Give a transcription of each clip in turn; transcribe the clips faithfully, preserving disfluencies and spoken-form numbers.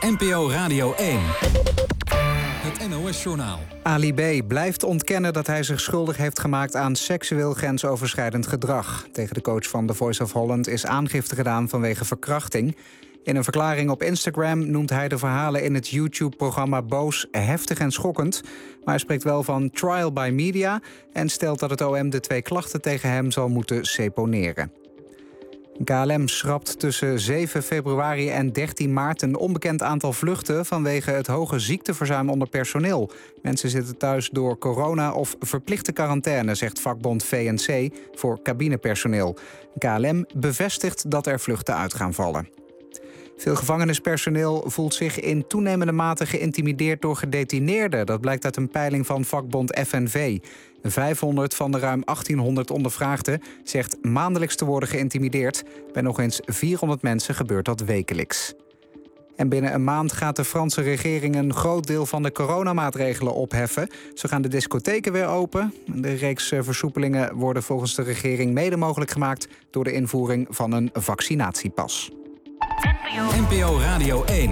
N P O Radio één. Het N O S-journaal. Ali B. blijft ontkennen dat hij zich schuldig heeft gemaakt aan seksueel grensoverschrijdend gedrag. Tegen de coach van The Voice of Holland is aangifte gedaan vanwege verkrachting. In een verklaring op Instagram noemt hij de verhalen in het YouTube-programma Boos heftig en schokkend. Maar hij spreekt wel van trial by media en stelt dat het O M de twee klachten tegen hem zal moeten seponeren. K L M schrapt tussen zeven februari en dertien maart een onbekend aantal vluchten vanwege het hoge ziekteverzuim onder personeel. Mensen zitten thuis door corona of verplichte quarantaine, zegt vakbond V N C voor cabinepersoneel. K L M bevestigt dat er vluchten uit gaan vallen. Veel gevangenispersoneel voelt zich in toenemende mate geïntimideerd door gedetineerden. Dat blijkt uit een peiling van vakbond F N V. vijfhonderd van de ruim achttienhonderd ondervraagden zegt maandelijks te worden geïntimideerd. Bij nog eens vierhonderd mensen gebeurt dat wekelijks. En binnen een maand gaat de Franse regering een groot deel van de coronamaatregelen opheffen. Zo gaan de discotheken weer open. De reeks versoepelingen worden volgens de regering mede mogelijk gemaakt door de invoering van een vaccinatiepas. N P O Radio één.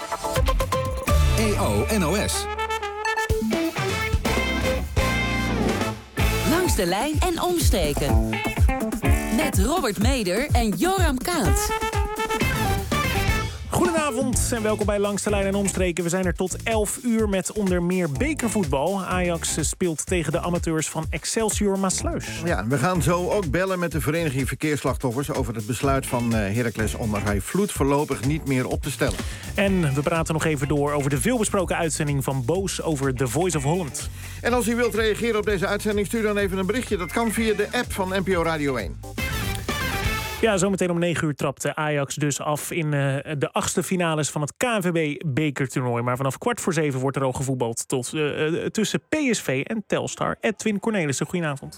E O N O S. Langs de lijn en omstreken. Met Robert Meder en Joram Kaat. Goedenavond en welkom bij Langs de Lijn en Omstreken. We zijn er tot elf uur met onder meer bekervoetbal. Ajax speelt tegen de amateurs van Excelsior Maassluis. Ja, we gaan zo ook bellen met de vereniging Verkeersslachtoffers over het besluit van Heracles om Rai Vloed voorlopig niet meer op te stellen. En we praten nog even door over de veelbesproken uitzending van Boos over The Voice of Holland. En als u wilt reageren op deze uitzending, stuur dan even een berichtje. Dat kan via de app van N P O Radio één. Ja, zometeen om negen uur trapt Ajax dus af in uh, de achtste finales van het K N V B-bekertoernooi. Maar vanaf kwart voor zeven wordt er al gevoetbald tot, uh, uh, tussen P S V en Telstar. Edwin Cornelissen, goedenavond.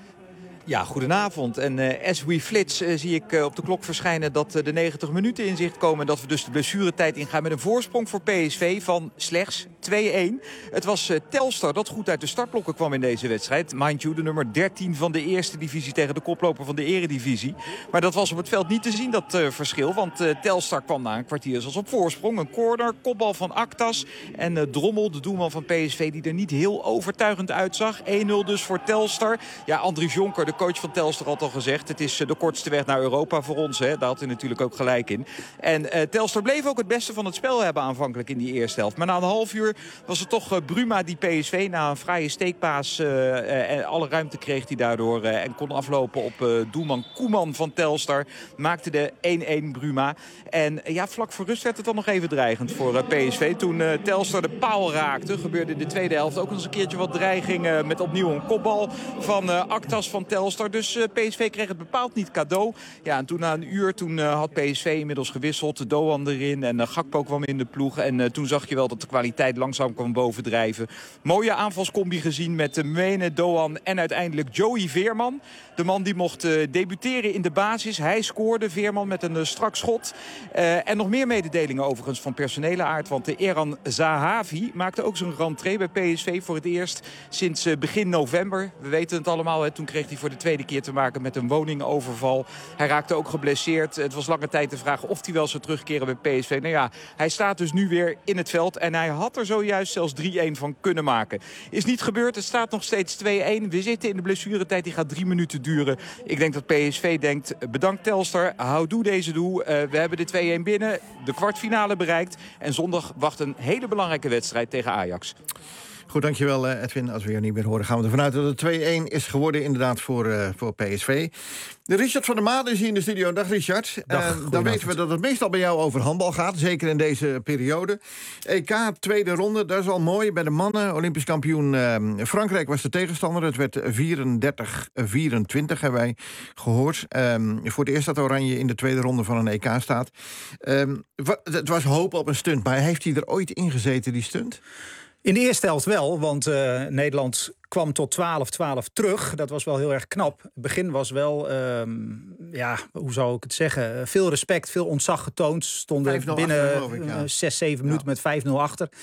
Ja, goedenavond. En uh, as we flits uh, zie ik uh, op de klok verschijnen dat uh, de negentig minuten in zicht komen. En dat we dus de blessuretijd ingaan met een voorsprong voor P S V van slechts twee-een. Het was uh, Telstar dat goed uit de startblokken kwam in deze wedstrijd. Mind you, de nummer dertien van de eerste divisie tegen de koploper van de eredivisie. Maar dat was op het veld niet te zien, dat uh, verschil. Want uh, Telstar kwam na een kwartier zoals op voorsprong. Een corner, kopbal van Actas. En uh, Drommel, de doelman van P S V, die er niet heel overtuigend uitzag. één-nul dus voor Telstar. Ja, Andries Jonker, de coach van Telstar, had al gezegd, het is de kortste weg naar Europa voor ons. Hè. Daar had hij natuurlijk ook gelijk in. En uh, Telstar bleef ook het beste van het spel hebben aanvankelijk in die eerste helft. Maar na een half uur was het toch uh, Bruma die P S V na een fraaie steekpaas uh, uh, en alle ruimte kreeg die daardoor uh, en kon aflopen op uh, doelman Koeman van Telstar. Maakte de één-één Bruma. En uh, ja, vlak voor rust werd het dan nog even dreigend voor uh, P S V. Toen uh, Telstar de paal raakte, gebeurde in de tweede helft ook nog eens een keertje wat dreiging uh, met opnieuw een kopbal van uh, Actas van Telstar. Dus uh, P S V kreeg het bepaald niet cadeau. Ja, en toen na een uur toen, uh, had P S V inmiddels gewisseld. Doan erin en uh, Gakpo kwam in de ploeg. En uh, toen zag je wel dat de kwaliteit langzaam kwam bovendrijven. Mooie aanvalscombi gezien met uh, Mene, Doan en uiteindelijk Joey Veerman. De man die mocht uh, debuteren in de basis. Hij scoorde, Veerman met een uh, strak schot. Uh, en nog meer mededelingen overigens van personele aard. Want de Eran Zahavi maakte ook zijn rentree bij P S V voor het eerst sinds uh, begin november. We weten het allemaal. Hè. Toen kreeg hij voor de tweede keer te maken met een woningoverval. Hij raakte ook geblesseerd. Het was lange tijd de vraag of hij wel zou terugkeren bij P S V. Nou ja, hij staat dus nu weer in het veld. En hij had er zojuist zelfs drie-één van kunnen maken. Is niet gebeurd. Het staat nog steeds twee-één. We zitten in de blessuretijd. Die gaat drie minuten duren. Ik denk dat P S V denkt, bedankt Telstar. Houdoe deze doe. Uh, we hebben de twee-één binnen. De kwartfinale bereikt. En zondag wacht een hele belangrijke wedstrijd tegen Ajax. Goed, dankjewel Edwin. Als we je niet meer horen, gaan we ervan uit dat het twee-één is geworden inderdaad voor, uh, voor P S V. De Richard van der Maan is hier in de studio. Dag Richard. Dag, uh, dan weten we dat het meestal bij jou over handbal gaat. Zeker in deze periode. E K, tweede ronde, dat is al mooi. Bij de mannen, Olympisch kampioen uh, Frankrijk was de tegenstander. Het werd vierendertig vierentwintig, hebben wij gehoord. Um, voor het eerst dat Oranje in de tweede ronde van een E K staat. Um, het was hoop op een stunt, maar heeft hij er ooit ingezeten, die stunt? In de eerste helft wel, want uh, Nederland kwam tot twaalf twaalf terug. Dat was wel heel erg knap. Het begin was wel, um, ja, hoe zou ik het zeggen, veel respect, veel ontzag getoond. Stonden binnen achter, ik, ja. zes, zeven minuten ja. met vijf nul achter.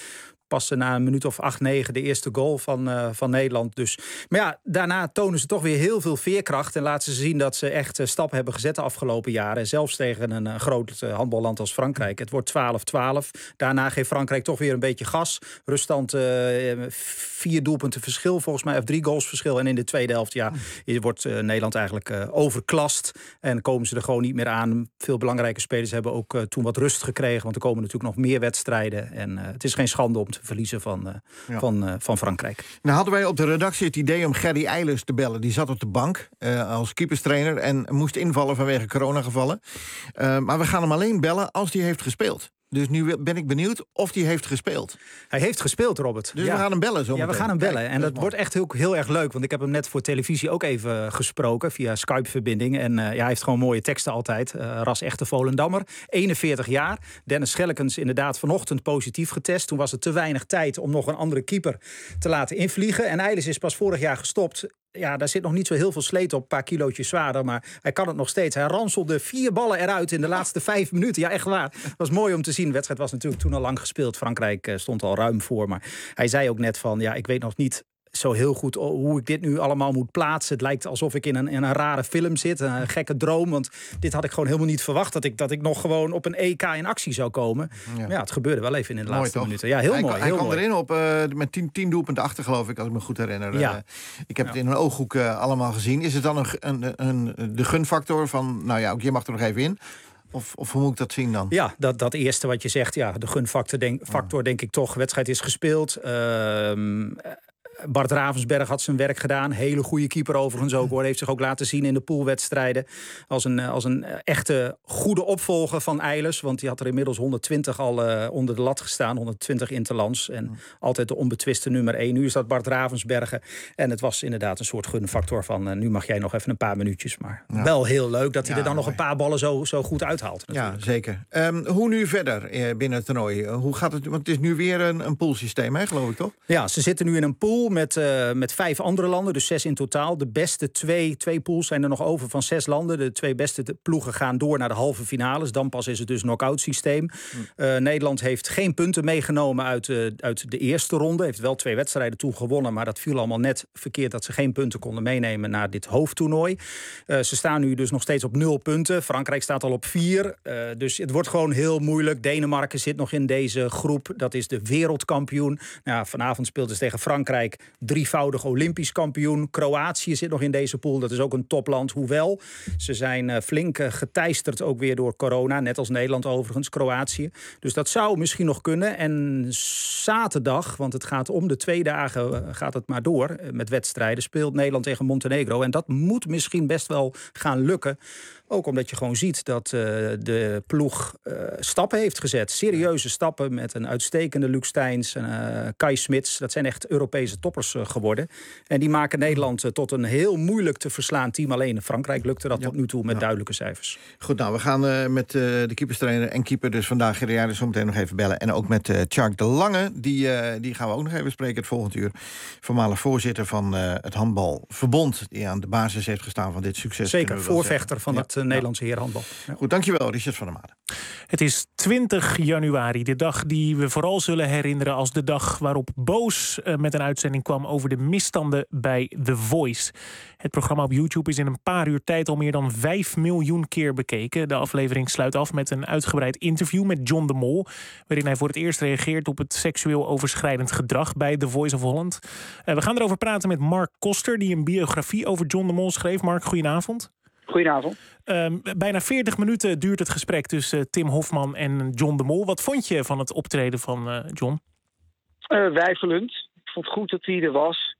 passen na een minuut of acht, negen de eerste goal van, uh, van Nederland. Dus, maar ja, daarna tonen ze toch weer heel veel veerkracht. En laten ze zien dat ze echt uh, stappen hebben gezet de afgelopen jaren. En zelfs tegen een uh, groot uh, handballand als Frankrijk. Het wordt twaalf twaalf. Daarna geeft Frankrijk toch weer een beetje gas. Ruststand uh, vier doelpunten verschil volgens mij. Of drie goals verschil. En in de tweede helft ja, wordt uh, Nederland eigenlijk uh, overklast. En komen ze er gewoon niet meer aan. Veel belangrijke spelers hebben ook uh, toen wat rust gekregen. Want er komen natuurlijk nog meer wedstrijden. En uh, het is geen schande om te verliezen van, uh, ja. van, uh, van Frankrijk. Nou hadden wij op de redactie het idee om Gerry Eilers te bellen. Die zat op de bank uh, als keeperstrainer en moest invallen vanwege coronagevallen. Uh, maar we gaan hem alleen bellen als hij heeft gespeeld. Dus nu ben ik benieuwd of hij heeft gespeeld. Hij heeft gespeeld, Robert. Dus ja. we gaan hem bellen zo Ja, we gaan hem bellen. Kijk, en dat, dat wordt echt heel, heel erg leuk. Want ik heb hem net voor televisie ook even gesproken. Via Skype-verbinding. En uh, ja, hij heeft gewoon mooie teksten altijd. Uh, ras echte Volendammer. eenenveertig jaar. Dennis Schellekens inderdaad vanochtend positief getest. Toen was er te weinig tijd om nog een andere keeper te laten invliegen. En Eilers is pas vorig jaar gestopt. Ja, daar zit nog niet zo heel veel sleet op. Een paar kilootjes zwaarder, maar hij kan het nog steeds. Hij ranselde vier ballen eruit in de laatste vijf minuten. Ja, echt waar. Het was mooi om te zien. De wedstrijd was natuurlijk toen al lang gespeeld. Frankrijk stond al ruim voor. Maar hij zei ook net van, ja, ik weet nog niet zo heel goed hoe ik dit nu allemaal moet plaatsen. Het lijkt alsof ik in een, in een rare film zit. Een gekke droom. Want dit had ik gewoon helemaal niet verwacht. Dat ik, dat ik nog gewoon op een E K in actie zou komen. Ja, maar ja het gebeurde wel even in de mooi, laatste toch? minuten. Ja, heel hij mooi. Hij heel kwam mooi. erin op uh, met tien, tien doelpunten achter, geloof ik, als ik me goed herinner. Ja. Uh, ik heb ja. het in een ooghoek uh, allemaal gezien. Is het dan een, een, een, de gunfactor van, nou ja, ook je mag er nog even in? Of, of hoe moet ik dat zien dan? Ja, dat, dat eerste wat je zegt, ja, de gunfactor denk, factor, denk ik toch. De wedstrijd is gespeeld. Uh, Bart Ravensberg had zijn werk gedaan. Hele goede keeper overigens ook hoor. Heeft zich ook laten zien in de poolwedstrijden. Als een, als een echte goede opvolger van Eilers. Want die had er inmiddels honderdtwintig al uh, onder de lat gestaan. honderdtwintig interlands. En mm. altijd de onbetwiste nummer één. Nu is dat Bart Ravensbergen. En het was inderdaad een soort gunfactor van... Uh, nu mag jij nog even een paar minuutjes. Maar ja. wel heel leuk dat hij ja, er dan mooi. nog een paar ballen zo, zo goed uithaalt. Natuurlijk. Ja, zeker. Um, hoe nu verder uh, binnen het toernooi? Uh, hoe gaat het? Want het is nu weer een, een poolsysteem, hè, geloof ik toch? Ja, ze zitten nu in een pool met, uh, met vijf andere landen. Dus zes in totaal. De beste twee, twee pools zijn er nog over van zes landen. De twee beste ploegen gaan door naar de halve finales. Dan pas is het dus een knock-out systeem. Hm. Uh, Nederland heeft geen punten meegenomen uit, uh, uit de eerste ronde. Heeft wel twee wedstrijden toen gewonnen. Maar dat viel allemaal net verkeerd dat ze geen punten konden meenemen naar dit hoofdtoernooi. Uh, ze staan nu dus nog steeds op nul punten. Frankrijk staat al op vier. Uh, dus het wordt gewoon heel moeilijk. Denemarken zit nog in deze groep. Dat is de wereldkampioen. Nou ja, vanavond speelt ze tegen Frankrijk. Drievoudig Olympisch kampioen. Kroatië zit nog in deze pool. Dat is ook een topland. Hoewel, ze zijn uh, flink uh, geteisterd ook weer door corona. Net als Nederland overigens, Kroatië. Dus dat zou misschien nog kunnen. En zaterdag, want het gaat om de twee dagen, uh, gaat het maar door uh, met wedstrijden, speelt Nederland tegen Montenegro. En dat moet misschien best wel gaan lukken. Ook omdat je gewoon ziet dat uh, de ploeg uh, stappen heeft gezet. Serieuze stappen met een uitstekende Luc Steins en uh, Kai Smits. Dat zijn echt Europese toppers uh, geworden. En die maken Nederland uh, tot een heel moeilijk te verslaan team. Alleen in Frankrijk lukte dat ja. tot nu toe met ja. duidelijke cijfers. Goed, nou, we gaan uh, met uh, de keeperstrainer en keeper dus vandaag Gerry Eilers zo meteen nog even bellen. En ook met uh, Tjark de Lange. Die, uh, die gaan we ook nog even spreken het volgende uur. Voormalig voorzitter van uh, het handbalverbond. Die aan de basis heeft gestaan van dit succes. Zeker, voorvechter van ja. het uh, Nederlandse herenhandbal. Ja. Goed, dankjewel Richard van der Maden. Het is twintig januari, de dag die we vooral zullen herinneren als de dag waarop Boos uh, met een uitzending kwam over de misstanden bij The Voice. Het programma op YouTube is in een paar uur tijd al meer dan vijf miljoen keer bekeken. De aflevering sluit af met een uitgebreid interview met John de Mol, waarin hij voor het eerst reageert op het seksueel overschrijdend gedrag bij The Voice of Holland. Uh, we gaan erover praten met Mark Koster, die een biografie over John de Mol schreef. Mark, goedenavond. Goedenavond. Uh, bijna veertig minuten duurt het gesprek tussen uh, Tim Hofman en John de Mol. Wat vond je van het optreden van uh, John? Uh, weifelend. Ik vond het goed dat hij er was.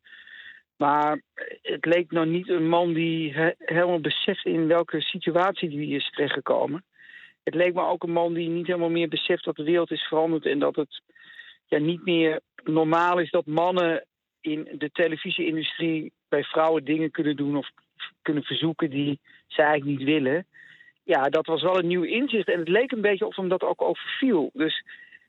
Maar het leek nog niet een man die he- helemaal beseft in welke situatie die is terechtgekomen. Het leek me ook een man die niet helemaal meer beseft dat de wereld is veranderd. En dat het ja, niet meer normaal is dat mannen in de televisieindustrie bij vrouwen dingen kunnen doen of kunnen verzoeken die ze eigenlijk niet willen. Ja, dat was wel een nieuw inzicht. En het leek een beetje of hem dat ook overviel. Dus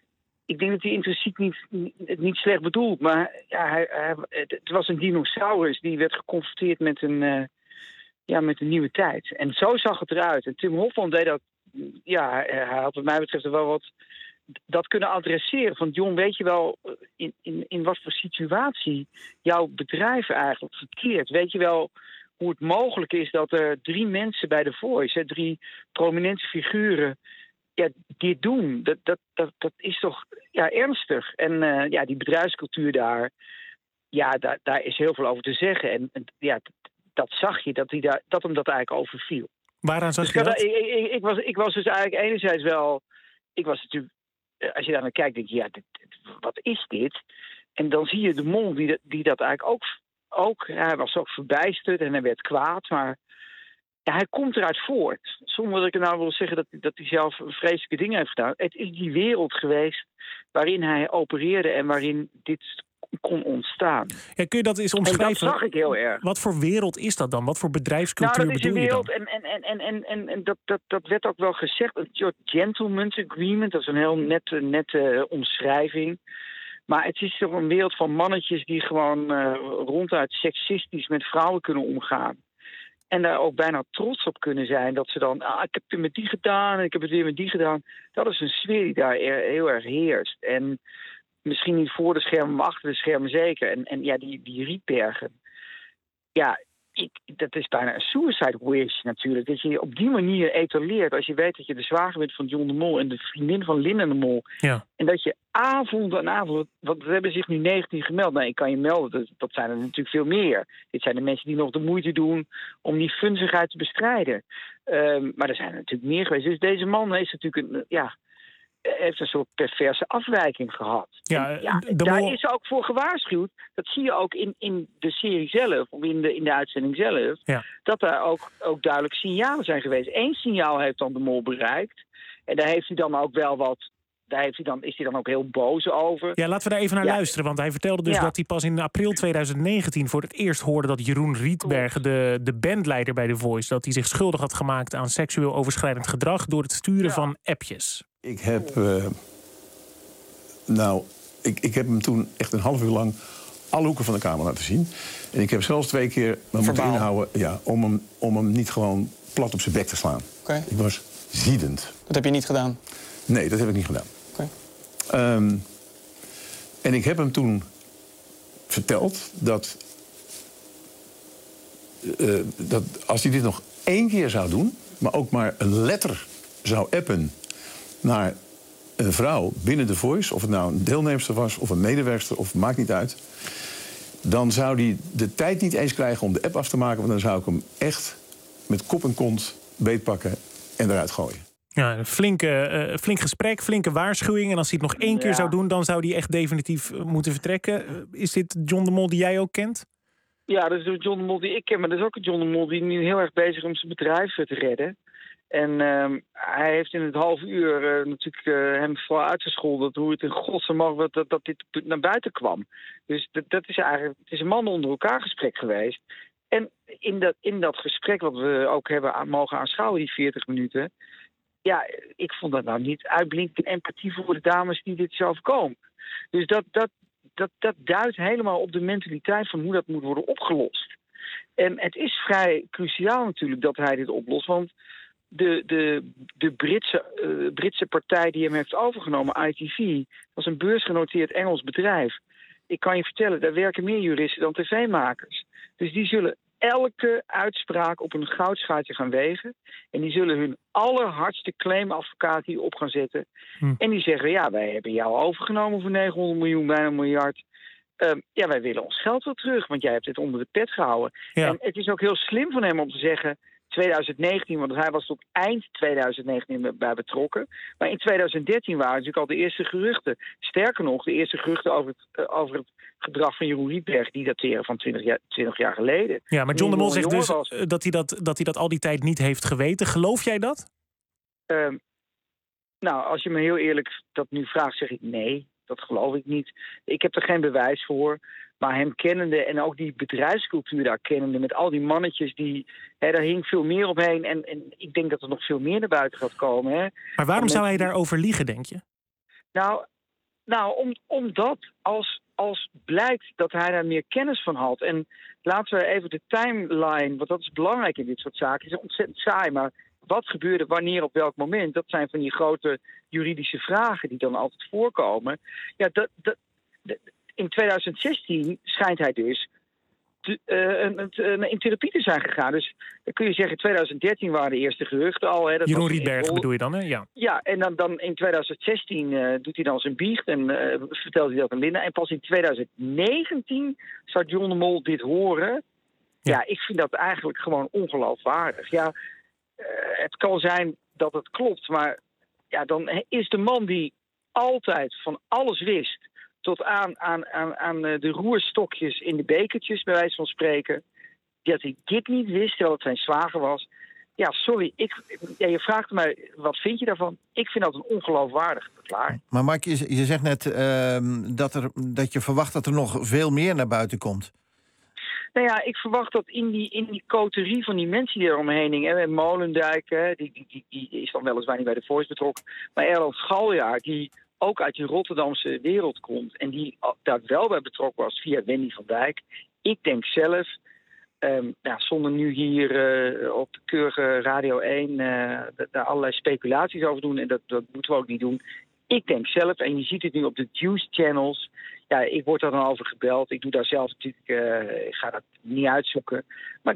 ik denk dat hij intrinsiek niet, niet, niet slecht bedoeld. Maar ja, hij, hij, het was een dinosaurus die werd geconfronteerd met een, uh, ja, met een nieuwe tijd. En zo zag het eruit. En Tim Hofman deed dat. Ja, hij, hij had wat mij betreft er wel wat dat kunnen adresseren. Van John, weet je wel in, in, in wat voor situatie jouw bedrijf eigenlijk verkeert? Weet je wel hoe het mogelijk is dat er drie mensen bij The Voice, hè, drie prominente figuren, ja, dit doen? Dat, dat, dat, dat is toch ja, ernstig. En uh, ja, die bedrijfscultuur daar, ja, daar, daar is heel veel over te zeggen. En, en ja, dat, dat zag je, dat, hij daar, dat hem dat eigenlijk overviel. Waaraan zag dus je dat? Ik, ik, ik, was, ik was dus eigenlijk enerzijds wel... Ik was natuurlijk... Als je daar naar kijkt, denk je, ja, dit, dit, wat is dit? En dan zie je de Mol die, dat, die dat eigenlijk ook... ook ja, hij was ook verbijsterd en hij werd kwaad, maar... Ja, hij komt eruit voort. Zonder dat ik nou wil zeggen dat, dat hij zelf vreselijke dingen heeft gedaan. Het is die wereld geweest waarin hij opereerde en waarin dit kon ontstaan. Ja, kun je dat eens omschrijven? En dat zag ik heel erg. Wat voor wereld is dat dan? Wat voor bedrijfscultuur nou, dat is bedoel een wereld je dan? En, en, en, en, en, en dat, dat, dat werd ook wel gezegd. Een soort gentleman's agreement. Dat is een heel nette, nette omschrijving. Maar het is toch een wereld van mannetjes die gewoon uh, ronduit seksistisch met vrouwen kunnen omgaan. En daar ook bijna trots op kunnen zijn. Dat ze dan, ah, ik heb het met die gedaan en ik heb het weer met die gedaan. Dat is een sfeer die daar er, heel erg heerst. En misschien niet voor de schermen, maar achter de schermen zeker. En, en ja, die, die Rietbergen. Ja, ik, dat is bijna een suicide wish natuurlijk. Dat je je op die manier etaleert. Als je weet dat je de zwager bent van John de Mol en de vriendin van Lynn de Mol. Ja. En dat je avond aan avond... Want er hebben zich nu negentien gemeld. Nou, ik kan je melden, dat, dat zijn er natuurlijk veel meer. Dit zijn de mensen die nog de moeite doen om die funzigheid te bestrijden. Um, maar er zijn er natuurlijk meer geweest. Dus deze man heeft natuurlijk een... Ja, heeft een soort perverse afwijking gehad. Ja, ja, daar mol... is ook voor gewaarschuwd. Dat zie je ook in, in de serie zelf, of in de, in de uitzending zelf. Ja. Dat daar ook, ook duidelijk signalen zijn geweest. Eén signaal heeft dan de Mol bereikt. En daar heeft hij dan ook wel wat... Daar heeft hij dan, is hij dan ook heel boos over. Ja, laten we daar even naar ja. luisteren. Want hij vertelde dus ja. dat hij pas in april twintig negentien... voor het eerst hoorde dat Jeroen Rietbergen, de, de bandleider bij The Voice... dat hij zich schuldig had gemaakt aan seksueel overschrijdend gedrag... door het sturen ja. van appjes. Ik heb... Uh, nou, ik, ik heb hem toen echt een half uur lang... alle hoeken van de kamer laten zien. En ik heb zelfs twee keer me moeten inhouden... Ja, om, hem, om hem niet gewoon plat op zijn bek te slaan. Okay. Ik was ziedend. Dat heb je niet gedaan? Nee, dat heb ik niet gedaan. Okay. Um, en ik heb hem toen verteld dat, uh, dat als hij dit nog één keer zou doen... maar ook maar een letter zou appen naar een vrouw binnen The Voice... of het nou een deelnemster was of een medewerkster, of maakt niet uit... dan zou hij de tijd niet eens krijgen om de app af te maken... want dan zou ik hem echt met kop en kont beetpakken en eruit gooien. Ja, een flinke, uh, flink gesprek, flinke waarschuwing. En als hij het nog één ja. keer zou doen, dan zou hij echt definitief moeten vertrekken. Uh, is dit John de Mol die jij ook kent? Ja, dat is de John de Mol die ik ken. Maar dat is ook een John de Mol die nu heel erg bezig is om zijn bedrijf te redden. En uh, hij heeft in het half uur uh, natuurlijk uh, hem vooral uitgescholden... hoe het in godsnaam dat, dat, dat dit naar buiten kwam. Dus dat, dat is eigenlijk, het is een man onder elkaar gesprek geweest. En in dat, in dat gesprek wat we ook hebben aan, mogen aanschouwen, die veertig minuten... Ja, ik vond dat nou niet uitblinkend empathie voor de dames die dit is overkomen. Dus dat, dat, dat, dat duidt helemaal op de mentaliteit van hoe dat moet worden opgelost. En het is vrij cruciaal natuurlijk dat hij dit oplost. Want de, de, de Britse, uh, Britse partij die hem heeft overgenomen, I T V... was een beursgenoteerd Engels bedrijf. Ik kan je vertellen, daar werken meer juristen dan tv-makers. Dus die zullen elke uitspraak op een goudschaartje gaan wegen. En die zullen hun allerhardste claimadvocaat hier op gaan zetten. Hm. En die zeggen, ja, wij hebben jou overgenomen voor negenhonderd miljoen, bijna een miljard. Uh, ja, wij willen ons geld wel terug, want jij hebt dit onder de pet gehouden. Ja. En het is ook heel slim van hem om te zeggen... twintig negentien, want hij was tot eind twintig negentien bij betrokken. Maar in twintig dertien waren natuurlijk al de eerste geruchten. Sterker nog, de eerste geruchten over het, uh, over het gedrag van Jeroen Rietberg... die dateren van twintig jaar, twintig jaar geleden. Ja, maar John de Mol zegt dus dat hij dat, dat hij dat al die tijd niet heeft geweten. Geloof jij dat? Uh, nou, als je me heel eerlijk dat nu vraagt, zeg ik nee. Dat geloof ik niet. Ik heb er geen bewijs voor. Maar hem kennende en ook die bedrijfscultuur daar kennende... met al die mannetjes, die, hè, daar hing veel meer omheen. En, en ik denk dat er nog veel meer naar buiten gaat komen. Hè. Maar waarom zou hij daarover liegen, denk je? Nou, nou om, omdat als, als blijkt dat hij daar meer kennis van had... en laten we even de timeline, want dat is belangrijk in dit soort zaken... is ontzettend saai, maar wat gebeurde wanneer op welk moment? Dat zijn van die grote juridische vragen die dan altijd voorkomen. Ja, dat, dat, dat, in twintig zestien schijnt hij dus te, uh, uh, in therapie te zijn gegaan. Dus dan kun je zeggen, in twintig dertien waren de eerste geruchten al. Hè, dat Jeroen Rietbergen bedoel je dan, hè? Ja, ja en dan, dan in twintig zestien uh, doet hij dan zijn biecht en uh, vertelt hij dat aan Linda. En pas in twintig negentien zou John de Mol dit horen. Ja, ja ik vind dat eigenlijk gewoon ongeloofwaardig. Ja, uh, het kan zijn dat het klopt, maar ja, dan is de man die altijd van alles wist, tot aan, aan, aan, aan de roerstokjes in de bekertjes, bij wijze van spreken, dat hij dit niet wist, terwijl het zijn zwager was. Ja, sorry, ik, ja, je vraagt mij, wat vind je daarvan? Ik vind dat een ongeloofwaardige verklaring. Maar Mark, je, je zegt net uh, dat, er, dat je verwacht dat er nog veel meer naar buiten komt. Nou ja, ik verwacht dat in die, in die coterie van die mensen die eromheen hingen, hè, Molendijk, hè, die, die, die, die is dan weliswaar niet bij de Voice betrokken, maar Erland Galjaard, die ook uit die Rotterdamse wereld komt en die daar wel bij betrokken was via Wendy van Dijk. Ik denk zelf, um, ja, zonder nu hier uh, op de keurige Radio één uh, daar allerlei speculaties over doen, en dat, dat moeten we ook niet doen. Ik denk zelf, en je ziet het nu op de Juice Channels, ja, ik word daar dan over gebeld. Ik doe daar zelf natuurlijk, uh, ik ga dat niet uitzoeken. Maar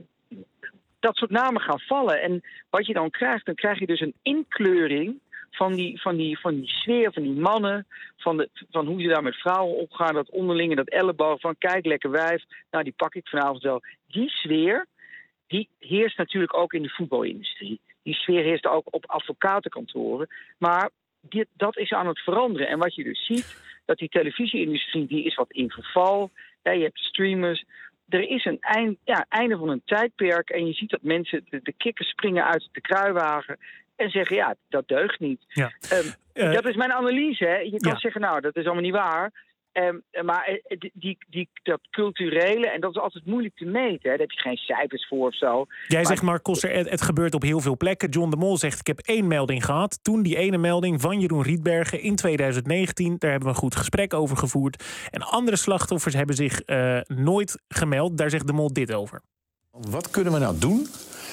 dat soort namen gaan vallen. En wat je dan krijgt, dan krijg je dus een inkleuring van die, van die, van die sfeer, van die mannen, van, de, van hoe ze daar met vrouwen opgaan, dat onderlinge, dat elleboog van kijk, lekker wijf, nou die pak ik vanavond wel. Die sfeer, die heerst natuurlijk ook in de voetbalindustrie. Die sfeer heerst ook op advocatenkantoren. Maar dit, dat is aan het veranderen. En wat je dus ziet, dat die televisieindustrie, die is wat in verval. Ja, je hebt streamers. Er is een eind, ja, einde van een tijdperk. En je ziet dat mensen, de, de kikkers springen uit de kruiwagen en zeggen, ja, dat deugt niet. Ja. Um, uh, dat is mijn analyse. Hè. Je kan ja. zeggen, nou, dat is allemaal niet waar. Um, maar die, die, die, dat culturele, en dat is altijd moeilijk te meten. Hè. Daar heb je geen cijfers voor of zo. Jij maar... zegt, Mark Koster, het, het gebeurt op heel veel plekken. John de Mol zegt, ik heb één melding gehad. Toen die ene melding van Jeroen Rietbergen in twintig negentien. Daar hebben we een goed gesprek over gevoerd. En andere slachtoffers hebben zich uh, nooit gemeld. Daar zegt de Mol dit over. Wat kunnen we nou doen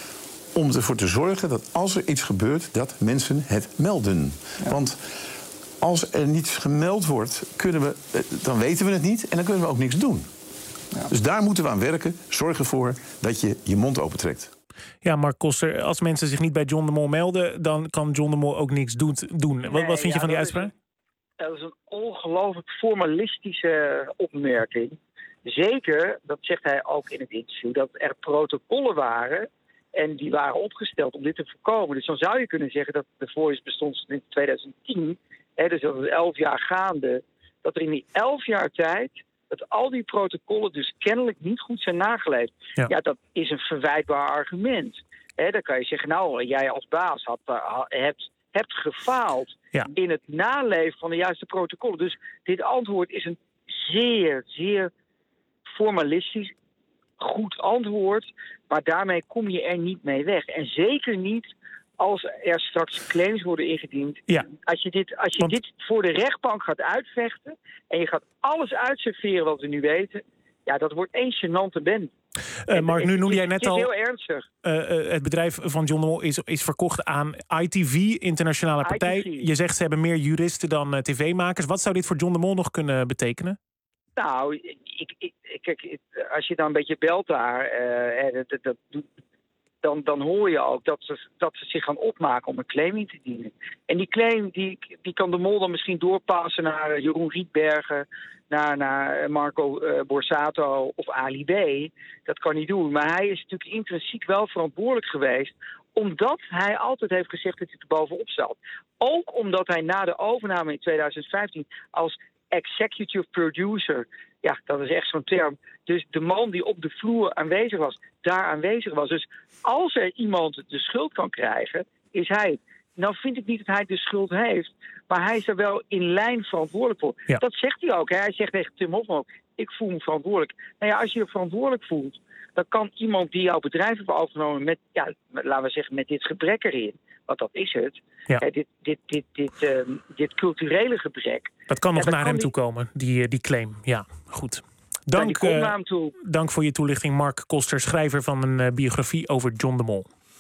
om ervoor te zorgen dat als er iets gebeurt, dat mensen het melden? Ja. Want als er niets gemeld wordt, kunnen we, dan weten we het niet en dan kunnen we ook niks doen. Ja. Dus daar moeten we aan werken. Zorg ervoor dat je je mond opentrekt. Ja, Mark Koster, als mensen zich niet bij John de Mol melden, dan kan John de Mol ook niks doen. doen. Wat, nee, wat vind je ja, van die dat uitspraak? Is een, dat is een ongelooflijk formalistische opmerking. Zeker, dat zegt hij ook in het interview, dat er protocollen waren en die waren opgesteld om dit te voorkomen. Dus dan zou je kunnen zeggen dat de Voice bestond in twintig tien... He, dus dat is elf jaar gaande, dat er in die elf jaar tijd, dat al die protocollen dus kennelijk niet goed zijn nageleefd. Ja, ja dat is een verwijtbaar argument. He, dan kan je zeggen, nou, jij als baas had, uh, hebt, hebt gefaald ja. in het naleven van de juiste protocollen. Dus dit antwoord is een zeer, zeer formalistisch, goed antwoord, maar daarmee kom je er niet mee weg. En zeker niet als er straks claims worden ingediend. Ja. Als je, dit, als je Want... dit voor de rechtbank gaat uitvechten en je gaat alles uitserveren wat we nu weten, ja, dat wordt één gênante bende. Uh, Mark, nu noemde jij net al... Het is heel ernstig. Uh, uh, het bedrijf van John de Mol is, is verkocht aan I T V, internationale partij. I T V. Je zegt ze hebben meer juristen dan uh, tv-makers. Wat zou dit voor John de Mol nog kunnen betekenen? Nou, ik, ik, kijk, als je dan een beetje belt daar, uh, dat, dat, dat doet... Dan, dan hoor je ook dat ze, dat ze zich gaan opmaken om een claim in te dienen. En die claim die, die kan de Mol dan misschien doorpassen naar uh, Jeroen Rietbergen, naar, naar Marco uh, Borsato of Ali B. Dat kan hij doen. Maar hij is natuurlijk intrinsiek wel verantwoordelijk geweest, omdat hij altijd heeft gezegd dat hij er bovenop staat. Ook omdat hij na de overname in twintig vijftien als executive producer, ja, dat is echt zo'n term, dus de man die op de vloer aanwezig was, daar aanwezig was. Dus als er iemand de schuld kan krijgen, is hij. Nou vind ik niet dat hij de schuld heeft, maar hij is er wel in lijn verantwoordelijk voor. Ja. Dat zegt hij ook. Hè? Hij zegt tegen Tim Hofman ook, ik voel me verantwoordelijk. Nou ja, als je je verantwoordelijk voelt, dan kan iemand die jouw bedrijf heeft overgenomen met, ja, laten we zeggen, met dit gebrek erin, want dat is het, ja. Hè, dit, dit, dit, dit, um, dit culturele gebrek. Dat kan nog ja, naar hem die... toe komen, die, die claim. Ja, goed. Dank, ja, uh, toe. dank voor je toelichting, Mark Koster, schrijver van een uh, biografie over John de Mol.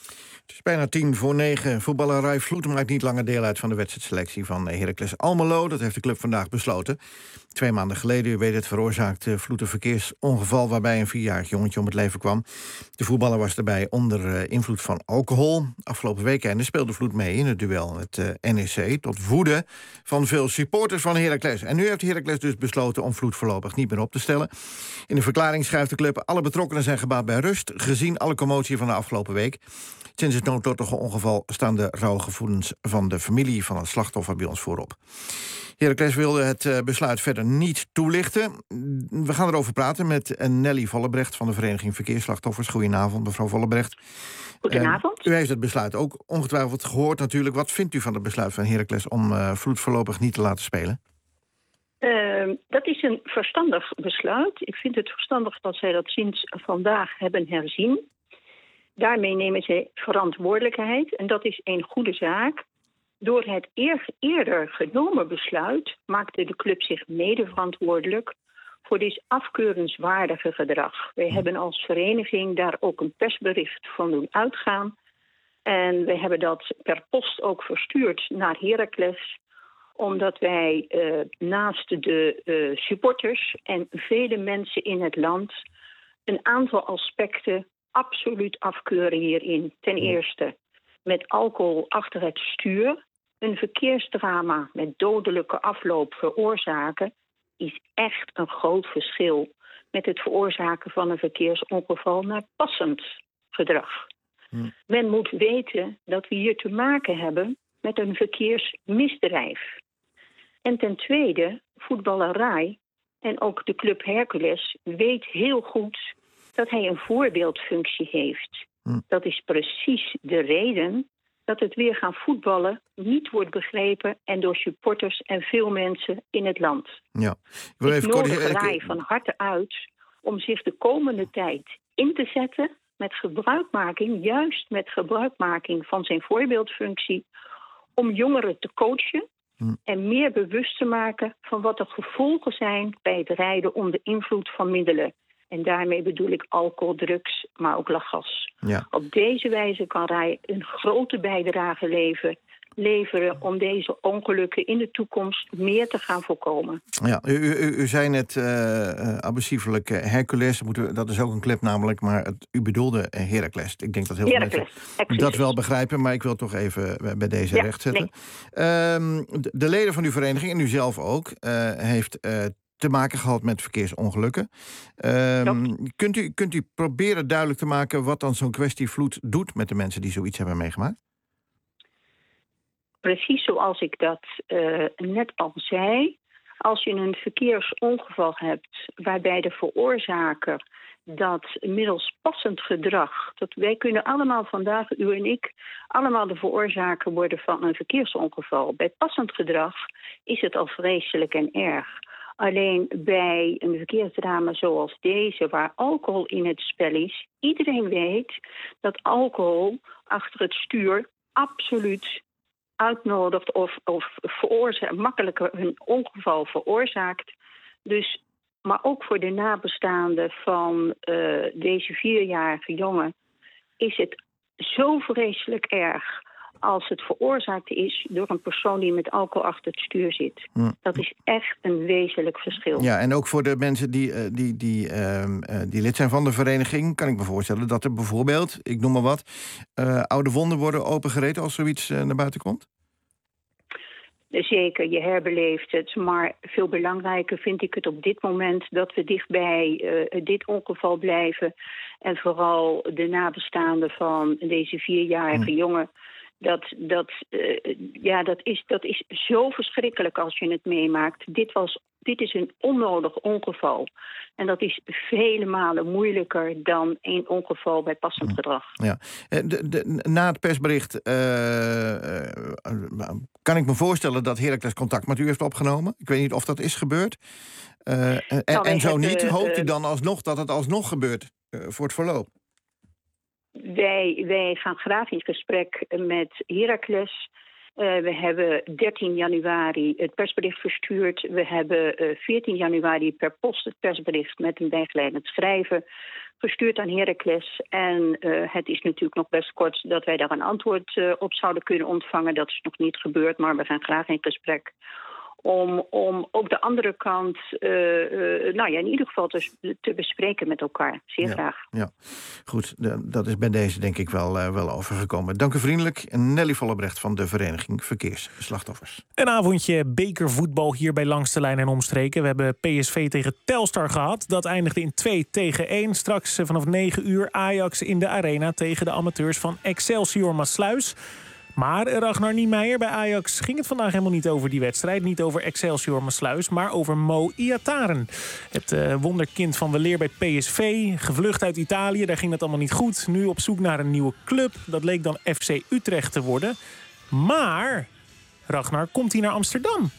Het is bijna tien voor negen. Voetballer Rai Vloed maakt niet langer deel uit van de wedstrijdselectie van Heracles Almelo. Dat heeft de club vandaag besloten. Twee maanden geleden, u weet het, veroorzaakte Vloed een verkeersongeval waarbij een vierjarig jongetje om het leven kwam. De voetballer was daarbij onder invloed van alcohol. Afgelopen weekend speelde Vloed mee in het duel met uh, N E C, tot woede van veel supporters van Heracles. En nu heeft Heracles dus besloten om Vloed voorlopig niet meer op te stellen. In een verklaring schrijft de club: alle betrokkenen zijn gebaat bij rust, gezien alle commotie van de afgelopen week. Sinds het noodlottige ongeval staan de rouwgevoelens van de familie van het slachtoffer bij ons voorop. Heracles wilde het uh, besluit verder niet toelichten. We gaan erover praten met Nelly Vollebrecht van de Vereniging Verkeersslachtoffers. Goedenavond, mevrouw Vollebrecht. Goedenavond. Uh, u heeft het besluit ook ongetwijfeld gehoord natuurlijk. Wat vindt u van het besluit van Heracles om uh, Vloed voorlopig niet te laten spelen? Uh, dat is een verstandig besluit. Ik vind het verstandig dat zij dat sinds vandaag hebben herzien. Daarmee nemen zij verantwoordelijkheid en dat is een goede zaak. Door het eer, eerder genomen besluit maakte de club zich mede verantwoordelijk voor dit afkeurenswaardige gedrag. Wij hebben als vereniging daar ook een persbericht van doen uitgaan. En we hebben dat per post ook verstuurd naar Heracles, omdat wij uh, naast de uh, supporters en vele mensen in het land een aantal aspecten absoluut afkeuren hierin. Ten eerste, met alcohol achter het stuur een verkeersdrama met dodelijke afloop veroorzaken is echt een groot verschil met het veroorzaken van een verkeersongeval naar passend gedrag. Hm. Men moet weten dat we hier te maken hebben met een verkeersmisdrijf. En ten tweede, voetballer Rai en ook de club Hercules weet heel goed dat hij een voorbeeldfunctie heeft. Hm. Dat is precies de reden dat het weer gaan voetballen niet wordt begrepen en door supporters en veel mensen in het land. Ja. Ik, wil even ik nodig Rai van harte uit om zich de komende tijd in te zetten met gebruikmaking, juist met gebruikmaking van zijn voorbeeldfunctie, om jongeren te coachen hm. en meer bewust te maken van wat de gevolgen zijn bij het rijden onder invloed van middelen. En daarmee bedoel ik alcohol, drugs, maar ook lachgas. Ja. Op deze wijze kan Rai een grote bijdrage leveren, leveren om deze ongelukken in de toekomst meer te gaan voorkomen. Ja, u, u, u zei net uh, abusievelijk uh, Hercules, dat is ook een club namelijk, maar het, u bedoelde uh, Heracles. Ik denk dat heel veel mensen excuses. Dat wel begrijpen, maar ik wil toch even bij deze ja, recht zetten. Nee. Um, de, de leden van uw vereniging, en u zelf ook, uh, heeft Uh, te maken gehad met verkeersongelukken. Um, kunt, u, kunt u proberen duidelijk te maken wat dan zo'n kwestie Vloed doet met de mensen die zoiets hebben meegemaakt? Precies zoals ik dat uh, net al zei. Als je een verkeersongeval hebt waarbij de veroorzaker dat middels passend gedrag, dat wij kunnen allemaal vandaag, u en ik, allemaal de veroorzaker worden van een verkeersongeval. Bij passend gedrag is het al vreselijk en erg. Alleen bij een verkeersdrama zoals deze, waar alcohol in het spel is, iedereen weet dat alcohol achter het stuur absoluut uitnodigt of, of veroorza- makkelijker een ongeval veroorzaakt. Dus, maar ook voor de nabestaanden van uh, deze vierjarige jongen is het zo vreselijk erg als het veroorzaakt is door een persoon die met alcohol achter het stuur zit. Hm. Dat is echt een wezenlijk verschil. Ja, en ook voor de mensen die, uh, die, die, uh, uh, die lid zijn van de vereniging, kan ik me voorstellen dat er bijvoorbeeld, ik noem maar wat, uh, oude wonden worden opengereten als zoiets uh, naar buiten komt? Zeker, je herbeleeft het. Maar veel belangrijker vind ik het op dit moment dat we dichtbij uh, dit ongeval blijven. En vooral de nabestaanden van deze vierjarige hm. jongen. Dat, dat, uh, ja, dat, is, dat is zo verschrikkelijk als je het meemaakt. Dit, was, dit is een onnodig ongeval. En dat is vele malen moeilijker dan een ongeval bij passend gedrag. Ja. De, de, na het persbericht uh, uh, kan ik me voorstellen dat Heracles contact met u heeft opgenomen. Ik weet niet of dat is gebeurd. Uh, en, nou, en zo niet, uh, hoopt u dan alsnog dat het alsnog gebeurt uh, voor het verloop? Wij, wij gaan graag in gesprek met Heracles. Uh, we hebben dertien januari het persbericht verstuurd. We hebben uh, veertien januari per post het persbericht met een bijgeleidend schrijven gestuurd aan Heracles. En uh, het is natuurlijk nog best kort dat wij daar een antwoord uh, op zouden kunnen ontvangen. Dat is nog niet gebeurd, maar we gaan graag in gesprek om, om ook de andere kant uh, uh, nou ja, in ieder geval te, te bespreken met elkaar. Zeer ja, graag. Ja, goed. De, dat is bij deze denk ik wel, uh, wel overgekomen. Dank u vriendelijk. Nelly Vollebrecht van de Vereniging Verkeersslachtoffers. Een avondje bekervoetbal hier bij Langs de Lijn en Omstreken. We hebben P S V tegen Telstar gehad. Dat eindigde in twee tegen één. Straks uh, vanaf negen uur Ajax in de Arena tegen de amateurs van Excelsior Maassluis. Maar Ragnar Niemeyer, bij Ajax ging het vandaag helemaal niet over die wedstrijd. Niet over Excelsior Maassluis, maar over Mo Iataren. Het uh, wonderkind van weleer bij P S V. Gevlucht uit Italië, daar ging het allemaal niet goed. Nu op zoek naar een nieuwe club. Dat leek dan F C Utrecht te worden. Maar, Ragnar, komt hij naar Amsterdam?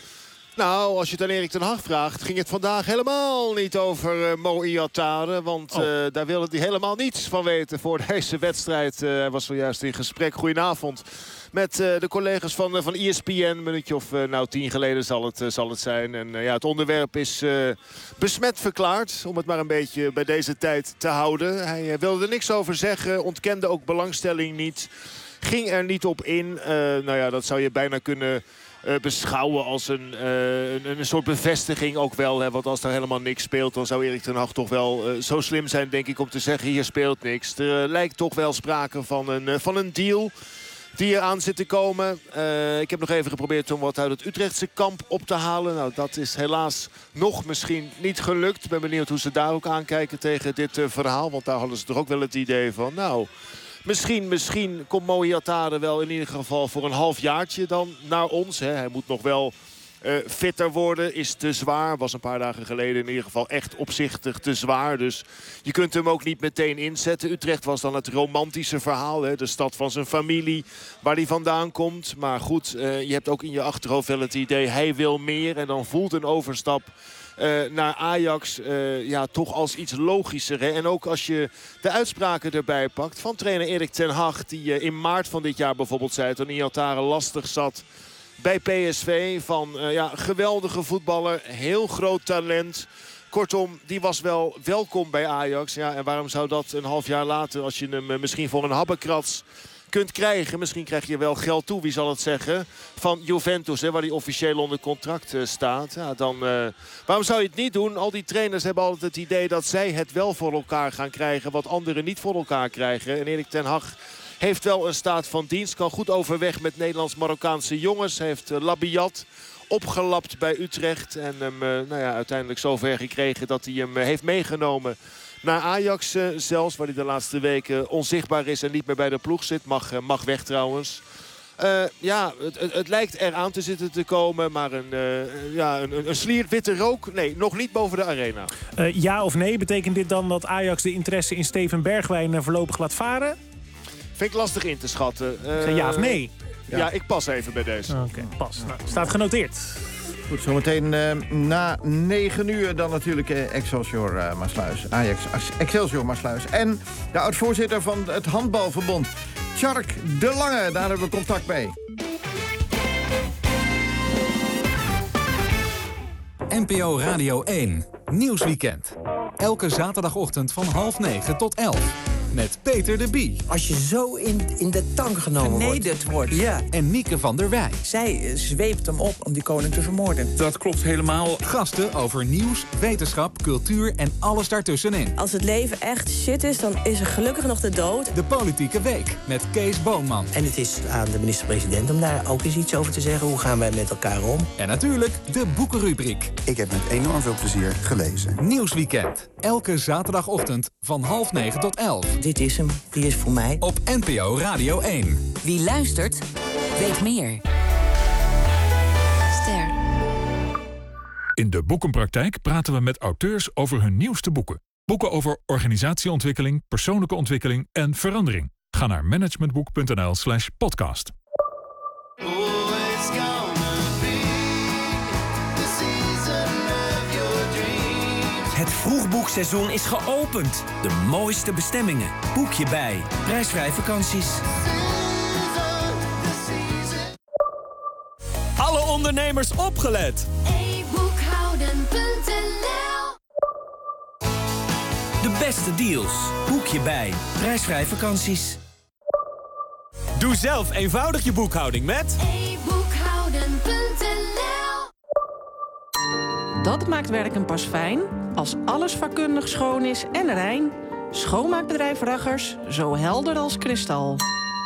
Nou, als je het aan Erik ten Hag vraagt, ging het vandaag helemaal niet over uh, Mo Iataren. Want oh. uh, daar wilde hij helemaal niets van weten voor deze wedstrijd. Uh, hij was zojuist in gesprek. Goedenavond. Met uh, de collega's van, uh, van E S P N. Een minuutje of uh, nou, tien geleden zal het, uh, zal het zijn. En uh, ja, het onderwerp is uh, besmet verklaard. Om het maar een beetje bij deze tijd te houden. Hij uh, wilde er niks over zeggen. Ontkende ook belangstelling niet. Ging er niet op in. Uh, nou ja, dat zou je bijna kunnen Uh, beschouwen als een, uh, een, een soort bevestiging ook wel. Hè? Want als er helemaal niks speelt, dan zou Erik ten Hag toch wel uh, zo slim zijn, denk ik, om te zeggen, hier speelt niks. Er uh, lijkt toch wel sprake van een, uh, van een deal die eraan zit te komen. Uh, ik heb nog even geprobeerd om wat uit het Utrechtse kamp op te halen. Nou, dat is helaas nog misschien niet gelukt. Ik ben benieuwd hoe ze daar ook aankijken tegen dit uh, verhaal. Want daar hadden ze toch ook wel het idee van, nou, Misschien, misschien komt Mo Iataren wel in ieder geval voor een halfjaartje dan naar ons. Hè. Hij moet nog wel uh, fitter worden, is te zwaar. Was een paar dagen geleden in ieder geval echt opzichtig te zwaar. Dus je kunt hem ook niet meteen inzetten. Utrecht was dan het romantische verhaal. Hè. De stad van zijn familie, waar hij vandaan komt. Maar goed, uh, je hebt ook in je achterhoofd wel het idee, hij wil meer. En dan voelt een overstap Uh, naar Ajax uh, ja, toch als iets logischer. Hè? En ook als je de uitspraken erbij pakt van trainer Erik ten Hag, die uh, in maart van dit jaar bijvoorbeeld zei, toen Iataren lastig zat bij P S V. Van uh, ja, geweldige voetballer, heel groot talent. Kortom, die was wel welkom bij Ajax. Ja, en waarom zou dat een half jaar later, als je hem uh, misschien voor een habbekrats kunt krijgen. Misschien krijg je wel geld toe, wie zal het zeggen, van Juventus, hè, waar hij officieel onder contract uh, staat. Ja, dan, uh, waarom zou je het niet doen? Al die trainers hebben altijd het idee dat zij het wel voor elkaar gaan krijgen, wat anderen niet voor elkaar krijgen. En Erik ten Hag heeft wel een staat van dienst, kan goed overweg met Nederlands-Marokkaanse jongens. Hij heeft uh, Labiat opgelapt bij Utrecht en hem uh, nou ja, uiteindelijk zover gekregen dat hij hem uh, heeft meegenomen naar Ajax uh, zelfs, waar hij de laatste weken onzichtbaar is en niet meer bij de ploeg zit. Mag, uh, mag weg trouwens. Uh, ja, het, het, het lijkt eraan te zitten te komen, maar een, uh, ja, een, een sliert witte rook, nee, nog niet boven de arena. Uh, ja of nee, betekent dit dan dat Ajax de interesse in Steven Bergwijn uh, voorlopig laat varen? Vind ik lastig in te schatten. Uh, ja of nee? Ja. ja, ik pas even bij deze. Oké, okay, pas. Nou, staat genoteerd. Goed, zometeen uh, na negen uur dan natuurlijk uh, Excelsior uh, Maassluis. Ajax Excelsior Maassluis. En de oud-voorzitter van het Handbalverbond, Tjark de Lange. Daar hebben we contact mee. N P O Radio één, Nieuwsweekend. Elke zaterdagochtend van half negen tot elf. Met Peter de Bie. Als je zo in, in de tang genomen Vernederd wordt. Ja. En Mieke van der Wij. Zij uh, zweept hem op om die koning te vermoorden. Dat klopt helemaal. Gasten over nieuws, wetenschap, cultuur en alles daartussenin. Als het leven echt shit is, dan is er gelukkig nog de dood. De Politieke Week met Kees Boonman. En het is aan de minister-president om daar ook eens iets over te zeggen. Hoe gaan wij met elkaar om? En natuurlijk de boekenrubriek. Ik heb met enorm veel plezier gelezen. Nieuwsweekend. Elke zaterdagochtend van half negen tot elf. Dit is hem. Die is voor mij. Op N P O Radio één. Wie luistert, weet meer. Ster. In de Boekenpraktijk praten we met auteurs over hun nieuwste boeken. Boeken over organisatieontwikkeling, persoonlijke ontwikkeling en verandering. Ga naar managementboek.nl slash podcast. Het vroegboekseizoen is geopend. De mooiste bestemmingen. Boek je bij. Prijsvrij vakanties. Ondernemers opgelet. e boekhouden punt n l De beste deals. Boek je bij. Prijsvrij vakanties. Doe zelf eenvoudig je boekhouding met e boekhouden punt n l. Dat maakt werken pas fijn als alles vakkundig schoon is en rein. Schoonmaakbedrijf Raggers, zo helder als kristal.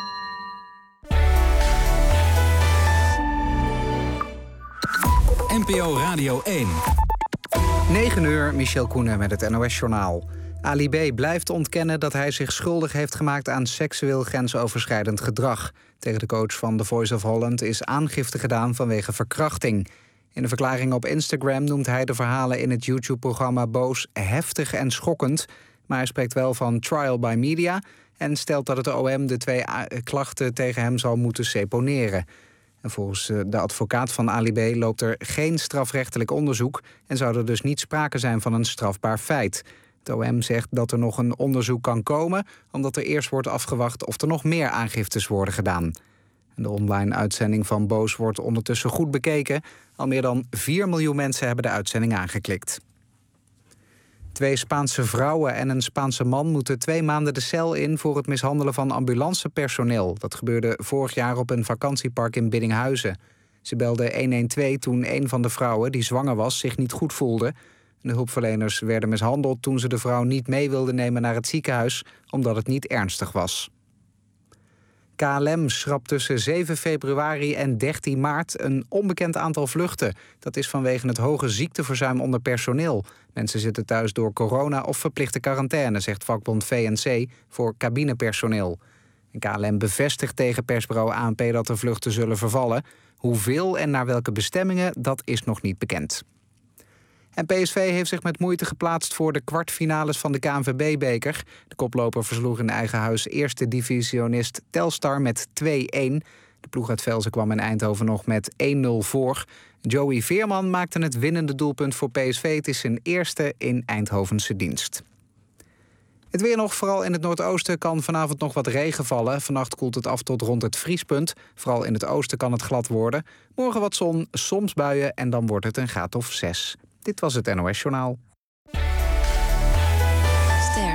N P O Radio één. negen uur, Michel Koenen met het N O S-journaal. Ali B. blijft ontkennen dat hij zich schuldig heeft gemaakt aan seksueel grensoverschrijdend gedrag. Tegen de coach van The Voice of Holland is aangifte gedaan vanwege verkrachting. In de verklaring op Instagram noemt hij de verhalen in het YouTube-programma Boos heftig en schokkend. Maar hij spreekt wel van trial by media en stelt dat het O M de twee klachten tegen hem zal moeten seponeren. En volgens de advocaat van Ali B. loopt er geen strafrechtelijk onderzoek en zou er dus niet sprake zijn van een strafbaar feit. Het O M zegt dat er nog een onderzoek kan komen, omdat er eerst wordt afgewacht of er nog meer aangiftes worden gedaan. En de online uitzending van Boos wordt ondertussen goed bekeken. Al meer dan vier miljoen mensen hebben de uitzending aangeklikt. Twee Spaanse vrouwen en een Spaanse man moeten twee maanden de cel in voor het mishandelen van ambulancepersoneel. Dat gebeurde vorig jaar op een vakantiepark in Biddinghuizen. Ze belden honderdtwaalf toen een van de vrouwen, die zwanger was, zich niet goed voelde. De hulpverleners werden mishandeld toen ze de vrouw niet mee wilden nemen naar het ziekenhuis, omdat het niet ernstig was. K L M schrapt tussen zeven februari en dertien maart een onbekend aantal vluchten. Dat is vanwege het hoge ziekteverzuim onder personeel. Mensen zitten thuis door corona of verplichte quarantaine, zegt vakbond V N C voor cabinepersoneel. En K L M bevestigt tegen persbureau A N P dat de vluchten zullen vervallen. Hoeveel en naar welke bestemmingen, dat is nog niet bekend. En P S V heeft zich met moeite geplaatst voor de kwartfinales van de K N V B-beker. De koploper versloeg in eigen huis eerste divisionist Telstar met twee-een. De ploeg uit Velzen kwam in Eindhoven nog met één-nul voor. Joey Veerman maakte het winnende doelpunt voor P S V. Het is zijn eerste in Eindhovense dienst. Het weer nog, vooral in het noordoosten kan vanavond nog wat regen vallen. Vannacht koelt het af tot rond het vriespunt. Vooral in het oosten kan het glad worden. Morgen wat zon, soms buien en dan wordt het een graad of zes. Dit was het N O S-journaal. Ster.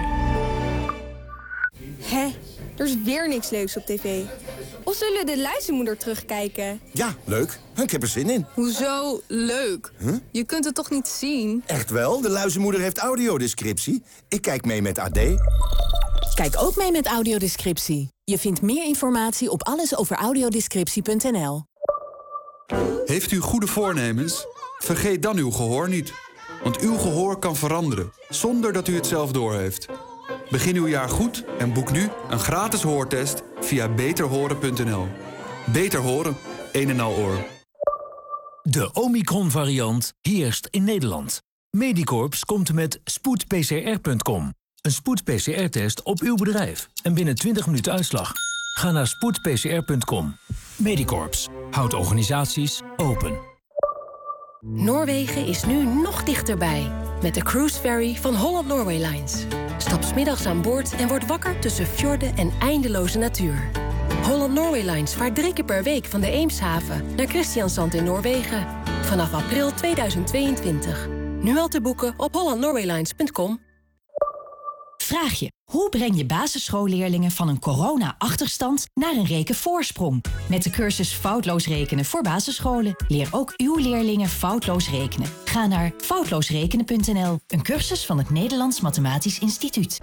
Hé, er is weer niks leuks op tv. Of zullen we de luizenmoeder terugkijken? Ja, leuk. Ik heb er zin in. Hoezo leuk? Huh? Je kunt het toch niet zien? Echt wel, de luizenmoeder heeft audiodescriptie. Ik kijk mee met A D. Kijk ook mee met audiodescriptie. Je vindt meer informatie op allesoveraudiodescriptie punt n l. Heeft u goede voornemens? Vergeet dan uw gehoor niet. Want uw gehoor kan veranderen, zonder dat u het zelf doorheeft. Begin uw jaar goed en boek nu een gratis hoortest via beter horen punt n l. Beter horen, een en al oor. De Omicron-variant heerst in Nederland. Medicorps komt met spoed p c r punt com. Een spoed-P C R-test op uw bedrijf. En binnen twintig minuten uitslag. Ga naar spoed p c r punt com. Medicorps houdt organisaties open. Noorwegen is nu nog dichterbij. Met de cruise ferry van Holland Norway Lines. Stap 's middags aan boord en word wakker tussen fjorden en eindeloze natuur. Holland Norway Lines vaart drie keer per week van de Eemshaven naar Christiansand in Noorwegen. Vanaf april tweeduizend tweeëntwintig. Nu al te boeken op holland norway lines punt com. Vraag je, hoe breng je basisschoolleerlingen van een corona-achterstand naar een rekenvoorsprong? Met de cursus Foutloos Rekenen voor basisscholen leer ook uw leerlingen foutloos rekenen. Ga naar foutloos rekenen punt n l, een cursus van het Nederlands Mathematisch Instituut.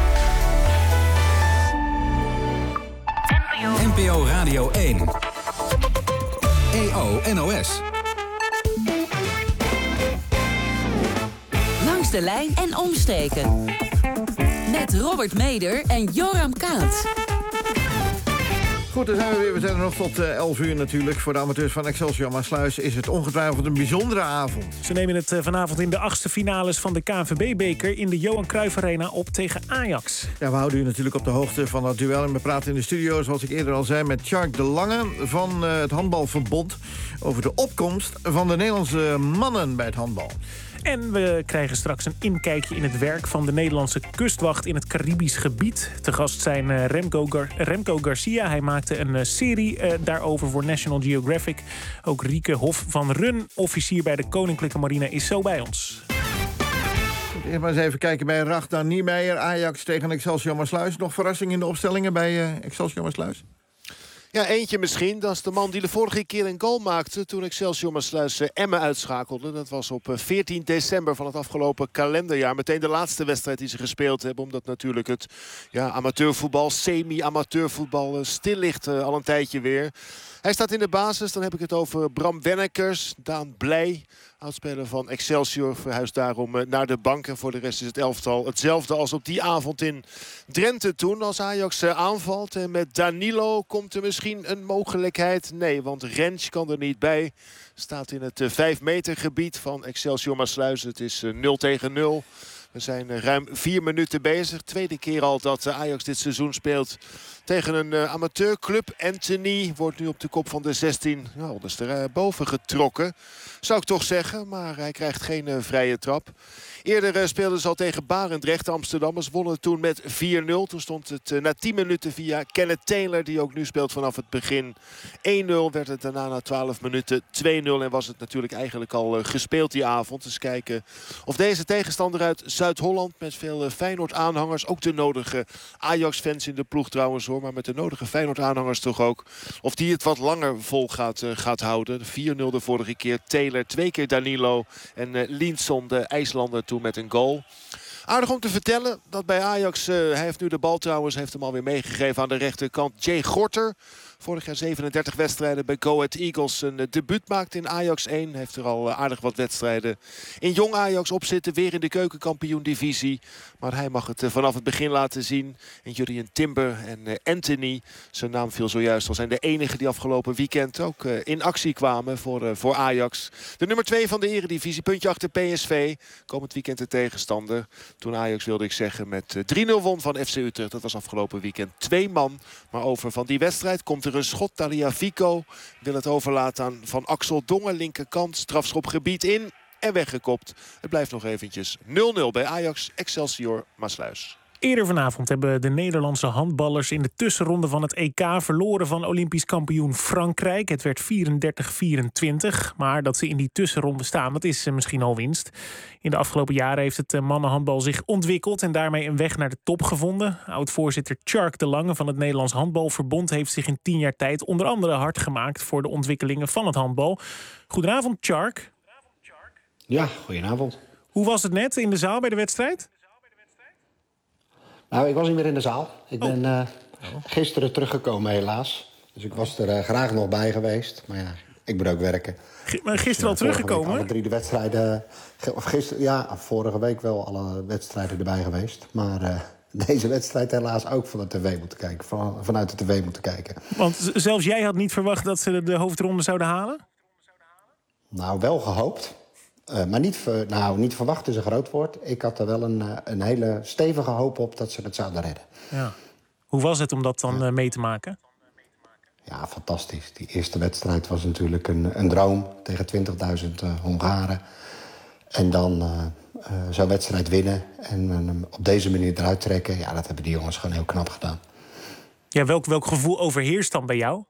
N P O Radio één. E O N O S. Langs de lijn en omstreken. Met Robert Meder en Joram Kaat. Goed, daar zijn we weer. We zijn er nog tot uh, elf uur natuurlijk. Voor de amateurs van Excelsior Maassluis is het ongetwijfeld een bijzondere avond. Ze nemen het uh, vanavond in de achtste finales van de K N V B-beker... in de Johan Cruijff Arena op tegen Ajax. Ja, we houden u natuurlijk op de hoogte van dat duel. En we praten in de studio, zoals ik eerder al zei... met Sjark de Lange van uh, het Handbalverbond... over de opkomst van de Nederlandse mannen bij het handbal. En we krijgen straks een inkijkje in het werk van de Nederlandse kustwacht in het Caribisch gebied. Te gast zijn Remco, Gar- Remco Garcia. Hij maakte een serie uh, daarover voor National Geographic. Ook Rieke Hof van Run, officier bij de Koninklijke Marine, is zo bij ons. Eerst maar eens even kijken bij Ragnar Niemeyer. Ajax tegen Excelsior Maassluis. Nog verrassing in de opstellingen bij uh, Excelsior Maassluis? Ja, eentje misschien. Dat is de man die de vorige keer een goal maakte toen Excelsior Maassluis uh, Emmen uitschakelde. Dat was op uh, veertien december van het afgelopen kalenderjaar. Meteen de laatste wedstrijd die ze gespeeld hebben. Omdat natuurlijk het ja, amateurvoetbal, semi-amateurvoetbal uh, stil ligt uh, al een tijdje weer. Hij staat in de basis. Dan heb ik het over Bram Wennekers, Daan Blij. Oudspeler van Excelsior verhuist daarom uh, naar de bank. En voor de rest is het elftal hetzelfde als op die avond in Drenthe toen. Als Ajax uh, aanvalt en met Danilo komt er misschien een mogelijkheid. Nee, want Rens kan er niet bij. Staat in het uh, vijf meter gebied van Excelsior Maassluis. Het is uh, nul tegen nul. We zijn uh, ruim vier minuten bezig. Tweede keer al dat uh, Ajax dit seizoen speelt tegen een uh, amateurclub. Anthony wordt nu op de kop van de zestien ja, ondersteboven getrokken. Zou ik toch zeggen, maar hij krijgt geen uh, vrije trap. Eerder uh, speelden ze al tegen Barendrecht. De Amsterdammers wonnen toen met vier nul. Toen stond het uh, na tien minuten via Kenneth Taylor, die ook nu speelt vanaf het begin. één nul werd het daarna na twaalf minuten twee nul. En was het natuurlijk eigenlijk al uh, gespeeld die avond. Dus kijken of deze tegenstander uit Zuid-Holland met veel uh, Feyenoord-aanhangers, ook de nodige Ajax-fans in de ploeg trouwens hoor, maar met de nodige Feyenoord-aanhangers toch ook, of die het wat langer vol gaat, uh, gaat houden. vier nul de vorige keer. Taylor, twee keer Danilo en uh, Linson, de IJslander, toen met een goal. Aardig om te vertellen dat bij Ajax, uh, hij heeft nu de bal trouwens, heeft hem alweer meegegeven aan de rechterkant. Jay Gorter, vorig jaar zevenendertig wedstrijden bij Go Ahead Eagles. Een uh, debuut maakt in Ajax één. Heeft er al uh, aardig wat wedstrijden in jong Ajax op zitten. Weer in de keukenkampioen-divisie. Maar hij mag het uh, vanaf het begin laten zien. En Jurien Timber en uh, Anthony, zijn naam viel zojuist al, zijn de enigen die afgelopen weekend ook uh, in actie kwamen voor, uh, voor Ajax. De nummer twee van de eredivisie, puntje achter P S V. Komend weekend de tegenstander. Toen Ajax, wilde ik zeggen, met uh, drie nul won van F C Utrecht. Dat was afgelopen weekend twee man. Maar over van die wedstrijd komt er een schot. Taliafico wil het overlaten aan Van Axel Dongen. Linkerkant, strafschopgebied in en weggekopt. Het blijft nog eventjes nul nul bij Ajax Excelsior Maassluis. Eerder vanavond hebben de Nederlandse handballers in de tussenronde van het E K verloren van Olympisch kampioen Frankrijk. Het werd vierendertig vierentwintig, maar dat ze in die tussenronde staan, dat is misschien al winst. In de afgelopen jaren heeft het mannenhandbal zich ontwikkeld en daarmee een weg naar de top gevonden. Oud-voorzitter Tjark de Lange van het Nederlands Handbalverbond heeft zich in tien jaar tijd onder andere hard gemaakt voor de ontwikkelingen van het handbal. Goedenavond, Tjark. Ja, goedenavond. Hoe was het net in de zaal bij de wedstrijd? Nou, ik was niet meer in de zaal. Ik oh. ben uh, gisteren teruggekomen helaas. Dus ik was er uh, graag nog bij geweest. Maar ja, ik moet ook werken. G- maar gisteren al teruggekomen? Alle drie de wedstrijden... Of gisteren, ja, vorige week wel alle wedstrijden erbij geweest. Maar uh, deze wedstrijd helaas ook van de tv moeten kijken. Van, vanuit de tv moeten kijken. Want z- zelfs jij had niet verwacht dat ze de, de hoofdronde zouden halen? Nou, wel gehoopt. Uh, maar niet, ver, nou, niet verwacht is een groot woord. Ik had er wel een, uh, een hele stevige hoop op dat ze het zouden redden. Ja. Hoe was het om dat dan ja. uh, mee te maken? Ja, fantastisch. Die eerste wedstrijd was natuurlijk een, een droom tegen twintigduizend uh, Hongaren. En dan uh, uh, zo'n wedstrijd winnen en uh, op deze manier eruit trekken. Ja, dat hebben die jongens gewoon heel knap gedaan. Ja, welk, welk gevoel overheerst dan bij jou?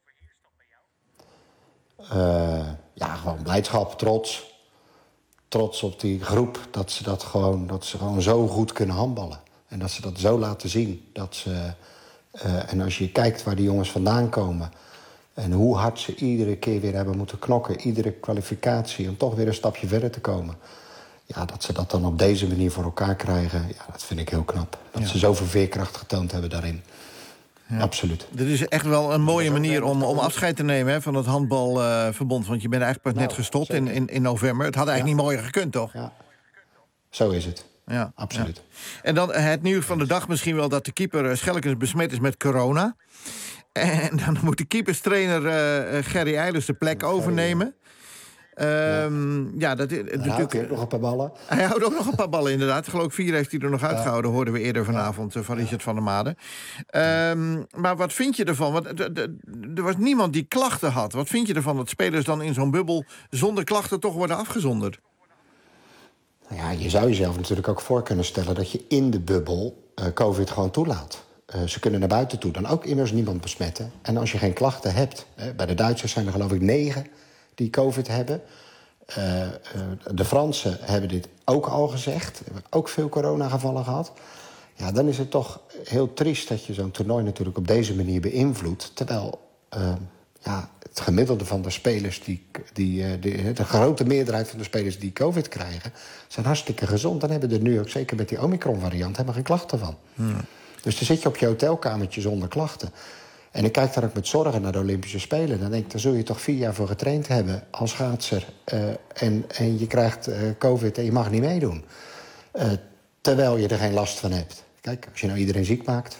Uh, ja, gewoon blijdschap, trots. Trots op die groep, dat ze, dat, gewoon, dat ze gewoon zo goed kunnen handballen. En dat ze dat zo laten zien. Dat ze, uh, en als je kijkt waar die jongens vandaan komen... en hoe hard ze iedere keer weer hebben moeten knokken... iedere kwalificatie, om toch weer een stapje verder te komen... ja, dat ze dat dan op deze manier voor elkaar krijgen... ja, dat vind ik heel knap. Dat ja. ze zoveel veerkracht getoond hebben daarin. Ja. Absoluut. Dit is echt wel een mooie manier om, om afscheid te nemen hè, van het handbalverbond. Uh, want je bent eigenlijk pas nou, net gestopt in, in, in november. Het had eigenlijk ja. niet mooier gekund, toch? Ja. Zo is het. Ja, absoluut. Ja. En dan het nieuws van de dag misschien wel dat de keeper Schelkens besmet is met corona. En dan moet de keeperstrainer uh, Gerry Eilers de plek ja, overnemen. Um, ja. ja, dat is natuurlijk. Hij houdt nog een paar ballen. Hij houdt ook nog een paar ballen, inderdaad. Ik geloof vier heeft hij er nog uitgehouden, ja. hoorden we eerder vanavond van Richard van der Made. Um, maar wat vind je ervan? Want er was niemand die klachten had. Wat vind je ervan dat spelers dan in zo'n bubbel zonder klachten toch worden afgezonderd? Nou ja, je zou jezelf natuurlijk ook voor kunnen stellen dat je in de bubbel uh, COVID gewoon toelaat. Uh, ze kunnen naar buiten toe, dan ook immers niemand besmetten. En als je geen klachten hebt, hè, bij de Duitsers zijn er geloof ik negen die COVID hebben. Uh, uh, de Fransen hebben dit ook al gezegd, hebben ook veel coronagevallen gehad. Ja, dan is het toch heel triest dat je zo'n toernooi natuurlijk op deze manier beïnvloedt. Terwijl uh, ja, het gemiddelde van de spelers, die, die, uh, die, de grote meerderheid van de spelers die COVID krijgen, zijn hartstikke gezond. Dan hebben er nu ook, zeker met die Omicron-variant, hebben geen klachten van. Hmm. Dus dan zit je op je hotelkamertje zonder klachten. En ik kijk daar ook met zorgen naar de Olympische Spelen. Dan denk ik, daar zul je toch vier jaar voor getraind hebben als schaatser. Uh, en, en je krijgt uh, COVID en je mag niet meedoen. Uh, terwijl je er geen last van hebt. Kijk, als je nou iedereen ziek maakt.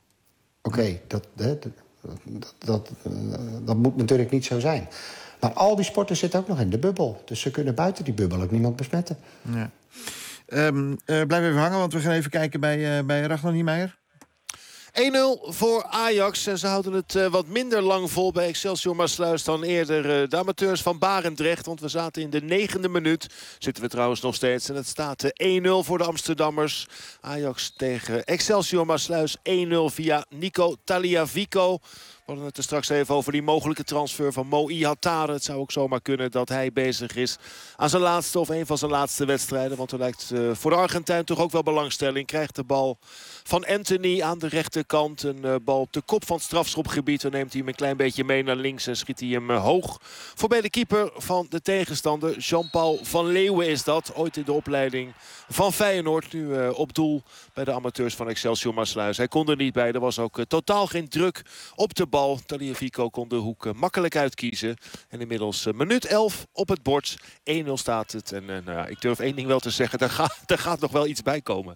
Oké, okay, dat, dat, dat, dat, dat moet natuurlijk niet zo zijn. Maar al die sporters zitten ook nog in de bubbel. Dus ze kunnen buiten die bubbel ook niemand besmetten. Ja. Um, uh, blijf even hangen, want we gaan even kijken bij, uh, bij Ragnar Niemeyer. één nul voor Ajax. En ze houden het uh, wat minder lang vol bij Excelsior Maassluis dan eerder uh, de amateurs van Barendrecht. Want we zaten in de negende minuut. Zitten we trouwens nog steeds. En het staat uh, één nul voor de Amsterdammers. Ajax tegen Excelsior Maassluis één nul via Nico Taliafico. We hadden het er straks even over die mogelijke transfer van Mo Ihatare. Het zou ook zomaar kunnen dat hij bezig is aan zijn laatste of een van zijn laatste wedstrijden. Want er lijkt uh, voor de Argentijn toch ook wel belangstelling. Krijgt de bal van Anthony aan de rechterkant. Een uh, bal op de kop van het strafschopgebied. Dan neemt hij hem een klein beetje mee naar links en schiet hij hem uh, hoog. Voorbij de keeper van de tegenstander. Jean-Paul van Leeuwen is dat. Ooit in de opleiding van Feyenoord. Nu uh, op doel bij de amateurs van Excelsior Maassluis. Hij kon er niet bij. Er was ook uh, totaal geen druk op de bal. Taliafico kon de hoek uh, makkelijk uitkiezen. En inmiddels uh, minuut elf op het bord. één nul staat het. En uh, nou ja, ik durf één ding wel te zeggen. Daar gaat, daar gaat nog wel iets bij komen.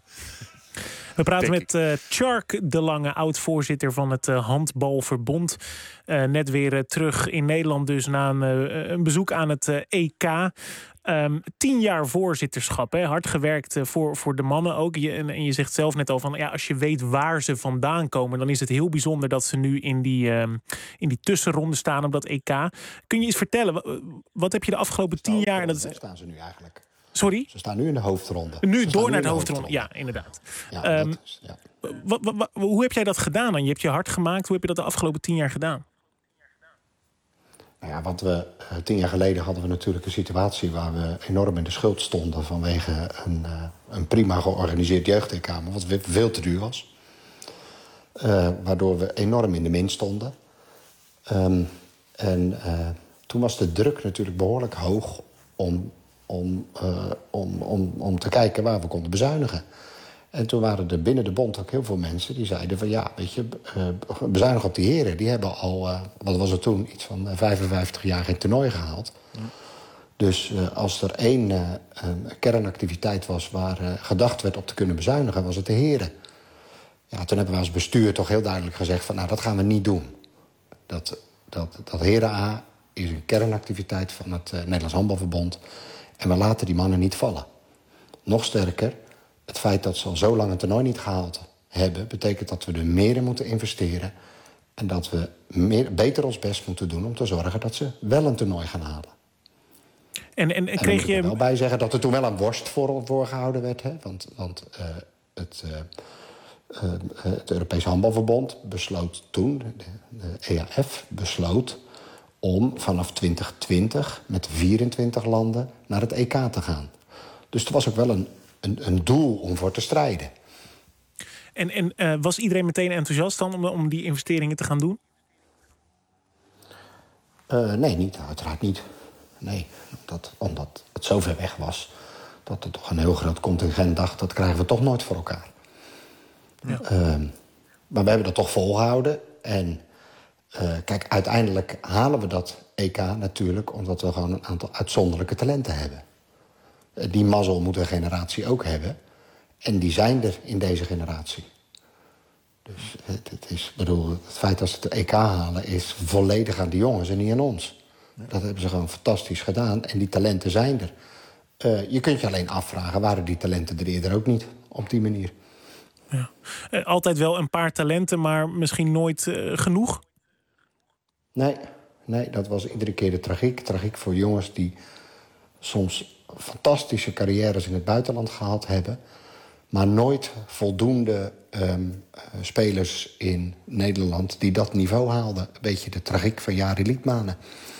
We praten met uh, Tjark de Lange, oud-voorzitter van het uh, Handbalverbond. Uh, net weer uh, terug in Nederland dus na een, uh, een bezoek aan het uh, E K. Um, tien jaar voorzitterschap, hè? Hard gewerkt uh, voor, voor de mannen ook. Je, en, en je zegt zelf net al van, ja, als je weet waar ze vandaan komen, dan is het heel bijzonder dat ze nu in die, um, in die tussenronde staan op dat E K. Kun je eens vertellen, wat, wat heb je de afgelopen tien jaar... En dat Daar staan ze nu eigenlijk. Sorry? Ze staan nu in de hoofdronde. Nu door naar de hoofdronde, ja, inderdaad. Ja, um, is, ja. wat, wat, wat, hoe heb jij dat gedaan dan? Je hebt je hard gemaakt. Hoe heb je dat de afgelopen tien jaar gedaan? Nou ja, wat we uh, tien jaar geleden hadden we natuurlijk een situatie waar we enorm in de schuld stonden vanwege een, uh, een prima georganiseerd jeugd-E K, maar wat veel te duur was. Uh, waardoor we enorm in de min stonden. Um, en uh, toen was de druk natuurlijk behoorlijk hoog om, om, uh, om, om, om te kijken waar we konden bezuinigen. En toen waren er binnen de bond ook heel veel mensen die zeiden van ja, weet je, uh, bezuinigen op die heren. Die hebben al, uh, wat was het toen, iets van vijfenvijftig jaar geen toernooi gehaald. Ja. Dus uh, als er één uh, een kernactiviteit was waar uh, gedacht werd op te kunnen bezuinigen, was het de heren. Ja, toen hebben we als bestuur toch heel duidelijk gezegd van nou, dat gaan we niet doen. Dat, dat, dat heren A is een kernactiviteit van het uh, Nederlands Handbalverbond. En we laten die mannen niet vallen. Nog sterker, het feit dat ze al zo lang een toernooi niet gehaald hebben, betekent dat we er meer in moeten investeren. En dat we meer, beter ons best moeten doen om te zorgen dat ze wel een toernooi gaan halen. En, en, en, en kreeg moet je er wel bij zeggen dat er toen wel een worst voor, voor gehouden werd. Hè? Want, want uh, het, uh, uh, het Europese Handbalverbond besloot toen, de, de E A F besloot, om vanaf twintig twintig met vierentwintig landen naar het E K te gaan. Dus er was ook wel een, een, een doel om voor te strijden. En, en uh, was iedereen meteen enthousiast dan om, om die investeringen te gaan doen? Uh, nee, niet, uiteraard niet. Nee, dat, omdat het zo ver weg was dat er toch een heel groot contingent dacht, dat krijgen we toch nooit voor elkaar. Ja. Uh, maar we hebben dat toch volgehouden. En uh, kijk, uiteindelijk halen we dat E K natuurlijk omdat we gewoon een aantal uitzonderlijke talenten hebben. Uh, die mazzel moet een generatie ook hebben. En die zijn er in deze generatie. Dus het, het, is, bedoel, het feit dat ze het E K halen is volledig aan die jongens en niet aan ons. Ja. Dat hebben ze gewoon fantastisch gedaan. En die talenten zijn er. Uh, je kunt je alleen afvragen, waren die talenten er eerder ook niet op die manier? Ja. Uh, altijd wel een paar talenten, maar misschien nooit uh, genoeg? Nee, nee, dat was iedere keer de tragiek. Tragiek voor jongens die soms fantastische carrières in het buitenland gehad hebben, maar nooit voldoende um, uh, spelers in Nederland die dat niveau haalden. Een beetje de tragiek van Jari Liedmanen.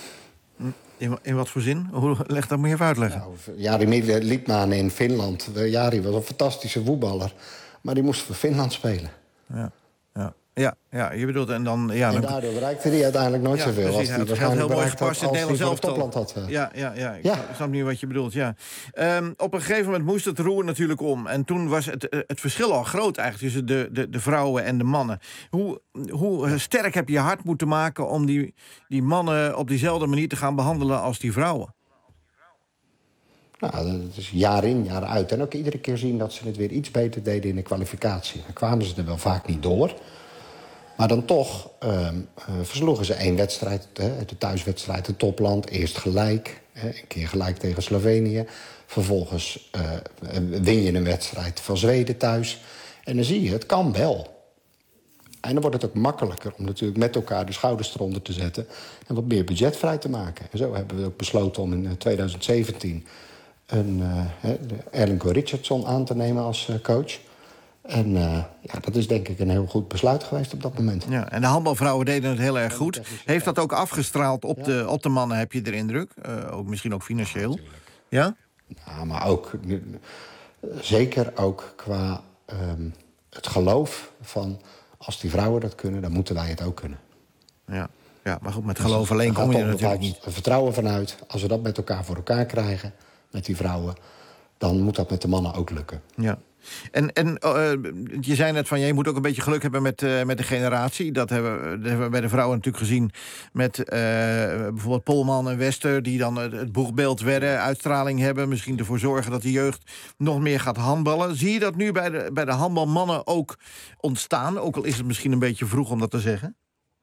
In, in wat voor zin? Hoe, leg dat moet je even uitleggen. Nou, Jari Liedmanen in Finland. Jari was een fantastische voetballer, maar die moest voor Finland spelen. Ja, ja. Ja, ja, je bedoelt en dan... Ja, en dan... daardoor bereikte hij uiteindelijk nooit ja, zoveel. Precies, als hij waarschijnlijk heel mooi gepast in het Nederlands elftal. Topland had. Uh. Ja, ja, ja, ik ja. snap, snap niet wat je bedoelt, ja. Um, op een gegeven moment moest het roer natuurlijk om. En toen was het, het verschil al groot eigenlijk tussen de, de, de vrouwen en de mannen. Hoe, hoe sterk heb je je hart moeten maken om die, die mannen op diezelfde manier te gaan behandelen als die vrouwen? Nou, dat is jaar in, jaar uit. En ook iedere keer zien dat ze het weer iets beter deden in de kwalificatie. Dan kwamen ze er wel vaak niet door. Maar dan toch uh, uh, versloegen ze één wedstrijd, hè, de thuiswedstrijd, het topland. Eerst gelijk, hè, een keer gelijk tegen Slovenië. Vervolgens uh, win je een wedstrijd van Zweden thuis. En dan zie je, het kan wel. En dan wordt het ook makkelijker om natuurlijk met elkaar de schouders eronder te zetten en wat meer budget vrij te maken. En zo hebben we ook besloten om in twintig zeventien een uh, Erlingo Richardsson aan te nemen als uh, coach. En uh, ja, dat is denk ik een heel goed besluit geweest op dat moment. Ja, en de handbalvrouwen deden het heel erg goed. Heeft dat ook afgestraald op, ja. de, op de mannen, heb je de indruk? Uh, ook, misschien ook financieel? Ja? Ja, maar ook, zeker ook qua um, het geloof van, als die vrouwen dat kunnen, dan moeten wij het ook kunnen. Ja, ja maar goed, met geloof alleen kom je er natuurlijk niet. Er vertrouwen vanuit, als we dat met elkaar voor elkaar krijgen, met die vrouwen, dan moet dat met de mannen ook lukken. Ja. En, en uh, je zei net van, je moet ook een beetje geluk hebben met, uh, met de generatie. Dat hebben, dat hebben we bij de vrouwen natuurlijk gezien met uh, bijvoorbeeld Polman en Wester, die dan het, het boegbeeld werden, uitstraling hebben, misschien ervoor zorgen dat de jeugd nog meer gaat handballen. Zie je dat nu bij de, bij de handbalmannen ook ontstaan? Ook al is het misschien een beetje vroeg om dat te zeggen.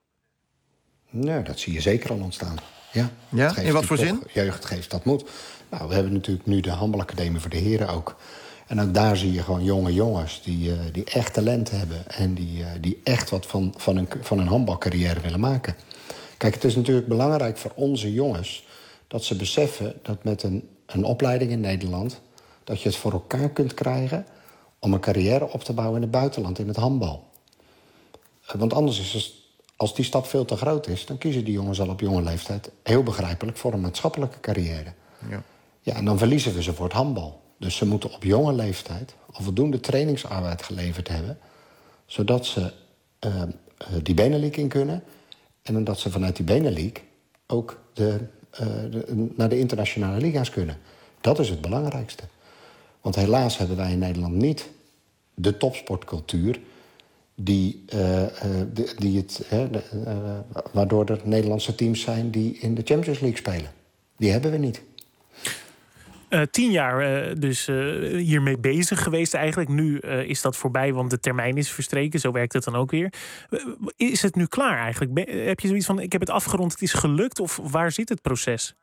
Nee, dat zie je zeker al ontstaan. Ja, ja? In wat voor zin? Jeugd geeft dat moet. Nou, we hebben natuurlijk nu de handbalacademie voor de heren ook. En ook daar zie je gewoon jonge jongens die, uh, die echt talent hebben en die, uh, die echt wat van, van, een, van een handbalcarrière willen maken. Kijk, het is natuurlijk belangrijk voor onze jongens dat ze beseffen dat met een, een opleiding in Nederland, dat je het voor elkaar kunt krijgen om een carrière op te bouwen in het buitenland, in het handbal. Uh, want anders is het, als die stap veel te groot is, dan kiezen die jongens al op jonge leeftijd heel begrijpelijk voor een maatschappelijke carrière. Ja, ja en dan verliezen we ze voor het handbal. Dus ze moeten op jonge leeftijd al voldoende trainingsarbeid geleverd hebben, zodat ze uh, uh, die Benelux in kunnen. En omdat ze vanuit die Benelux ook de, uh, de, naar de internationale liga's kunnen. Dat is het belangrijkste. Want helaas hebben wij in Nederland niet de topsportcultuur die, uh, uh, die, die het, uh, de, uh, waardoor er Nederlandse teams zijn die in de Champions League spelen. Die hebben we niet. Uh, tien jaar uh, dus uh, hiermee bezig geweest eigenlijk. Nu uh, is dat voorbij, want de termijn is verstreken. Zo werkt het dan ook weer. Uh, is het nu klaar eigenlijk? Ben, heb je zoiets van, ik heb het afgerond, het is gelukt? Of waar zit het proces?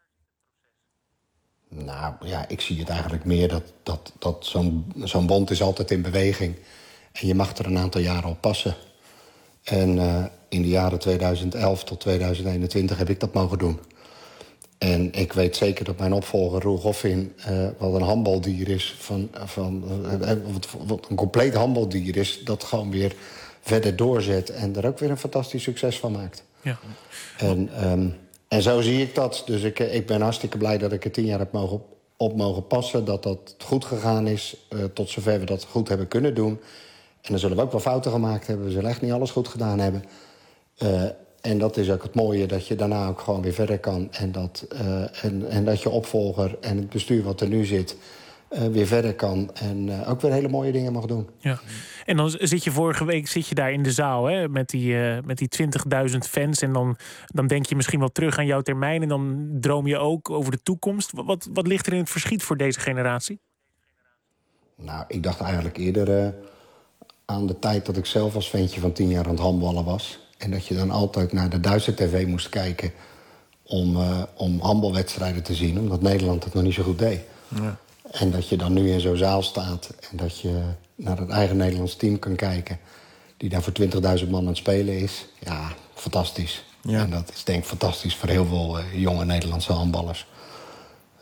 Nou ja, ik zie het eigenlijk meer dat, dat, dat zo'n zo'n bond is altijd in beweging. En je mag er een aantal jaren op passen. En uh, in de jaren tweeduizend elf tot tweeduizend eenentwintig heb ik dat mogen doen. En ik weet zeker dat mijn opvolger Roel Goffin, uh, wat een handbaldier is, van, van, uh, wat, wat een compleet handbaldier is, dat gewoon weer verder doorzet en er ook weer een fantastisch succes van maakt. Ja. En, um, en zo zie ik dat. Dus ik, ik ben hartstikke blij dat ik er tien jaar heb mogen, op mogen passen, dat dat goed gegaan is, uh, tot zover we dat goed hebben kunnen doen. En dan zullen we ook wel fouten gemaakt hebben. We zullen echt niet alles goed gedaan hebben. Uh, En dat is ook het mooie, dat je daarna ook gewoon weer verder kan. En dat, uh, en, en dat je opvolger en het bestuur wat er nu zit uh, weer verder kan. En uh, ook weer hele mooie dingen mag doen. Ja. En dan zit je vorige week zit je daar in de zaal, hè, met die, uh, met die twintigduizend fans. En dan, dan denk je misschien wel terug aan jouw termijn. En dan droom je ook over de toekomst. Wat, wat ligt er in het verschiet voor deze generatie? Nou, ik dacht eigenlijk eerder uh, aan de tijd dat ik zelf als ventje van tien jaar aan het handballen was. En dat je dan altijd naar de Duitse tv moest kijken om, uh, om handbalwedstrijden te zien, omdat Nederland het nog niet zo goed deed. Ja. En dat je dan nu in zo'n zaal staat en dat je naar het eigen Nederlands team kan kijken, die daar voor twintigduizend man aan het spelen is. Ja, fantastisch. Ja. En dat is denk ik fantastisch voor heel veel uh, jonge Nederlandse handballers.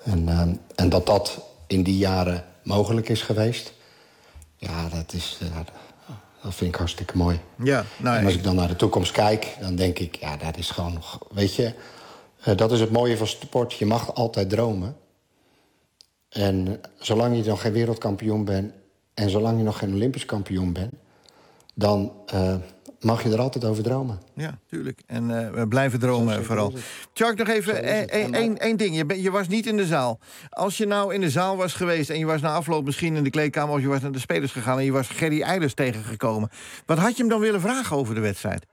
En, uh, en dat dat in die jaren mogelijk is geweest... ja, dat, is, uh, dat vind ik hartstikke mooi. Ja, nou, en als ik dan naar de toekomst kijk, dan denk ik... ja, dat is gewoon nog... Weet je, uh, dat is het mooie van sport. Je mag altijd dromen. En zolang je nog geen wereldkampioen bent... en zolang je nog geen Olympisch kampioen bent... dan uh, mag je er altijd over dromen. Ja, tuurlijk. En uh, we blijven dromen vooral. Chuck, nog even één ding. Je, ben, je was niet in de zaal. Als je nou in de zaal was geweest... en je was na afloop misschien in de kleedkamer... of je was naar de spelers gegaan... en je was Gerry Eilers tegengekomen... wat had je hem dan willen vragen over de wedstrijd?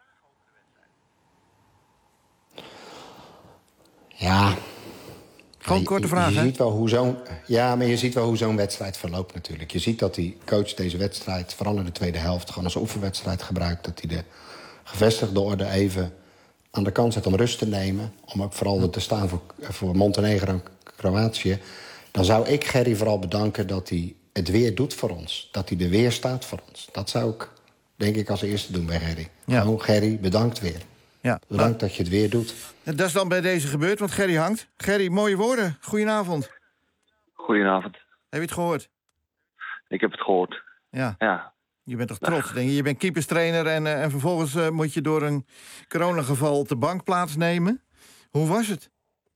Ja... Gewoon een korte vraag, je, je hè? Ziet wel hoe zo'n, ja, maar je ziet wel hoe zo'n wedstrijd verloopt natuurlijk. Je ziet dat die coach deze wedstrijd, vooral in de tweede helft... gewoon als oefenwedstrijd gebruikt. Dat hij de gevestigde orde even aan de kant zet om rust te nemen. Om ook vooral te staan voor, voor Montenegro en Kroatië. Dan zou ik Gerry vooral bedanken dat hij het weer doet voor ons. Dat hij er weer staat voor ons. Dat zou ik, denk ik, als eerste doen bij Gerry. Ja. Gewoon, Gerry, bedankt weer. Ja, bedankt maar... dat je het weer doet. Dat is dan bij deze gebeurd, want Gerry hangt. Gerry, mooie woorden. Goedenavond. Goedenavond. Heb je het gehoord? Ik heb het gehoord. Ja. ja. Je bent toch trots, denk je? Je bent keeperstrainer en, uh, en vervolgens uh, moet je door een coronageval op de bank plaatsnemen. Hoe was het?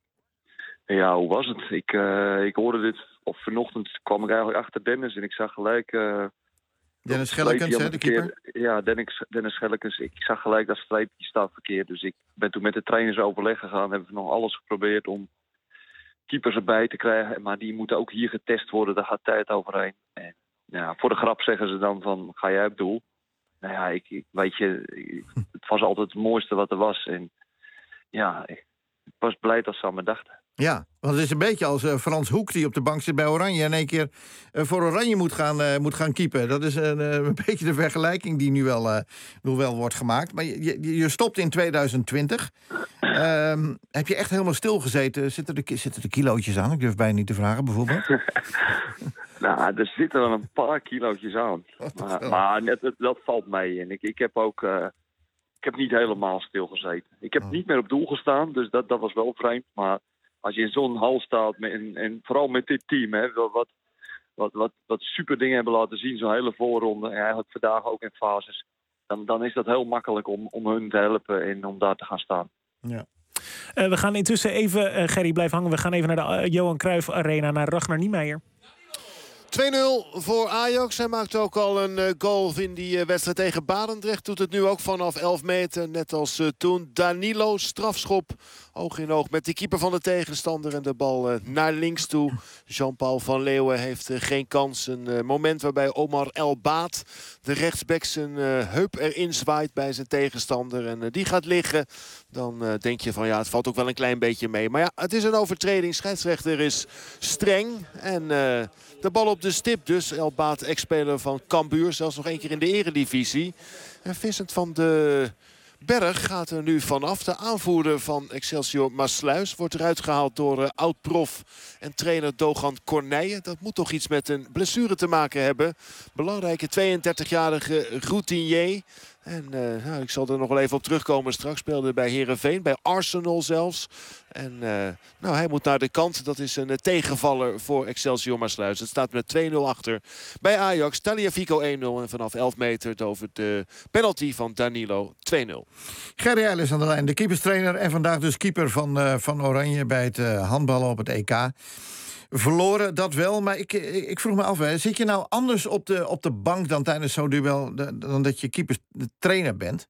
Ja, hoe was het? Ik, uh, ik hoorde dit, of vanochtend kwam ik eigenlijk achter Dennis en ik zag gelijk... Uh, Dennis Schellekens, hè, de keeper? Ja, Dennis, Dennis Schellekens. Ik zag gelijk dat streepje staat verkeerd. Dus ik ben toen met de trainers overleg gegaan. Hebben we nog alles geprobeerd om keepers erbij te krijgen. Maar die moeten ook hier getest worden. Daar gaat tijd overheen. En ja, voor de grap zeggen ze dan van, ga jij op doel? Nou ja, ik, ik weet je, ik, het was altijd het mooiste wat er was. En ja, ik was blij dat ze aan me dachten. Ja, want het is een beetje als uh, Frans Hoek die op de bank zit bij Oranje... en in één keer uh, voor Oranje moet gaan, uh, moet gaan keepen. Dat is een, uh, een beetje de vergelijking die nu wel, uh, nu wel wordt gemaakt. Maar je, je, je stopt in twintig twintig. Uh, heb je echt helemaal stilgezeten? Zitten er, zitten er kilootjes aan? Ik durf bijna niet te vragen, bijvoorbeeld. Nou, er zitten wel een paar kilootjes aan. Maar, maar net, dat, dat valt mee. En ik, ik heb ook... Uh, ik heb niet helemaal stilgezeten. Ik heb oh. niet meer op doel gestaan, dus dat, dat was wel vreemd. Maar... als je in zo'n hal staat, met, en, en vooral met dit team... Hè, wat, wat, wat, wat super dingen hebben laten zien, zo'n hele voorronde... en eigenlijk vandaag ook in fases... dan, dan is dat heel makkelijk om, om hun te helpen en om daar te gaan staan. Ja. Uh, we gaan intussen even, uh, Gerry, blijf hangen... we gaan even naar de uh, Johan Cruijff Arena, naar Ragnar Niemeyer. twee nul voor Ajax. Hij maakt ook al een uh, goal in die uh, wedstrijd tegen Barendrecht. Doet het nu ook vanaf elf meter. Net als uh, toen. Danilo, strafschop. Oog in oog met de keeper van de tegenstander. En de bal uh, naar links toe. Jean-Paul van Leeuwen heeft uh, geen kans. Een uh, moment waarbij Omar El Baat, de rechtsback, zijn uh, heup erin zwaait bij zijn tegenstander. En uh, die gaat liggen. Dan uh, denk je van ja, het valt ook wel een klein beetje mee. Maar ja, het is een overtreding. Scheidsrechter is streng. En uh, de bal op de stip dus. El Baat, ex-speler van Cambuur. Zelfs nog één keer in de eredivisie. En Vincent van de Berg gaat er nu vanaf. De aanvoerder van Excelsior Maassluis wordt eruit gehaald door uh, oud-prof en trainer Dogan Corneille. Dat moet toch iets met een blessure te maken hebben. Belangrijke tweeëndertigjarige routinier. En uh, nou, ik zal er nog wel even op terugkomen straks. Speelde bij Heerenveen, bij Arsenal zelfs. En uh, nou, hij moet naar de kant. Dat is een uh, tegenvaller voor Excelsior Maassluis. Het staat met twee nul achter bij Ajax. Tagliafico één nul en vanaf elf meter over de penalty van Danilo twee nul. Gerry Eilers aan de lijn, de keeperstrainer. En vandaag dus keeper van, uh, van Oranje bij het uh, handballen op het E K. Verloren, dat wel. Maar ik, ik vroeg me af, hè, zit je nou anders op de, op de bank dan tijdens zo'n duel... dan dat je keeperstrainer bent?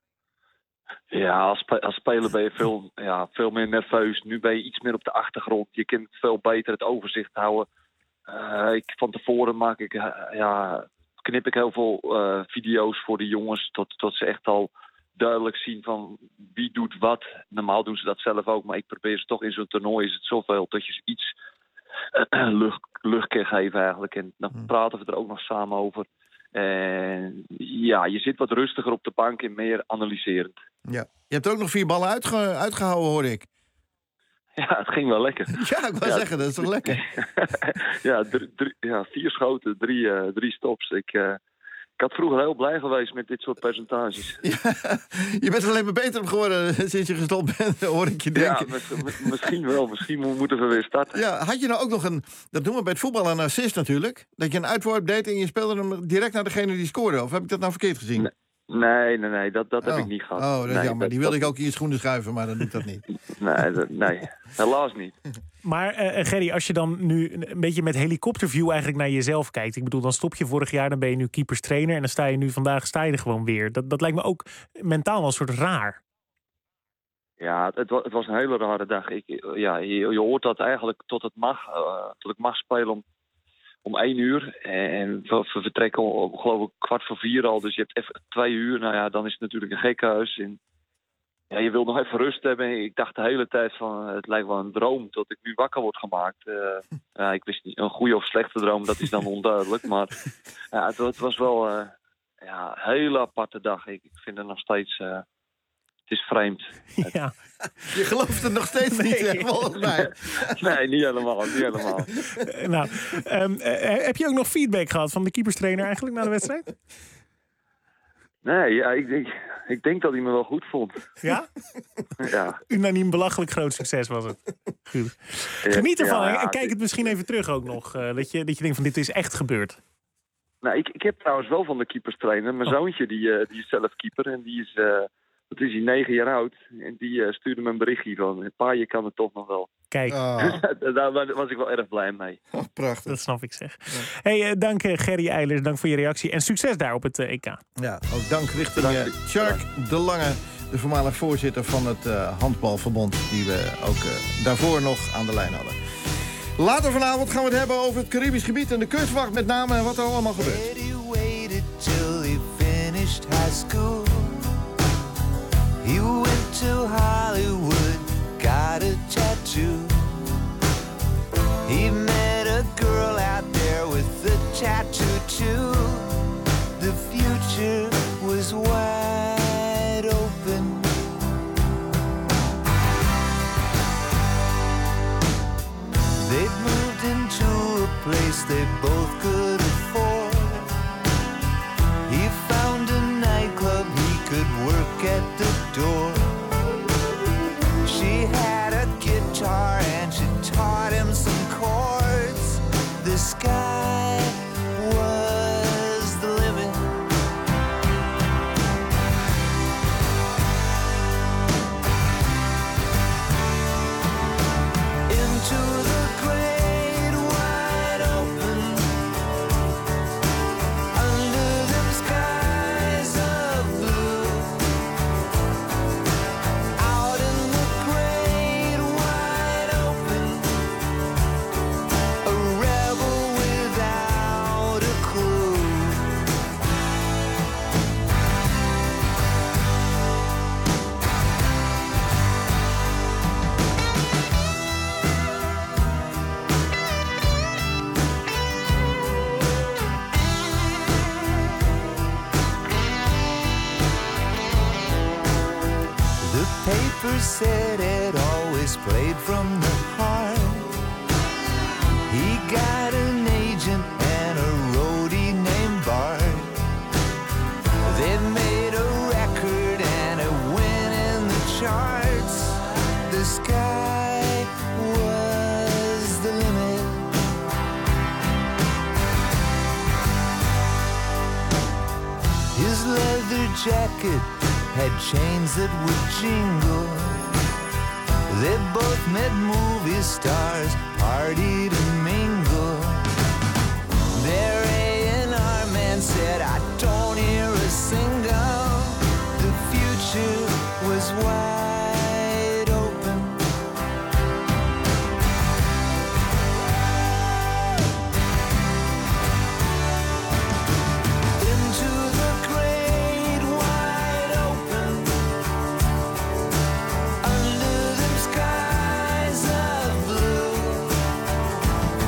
Ja, als, als speler ben je veel, ja, veel meer nerveus. Nu ben je iets meer op de achtergrond. Je kunt veel beter het overzicht houden. Uh, ik, van tevoren maak ik, uh, ja, knip ik heel veel uh, video's voor de jongens... Tot, tot ze echt al duidelijk zien van wie doet wat. Normaal doen ze dat zelf ook, maar ik probeer ze toch in zo'n toernooi... is het zoveel dat je ze iets uh, lucht, lucht kan geven eigenlijk. En dan hmm. praten we er ook nog samen over... En ja, je zit wat rustiger op de bank en meer analyserend. Ja. Je hebt er ook nog vier ballen uitge uitgehouden, hoor ik. Ja, het ging wel lekker. Ja, ik wou ja. zeggen, dat is toch lekker? ja, drie, drie, ja, vier schoten, drie, uh, drie stops. Ik, uh, Ik had vroeger heel blij geweest met dit soort percentages. Ja, je bent er alleen maar beter op geworden sinds je gestopt bent, hoor ik je denken. Ja, mis, mis, misschien wel. Misschien moeten we weer starten. Ja, had je nou ook nog een, dat noemen we bij het voetbal een assist natuurlijk, dat je een uitworp deed en je speelde hem direct naar degene die scoorde? Of heb ik dat nou verkeerd gezien? Nee. Nee, nee, nee, dat, dat oh. heb ik niet gehad. Oh, dat is nee, jammer. Dat, die wilde dat... ik ook in je schoenen schuiven, maar dan doe ik dat niet. nee, dat, nee, helaas niet. Maar uh, Gerry, als je dan nu een beetje met helikopterview eigenlijk naar jezelf kijkt. Ik bedoel, dan stop je vorig jaar, dan ben je nu keeperstrainer. En dan sta je nu vandaag sta je er gewoon weer. Dat, dat lijkt me ook mentaal wel een soort raar. Ja, het, het was een hele rare dag. Ik, ja, je, je hoort dat eigenlijk tot het mag, uh, tot ik mag spelen om... om één uur. En we vertrekken om, geloof ik, kwart voor vier al. Dus je hebt even twee uur. Nou ja, dan is het natuurlijk een gekhuis. En ja, je wil nog even rust hebben. Ik dacht de hele tijd van, het lijkt wel een droom tot ik nu wakker word gemaakt. Uh, ja, ik wist niet, een goede of slechte droom, dat is dan onduidelijk. Maar ja, het, het was wel uh, ja, een hele aparte dag. Ik, ik vind het nog steeds... Uh, Het is vreemd. Ja. Je gelooft het nog steeds nee. niet, hè, volgens mij. Nee, niet helemaal. Niet helemaal. nou, um, uh, heb je ook nog feedback gehad van de keeperstrainer eigenlijk na de wedstrijd? Nee, ja, ik, denk, ik denk dat hij me wel goed vond. Ja? Ja. Unaniem belachelijk groot succes was het. Goed. Geniet ervan ja, ja, en kijk het misschien even terug ook nog. Uh, dat, je, dat je denkt van dit is echt gebeurd. Nou, ik, ik heb trouwens wel van de keeperstrainer. Mijn oh. zoontje die, uh, die is zelf keeper en die is... Uh, Dat is hij negen jaar oud. En die uh, stuurde me een berichtje van... Pa, je kan het toch nog wel. Kijk. Oh. Daar was ik wel erg blij mee. Oh, prachtig. Dat snap ik, zeg. Ja. Hey, uh, dank uh, Gerry Eilers. Dank voor je reactie. En succes daar op het uh, E K. Ja, ook dank richting uh, Tjark de Lange... de voormalig voorzitter van het uh, handbalverbond... die we ook uh, daarvoor nog aan de lijn hadden. Later vanavond gaan we het hebben over het Caribisch gebied... en de kustwacht met name en wat er allemaal gebeurt. He went to Hollywood, got a tattoo. He met a girl out there with a tattoo too. The future was wide open. They'd moved into a place they both could afford. He found a nightclub he could work at the door. She had a guitar and she taught him some chords. The sky was the limit. Into the great wide open, under them skies of blue. Out in the great wide open, a rebel without a clue. The paper said it always played from the heart. He got an agent and a roadie named Bart. They made a record and it went in the charts. The sky was the limit. His leather jacket had chains that would jingle. They both met movie stars, partied and mingled. Their A and R man said, I don't hear a single. The future was wide open. Into the great wide open, under them skies of blue.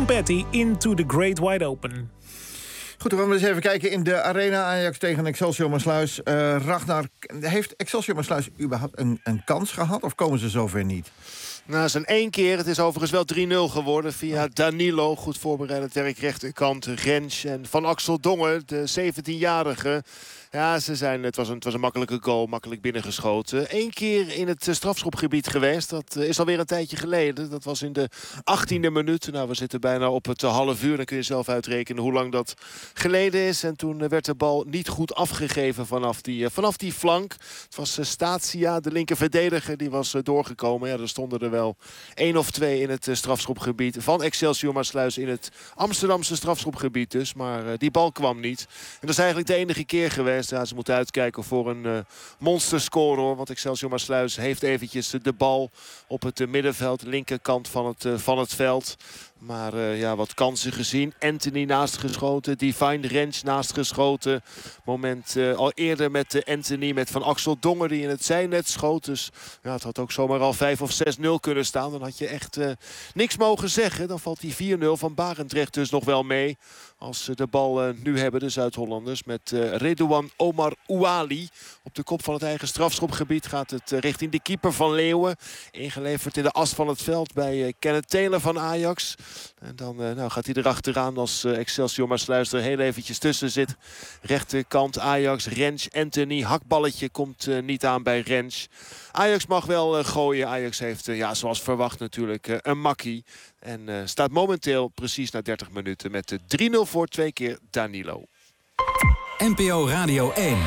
Petty, Into the Great Wide Open. Goed, dan gaan we eens even kijken in de arena. Ajax tegen Excelsior Maassluis. Uh, Ragnar, heeft Excelsior Maassluis überhaupt een, een kans gehad? Of komen ze zover niet? Nou, zijn één keer. Het is overigens wel drie nul geworden via Danilo. Goed voorbereid werk rechterkant. Rens en Van Axel Dongen, de zeventienjarige. Ja, ze zijn, het, was een, het was een makkelijke goal, makkelijk binnengeschoten. Eén keer in het strafschopgebied geweest. Dat is alweer een tijdje geleden. Dat was in de achttiende minuut. Nou, we zitten bijna op het half uur. Dan kun je zelf uitrekenen hoe lang dat geleden is. En toen werd de bal niet goed afgegeven vanaf die, vanaf die flank. Het was Statia, de linker verdediger, die was doorgekomen. Ja, er stonden er wel één of twee in het strafschopgebied van Excelsior Maassluis in het Amsterdamse strafschopgebied dus. Maar uh, die bal kwam niet. En dat is eigenlijk de enige keer geweest. Ja, ze moeten uitkijken voor een uh, monsterscore hoor. Want Excelsior Maassluis heeft eventjes de bal op het uh, middenveld. Linkerkant van het, uh, van het veld. Maar uh, ja, wat kansen gezien. Anthony naast geschoten. Divine Rens naast geschoten. Moment uh, al eerder met uh, Anthony. Met Van Axel Dongen die in het zijnet schoot. Dus ja, het had ook zomaar al vijf of zes nul kunnen staan. Dan had je echt uh, niks mogen zeggen. Dan valt die vier nul van Barendrecht dus nog wel mee. Als ze de bal uh, nu hebben, de Zuid-Hollanders. Met uh, Redouan Omar Ouali. Op de kop van het eigen strafschopgebied gaat het uh, richting de keeper van Leeuwen. Ingeleverd in de as van het veld bij uh, Kenneth Taylor van Ajax. En dan uh, nou, gaat hij erachteraan als uh, Excelsior Maassluis er heel eventjes tussen zit. Rechterkant Ajax, Rens, Anthony. Hakballetje komt uh, niet aan bij Rens. Ajax mag wel uh, gooien. Ajax heeft, uh, ja, zoals verwacht natuurlijk, uh, een makkie. En uh, staat momenteel precies na dertig minuten met de drie nul voor twee keer Danilo. N P O Radio één.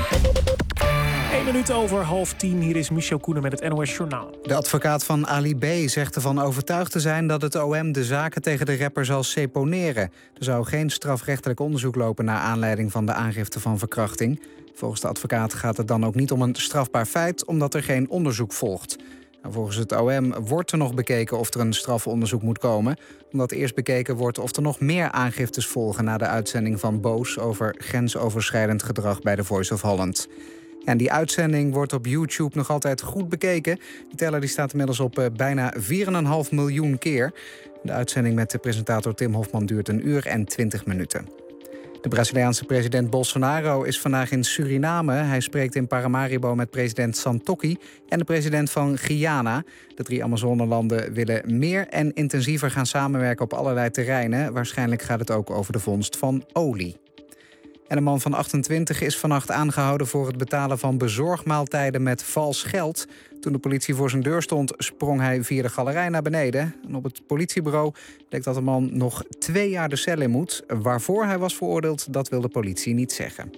Eén minuut over half tien. Hier is Michel Koenen met het N O S Journaal. De advocaat van Ali B. zegt ervan overtuigd te zijn dat het O M de zaken tegen de rapper zal seponeren. Er zou geen strafrechtelijk onderzoek lopen naar aanleiding van de aangifte van verkrachting. Volgens de advocaat gaat het dan ook niet om een strafbaar feit, omdat er geen onderzoek volgt. Nou, volgens het O M wordt er nog bekeken of er een strafonderzoek moet komen, omdat eerst bekeken wordt of er nog meer aangiftes volgen na de uitzending van Boos over grensoverschrijdend gedrag bij The Voice of Holland. En die uitzending wordt op YouTube nog altijd goed bekeken. Die teller die staat inmiddels op uh, bijna vier komma vijf miljoen keer. De uitzending met de presentator Tim Hofman duurt een uur en twintig minuten. De Braziliaanse president Bolsonaro is vandaag in Suriname. Hij spreekt in Paramaribo met president Santokki en de president van Guyana. De drie Amazonelanden willen meer en intensiever gaan samenwerken op allerlei terreinen. Waarschijnlijk gaat het ook over de vondst van olie. En een man van achtentwintig is vannacht aangehouden voor het betalen van bezorgmaaltijden met vals geld. Toen de politie voor zijn deur stond, sprong hij via de galerij naar beneden. En op het politiebureau bleek dat de man nog twee jaar de cel in moet. Waarvoor hij was veroordeeld, dat wil de politie niet zeggen.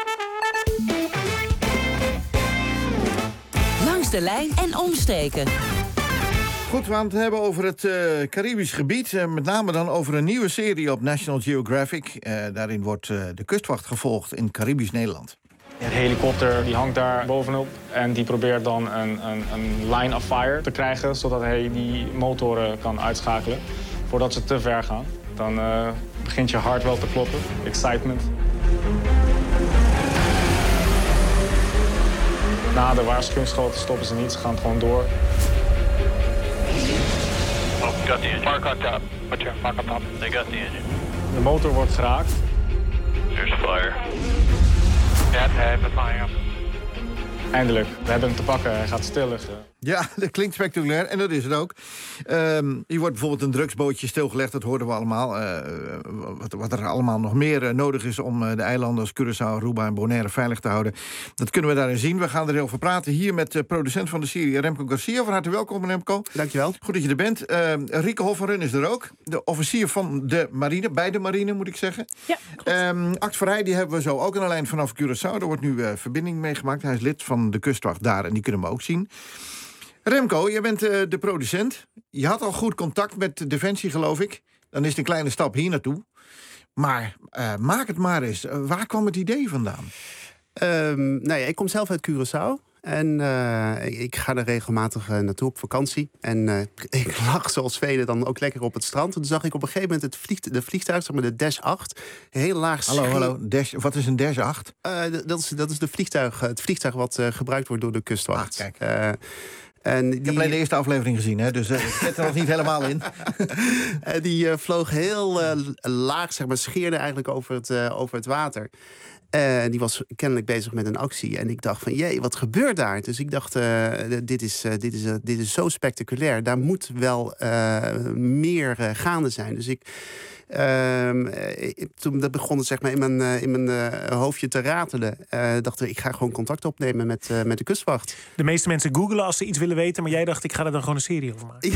Langs de lijn en omstreken. Goed, we gaan het hebben over het uh, Caribisch gebied. Uh, met name dan over een nieuwe serie op National Geographic. Uh, daarin wordt uh, de kustwacht gevolgd in Caribisch Nederland. Een helikopter die hangt daar bovenop en die probeert dan een, een, een line of fire te krijgen, zodat hij die motoren kan uitschakelen voordat ze te ver gaan. Dan uh, begint je hart wel te kloppen, excitement. Na de waarschuwingsschoten stoppen ze niet, ze gaan gewoon door. Oh, got the engine. Mark on top. Roger, mark on top. They got the engine. De motor wordt geraakt. There's fire. Ja, hij heeft fire. Eindelijk, we hebben hem te pakken, hij gaat stil liggen. Ja, dat klinkt spectaculair en dat is het ook. Um, hier wordt bijvoorbeeld een drugsbootje stilgelegd, dat hoorden we allemaal. Uh, wat, wat er allemaal nog meer uh, nodig is om uh, de eilanden als Curaçao, Aruba en Bonaire veilig te houden. Dat kunnen we daarin zien. We gaan er over praten hier met de uh, producent van de serie, Remco Garcia. Van harte welkom, Remco. Dankjewel. Goed dat je er bent. Uh, Rieke Hofferun is er ook. De officier van de marine, bij de marine moet ik zeggen. Ja, um, Act Verheij, die hebben we zo ook aan de lijn vanaf Curaçao. Er wordt nu uh, verbinding meegemaakt. Hij is lid van de kustwacht daar en die kunnen we ook zien. Remco, jij bent uh, de producent. Je had al goed contact met Defensie, geloof ik. Dan is het een kleine stap hier naartoe. Maar uh, maak het maar eens. Uh, waar kwam het idee vandaan? Um, nou ja, ik kom zelf uit Curaçao. En uh, ik ga er regelmatig uh, naartoe op vakantie. En uh, ik lag zoals velen dan ook lekker op het strand. En toen zag ik op een gegeven moment het vlieg, de vliegtuig, zeg maar de Dash acht. Heel laag Hallo, hallo. Dash, wat is een Dash acht? Uh, dat, is, dat is de vliegtuig, het vliegtuig wat uh, gebruikt wordt door de kustwacht. Ah, kijk. Uh, En die... Ik heb alleen de eerste aflevering gezien, hè, dus uh, ik zit er nog niet helemaal in. En die uh, vloog heel uh, laag, zeg maar, scheerde eigenlijk over het, uh, over het water. En uh, die was kennelijk bezig met een actie. En ik dacht van, jee, wat gebeurt daar? Dus ik dacht, uh, dit, is, uh, dit, is, uh, dit is zo spectaculair. Daar moet wel uh, meer uh, gaande zijn. Dus ik... Uh, toen dat begon het zeg maar in mijn, uh, in mijn uh, hoofdje te ratelen. Uh, dacht ik, ik ga gewoon contact opnemen met, uh, met de kustwacht. De meeste mensen googelen als ze iets willen weten, maar jij dacht, ik ga er dan gewoon een serie over maken.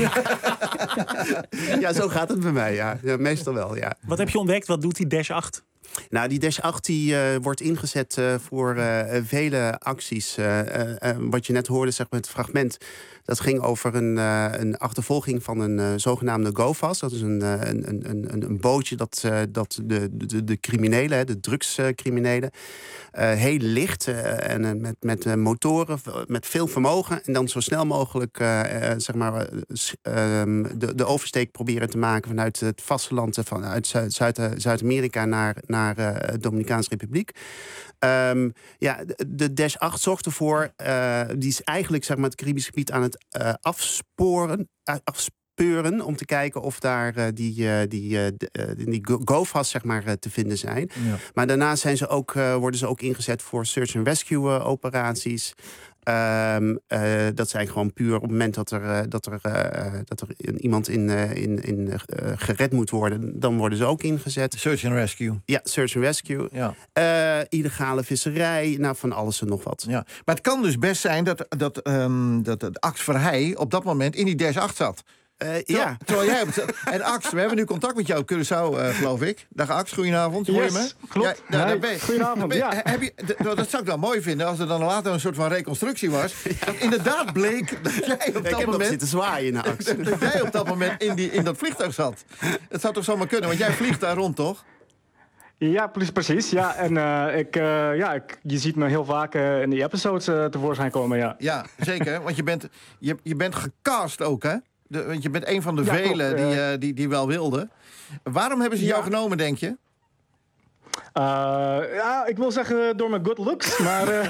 Ja, zo gaat het bij mij, ja. Ja, meestal wel, ja. Wat heb je ontdekt? Wat doet die Dash acht? Nou, die Dash acht die, uh, wordt ingezet uh, voor uh, vele acties. Uh, uh, uh, wat je net hoorde, zeg maar, het fragment... dat ging over een, uh, een achtervolging van een uh, zogenaamde GoFast. Dat is een, uh, een, een, een, een bootje dat, uh, dat de, de, de criminelen, de drugscriminelen... Uh, heel licht uh, en uh, met, met uh, motoren, met veel vermogen... en dan zo snel mogelijk uh, uh, zeg maar, uh, de, de oversteek proberen te maken... vanuit het vasteland, vanuit Zuid, Zuid-Amerika naar, naar uh, de Dominicaanse Republiek. Um, ja, de, de Dash acht zorgt ervoor, uh, die is eigenlijk zeg maar, het Caribisch gebied aan het uh, afsporen, uh, afspeuren... om te kijken of daar uh, die, uh, die, uh, die GoFast zeg maar, uh, te vinden zijn. Ja. Maar daarnaast zijn ze ook, uh, worden ze ook ingezet voor search-and-rescue uh, operaties... Um, uh, dat zijn gewoon puur op het moment dat er, uh, dat er, uh, dat er een, iemand in, uh, in, in, uh, gered moet worden... dan worden ze ook ingezet. Search and rescue. Ja, search and rescue. Ja. Uh, illegale visserij, nou van alles en nog wat. Ja. Maar het kan dus best zijn dat, dat, um, dat, dat Ax Verheij op dat moment in die Dash acht zat. Uh, Terwijl, ja. terwijl jij op, en Ax, we hebben nu contact met jou op Curaçao, uh, geloof ik. Dag Ax, goedenavond. Hoor je me? Yes, klopt. Ja, nou, nee, daar ben je, goedenavond, ben je, ja. Heb je, dat, dat zou ik wel mooi vinden als er dan later een soort van reconstructie was. Ja. Dat inderdaad bleek dat jij op ik dat heb moment... nog zitten zwaaien naar Ax. Dat, dat jij op dat moment in, die, in dat vliegtuig zat. Dat zou toch zomaar kunnen, want jij vliegt daar rond, toch? Ja, precies. Ja, en uh, ik, uh, ja, ik, je ziet me heel vaak uh, in die episodes uh, tevoorschijn komen, ja. Ja, zeker. Want je bent, je, je bent gecast ook, hè? De, want je bent een van de ja, velen klopt, die, uh, die, die wel wilden. Waarom hebben ze ja. jou genomen, denk je? Uh, ja, ik wil zeggen door mijn good looks, maar... Uh...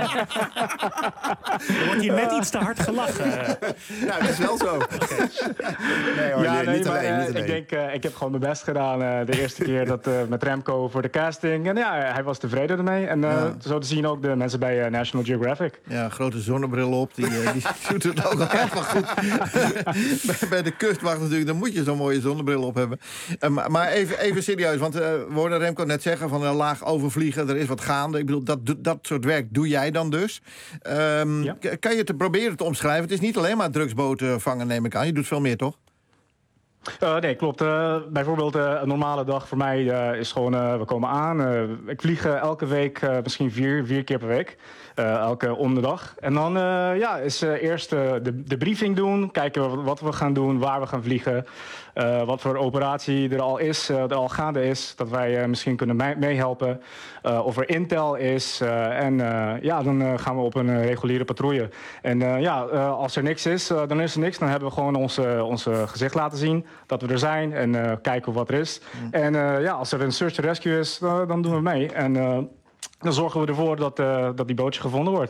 Er wordt hier net iets te hard gelachen. Nou, dat is wel zo. Okay. Nee hoor, ja, nee, nee, niet maar, alleen. uh, Niet alleen. Ik denk, uh, ik heb gewoon mijn best gedaan uh, de eerste keer dat, uh, met Remco voor de casting. En ja, hij was tevreden ermee. En uh, ja. zo te zien ook de mensen bij uh, National Geographic. Ja, grote zonnebril op, die, uh, die doet het ook al echt wel goed. bij, bij de kustwacht natuurlijk, dan moet je zo'n mooie zonnebril op hebben. Uh, maar maar even, even serieus, want uh, we hoorden Remco net zeggen van een laag overvliegen, er is wat gaande. Ik bedoel, dat, dat soort werk doe jij dan dus. Um, ja. Kan je het proberen te omschrijven? Het is niet alleen maar drugsboten vangen, neem ik aan. Je doet veel meer, toch? Uh, nee, klopt. Uh, bijvoorbeeld uh, een normale dag voor mij uh, is gewoon... Uh, we komen aan. Uh, ik vlieg uh, elke week uh, misschien vier, vier keer per week. Uh, elke om de dag. En dan uh, ja, is uh, eerst uh, de, de briefing doen. Kijken wat, wat we gaan doen, waar we gaan vliegen. Uh, wat voor operatie er al is, uh, er al gaande is. Dat wij uh, misschien kunnen me- meehelpen. Uh, of er intel is. Uh, en uh, ja, dan uh, gaan we op een uh, reguliere patrouille. En uh, ja, uh, als er niks is, uh, dan is er niks. Dan hebben we gewoon onze, onze gezicht laten zien. Dat we er zijn en uh, kijken wat er is. Mm. En uh, ja, als er een search and rescue is, uh, dan doen we mee. En uh, dan zorgen we ervoor dat, uh, dat die bootje gevonden wordt.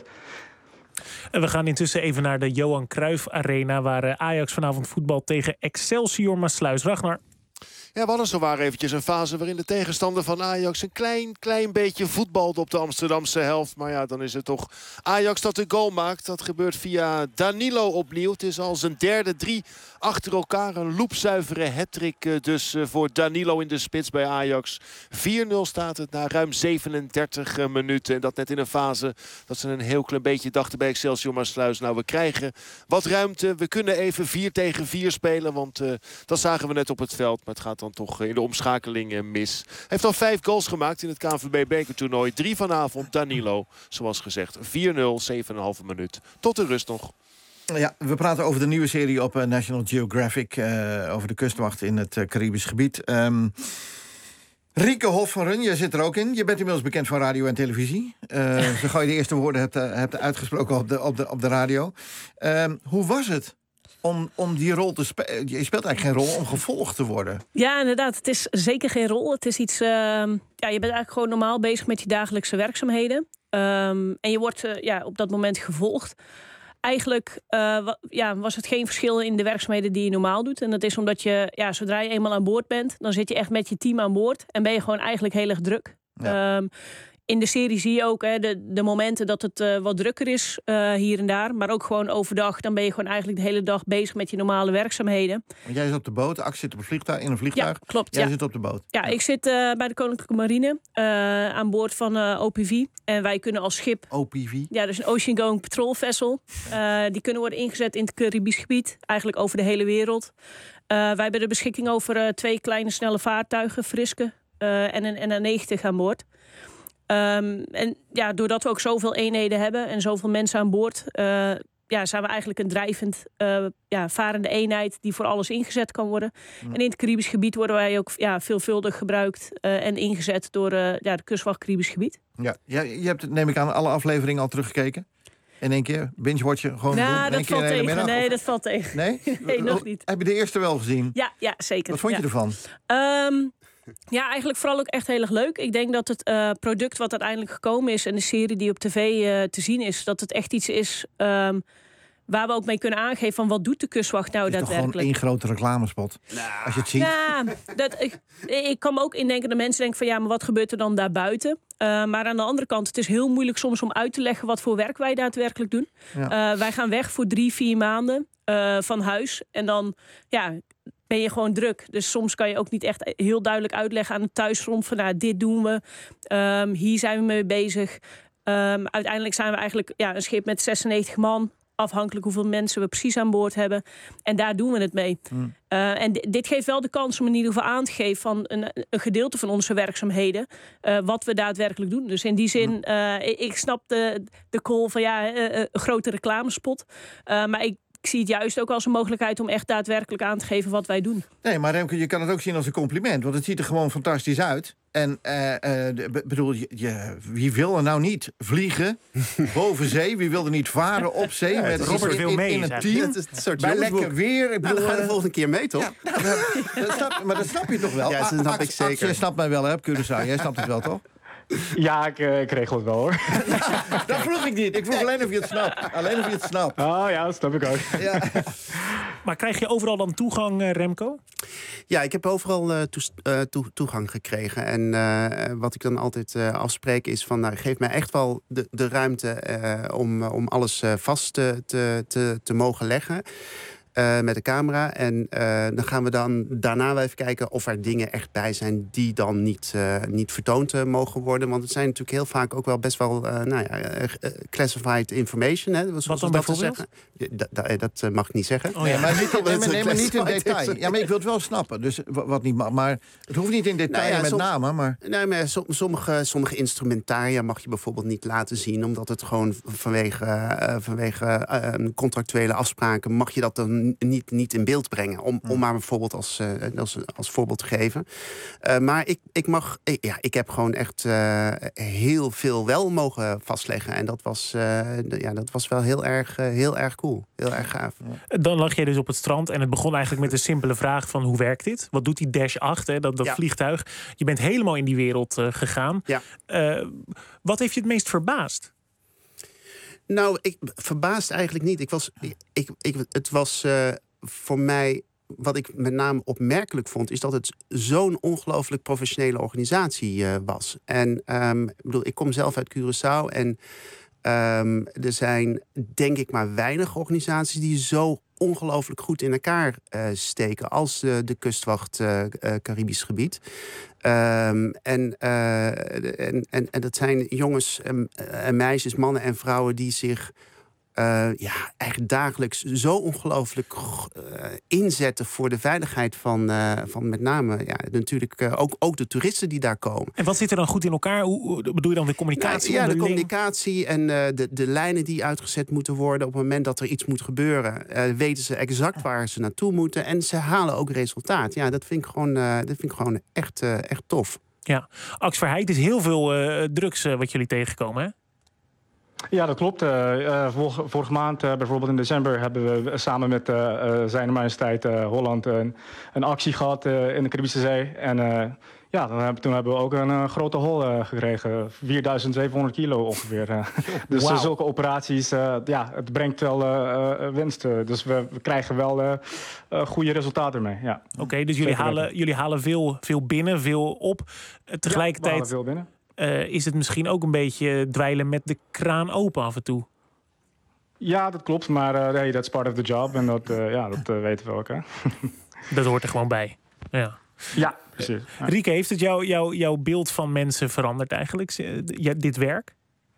En we gaan intussen even naar de Johan Cruijff Arena, waar uh, Ajax vanavond voetbalt tegen Excelsior Maassluis. Ragnar. Ja, we hadden zowaar eventjes een fase waarin de tegenstander van Ajax een klein, klein beetje voetbalde op de Amsterdamse helft. Maar ja, dan is het toch Ajax dat de goal maakt. Dat gebeurt via Danilo opnieuw. Het is al zijn derde, drie achter elkaar. Een loepzuivere hattrick dus voor Danilo in de spits bij Ajax. vier nul staat het na ruim zevenendertig minuten. En dat net in een fase dat ze een heel klein beetje dachten bij Excelsior Maassluis. Nou, we krijgen wat ruimte. We kunnen even vier tegen vier spelen. Want uh, dat zagen we net op het veld. Maar het gaat dan toch in de omschakeling mis. Hij heeft al vijf goals gemaakt in het K N V B-bekertoernooi. Drie vanavond, Danilo. Zoals gezegd, vier nul, zeven komma vijf minuut. Tot de rust nog. Ja, we praten over de nieuwe serie op uh, National Geographic. Uh, over de kustwacht in het uh, Caribisch gebied. Um, Rieke Hof van Run, jij zit er ook in. Je bent inmiddels bekend van radio en televisie. Uh, zo gauw je de eerste woorden hebt, uh, hebt uitgesproken op de, op de, op de radio. Um, hoe was het? Om, om die rol te spelen. Je speelt eigenlijk geen rol om gevolgd te worden. Ja, inderdaad. Het is zeker geen rol. Het is iets. Uh, ja, je bent eigenlijk gewoon normaal bezig met je dagelijkse werkzaamheden. Um, en je wordt uh, ja, op dat moment gevolgd. eigenlijk uh, ja, was het geen verschil in de werkzaamheden die je normaal doet. En dat is omdat je, ja, zodra je eenmaal aan boord bent, dan zit je echt met je team aan boord en ben je gewoon eigenlijk heel erg druk. Ja. Um, In de serie zie je ook hè, de, de momenten dat het uh, wat drukker is uh, hier en daar. Maar ook gewoon overdag. Dan ben je gewoon eigenlijk de hele dag bezig met je normale werkzaamheden. Want jij zit op de boot, Ax zit op een vliegtuig, in een vliegtuig. Ja, klopt. Jij ja. zit op de boot. Ja, ik zit uh, bij de Koninklijke Marine uh, aan boord van uh, O P V. En wij kunnen als schip... O P V? Ja, dus een Ocean Going Patrol Vessel. Uh, die kunnen worden ingezet in het Caribisch gebied. Eigenlijk over de hele wereld. Uh, wij hebben de beschikking over uh, twee kleine snelle vaartuigen, Friske uh, en een N H negentig aan boord. Um, en ja, doordat we ook zoveel eenheden hebben en zoveel mensen aan boord, uh, ja, zijn we eigenlijk een drijvend uh, ja, varende eenheid die voor alles ingezet kan worden. Mm. En in het Caribisch gebied worden wij ook ja, veelvuldig gebruikt uh, en ingezet door uh, ja, de kustwacht Caribisch gebied. Ja, ja, je hebt, neem ik aan, alle afleveringen al teruggekeken? In één keer? Binge-watchen? Gewoon nou, doen? dat Eén keer valt tegen. middag, nee, of? dat valt tegen. Nee? nee, nog niet. Heb je de eerste wel gezien? Ja, ja zeker. Wat vond je ja. ervan? Um, Ja, eigenlijk vooral ook echt heel erg leuk. Ik denk dat het uh, product wat uiteindelijk gekomen is en de serie die op tv uh, te zien is, dat het echt iets is um, waar we ook mee kunnen aangeven van wat doet de kustwacht nou daadwerkelijk. Het is daadwerkelijk. toch gewoon één grote reclamespot? Nou, als je het ziet. Ja, dat, ik, ik kan me ook indenken dat mensen denken van ja, maar wat gebeurt er dan daarbuiten? Uh, maar aan de andere kant, het is heel moeilijk soms om uit te leggen wat voor werk wij daadwerkelijk doen. Ja. Uh, wij gaan weg voor drie, vier maanden uh, van huis en dan ja, ben je gewoon druk. Dus soms kan je ook niet echt heel duidelijk uitleggen aan het thuisfront van nou, dit doen we. Um, hier zijn we mee bezig. Um, uiteindelijk zijn we eigenlijk ja, een schip met zesennegentig man. Afhankelijk hoeveel mensen we precies aan boord hebben. En daar doen we het mee. Mm. Uh, en d- dit geeft wel de kans om in ieder geval aan te geven van een, een gedeelte van onze werkzaamheden. Uh, wat we daadwerkelijk doen. Dus in die zin, uh, ik, ik snap de, de call van ja, uh, een grote reclamespot. Uh, maar ik Ik zie het juist ook als een mogelijkheid om echt daadwerkelijk aan te geven wat wij doen. Nee, maar Remke, je kan het ook zien als een compliment. Want het ziet er gewoon fantastisch uit. En uh, uh, bedoel, je, je, wie wil er nou niet vliegen boven zee? Wie wil er niet varen op zee? Ja, met Robert in, in, in een team. Het is een soort bij lekker weer. Ik bedoel, nou, dan ga je de volgende keer mee, toch? Ja, nou, dat snap, maar dat snap je toch wel? Ja, dat snap ik zeker. Ax, jij snapt mij wel, hè, op Curaçao. Jij snapt het wel, toch? Ja, ik, ik regel het wel, hoor. Dat vroeg ik niet. Ik vroeg alleen of je het snapt. Alleen of je het snapt. Oh ja, dat snap ik ook. Ja. Maar krijg je overal dan toegang, uh, Remco? Ja, ik heb overal uh, toe, uh, toe, toegang gekregen. En uh, wat ik dan altijd uh, afspreek is van... Nou, geef mij echt wel de, de ruimte uh, om, om alles uh, vast te, te, te, te mogen leggen. Uh, met de camera. En uh, dan gaan we dan daarna wel even kijken of er dingen echt bij zijn die dan niet, uh, niet vertoond uh, mogen worden. Want het zijn natuurlijk heel vaak ook wel best wel uh, nou ja, uh, classified information. Hè, wat dan bijvoorbeeld? Dat, dat, dat uh, mag ik niet zeggen. Oh ja, maar niet, nee, maar, nee, maar niet in detail. Ja, maar ik wil het wel snappen. Dus wat niet mag. Maar het hoeft niet in detail nou ja, met som, name. Maar... Nee, maar sommige, sommige instrumentaria mag je bijvoorbeeld niet laten zien. Omdat het gewoon vanwege, uh, vanwege uh, contractuele afspraken mag je dat dan Niet, niet in beeld brengen. Om, om maar bijvoorbeeld als, uh, als, als voorbeeld te geven. Uh, maar ik, ik mag. Ik, ja, ik heb gewoon echt uh, heel veel wel mogen vastleggen. En dat was, uh, ja, dat was wel heel erg, uh, heel erg cool. Heel erg gaaf. Dan lag jij dus op het strand. En het begon eigenlijk met een simpele vraag van hoe werkt dit? Wat doet die Dash acht, hè, dat, dat ja. vliegtuig? Je bent helemaal in die wereld uh, gegaan. Ja. Uh, wat heeft je het meest verbaasd? Nou, ik verbaasd eigenlijk niet. Ik was, ik, ik, het was uh, voor mij, wat ik met name opmerkelijk vond, is dat het zo'n ongelooflijk professionele organisatie uh, was. En um, ik bedoel, ik kom zelf uit Curaçao en um, er zijn denk ik maar weinig organisaties die zo ongelooflijk goed in elkaar uh, steken als uh, de kustwacht uh, uh, Caribisch gebied. Um, en, uh, en, en, en dat zijn jongens en, en meisjes, mannen en vrouwen die zich uh, ja, eigenlijk dagelijks zo ongelooflijk uh, inzetten voor de veiligheid van, uh, van met name ja, natuurlijk uh, ook, ook de toeristen die daar komen. En wat zit er dan goed in elkaar? Hoe bedoel je dan de communicatie? Nou, ja, de communicatie en uh, de, de lijnen die uitgezet moeten worden op het moment dat er iets moet gebeuren. Uh, weten ze exact waar ze naartoe moeten en ze halen ook resultaat. Ja, dat vind ik gewoon, uh, dat vind ik gewoon echt, uh, echt tof. Ja, Ax Verheid, is heel veel uh, drugs uh, wat jullie tegenkomen, hè? Ja, dat klopt. Uh, uh, vorige, vorige maand, uh, bijvoorbeeld in december, hebben we samen met uh, uh, Zijn Majesteit uh, Holland uh, een actie gehad uh, in de Caribische Zee. En uh, ja, dan heb, toen hebben we ook een uh, grote hol uh, gekregen. vierduizend zevenhonderd kilo ongeveer. Uh. Dus wow. uh, zulke operaties, uh, ja, het brengt wel uh, uh, winst. Uh, dus we, we krijgen wel uh, uh, goede resultaten mee. Ja. Oké, okay, dus jullie halen, jullie halen veel, veel binnen, veel op. Uh, tegelijkertijd... Ja, we halen veel binnen. Uh, is het misschien ook een beetje dweilen met de kraan open af en toe? Ja, dat klopt. Maar uh, hey, that's part of the job. En dat, uh, ja, dat uh, weten we ook. Hè? Dat hoort er gewoon bij. Ja, ja precies. Ja. Rieke, heeft het jou, jou, jouw beeld van mensen veranderd eigenlijk? Ja, dit werk?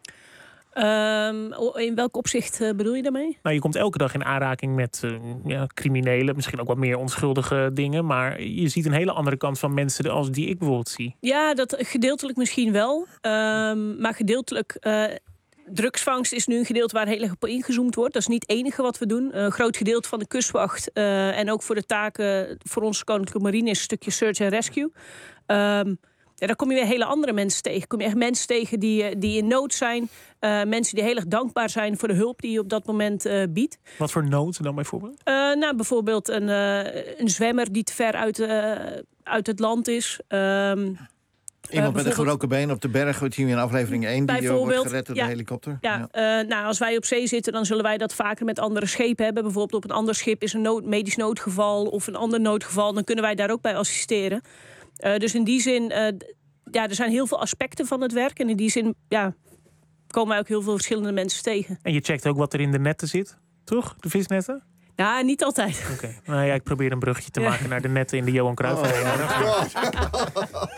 Um, in welk opzicht uh, bedoel je daarmee? Nou, je komt elke dag in aanraking met uh, ja, criminelen. Misschien ook wat meer onschuldige dingen. Maar je ziet een hele andere kant van mensen als die ik bijvoorbeeld zie. Ja, dat gedeeltelijk misschien wel. Um, maar gedeeltelijk... Uh, drugsvangst is nu een gedeelte waar heel erg op ingezoomd wordt. Dat is niet het enige wat we doen. Een groot gedeelte van de kustwacht uh, en ook voor de taken voor onze Koninklijke Marine is een stukje search and rescue. Um, Ja, dan kom je weer hele andere mensen tegen. Kom je echt mensen tegen die, die in nood zijn. Uh, mensen die heel erg dankbaar zijn voor de hulp die je op dat moment uh, biedt. Wat voor nood dan bijvoorbeeld? Uh, nou, bijvoorbeeld een, uh, een zwemmer die te ver uit, uh, uit het land is. Um, Iemand uh, met een gebroken been op de berg, wat zien we in aflevering één, die wordt gered door ja, de helikopter. Ja, ja. Uh, nou, als wij op zee zitten, dan zullen wij dat vaker met andere schepen hebben. Bijvoorbeeld op een ander schip is een nood, medisch noodgeval of een ander noodgeval. Dan kunnen wij daar ook bij assisteren. Uh, dus in die zin, uh, ja, er zijn heel veel aspecten van het werk. En in die zin ja, komen wij ook heel veel verschillende mensen tegen. En je checkt ook wat er in de netten zit, toch? De visnetten? Ja, niet altijd. Oké, okay. Nou ja, ik probeer een bruggetje te maken ja. naar de netten in de Johan Cruijff Arena. Oh,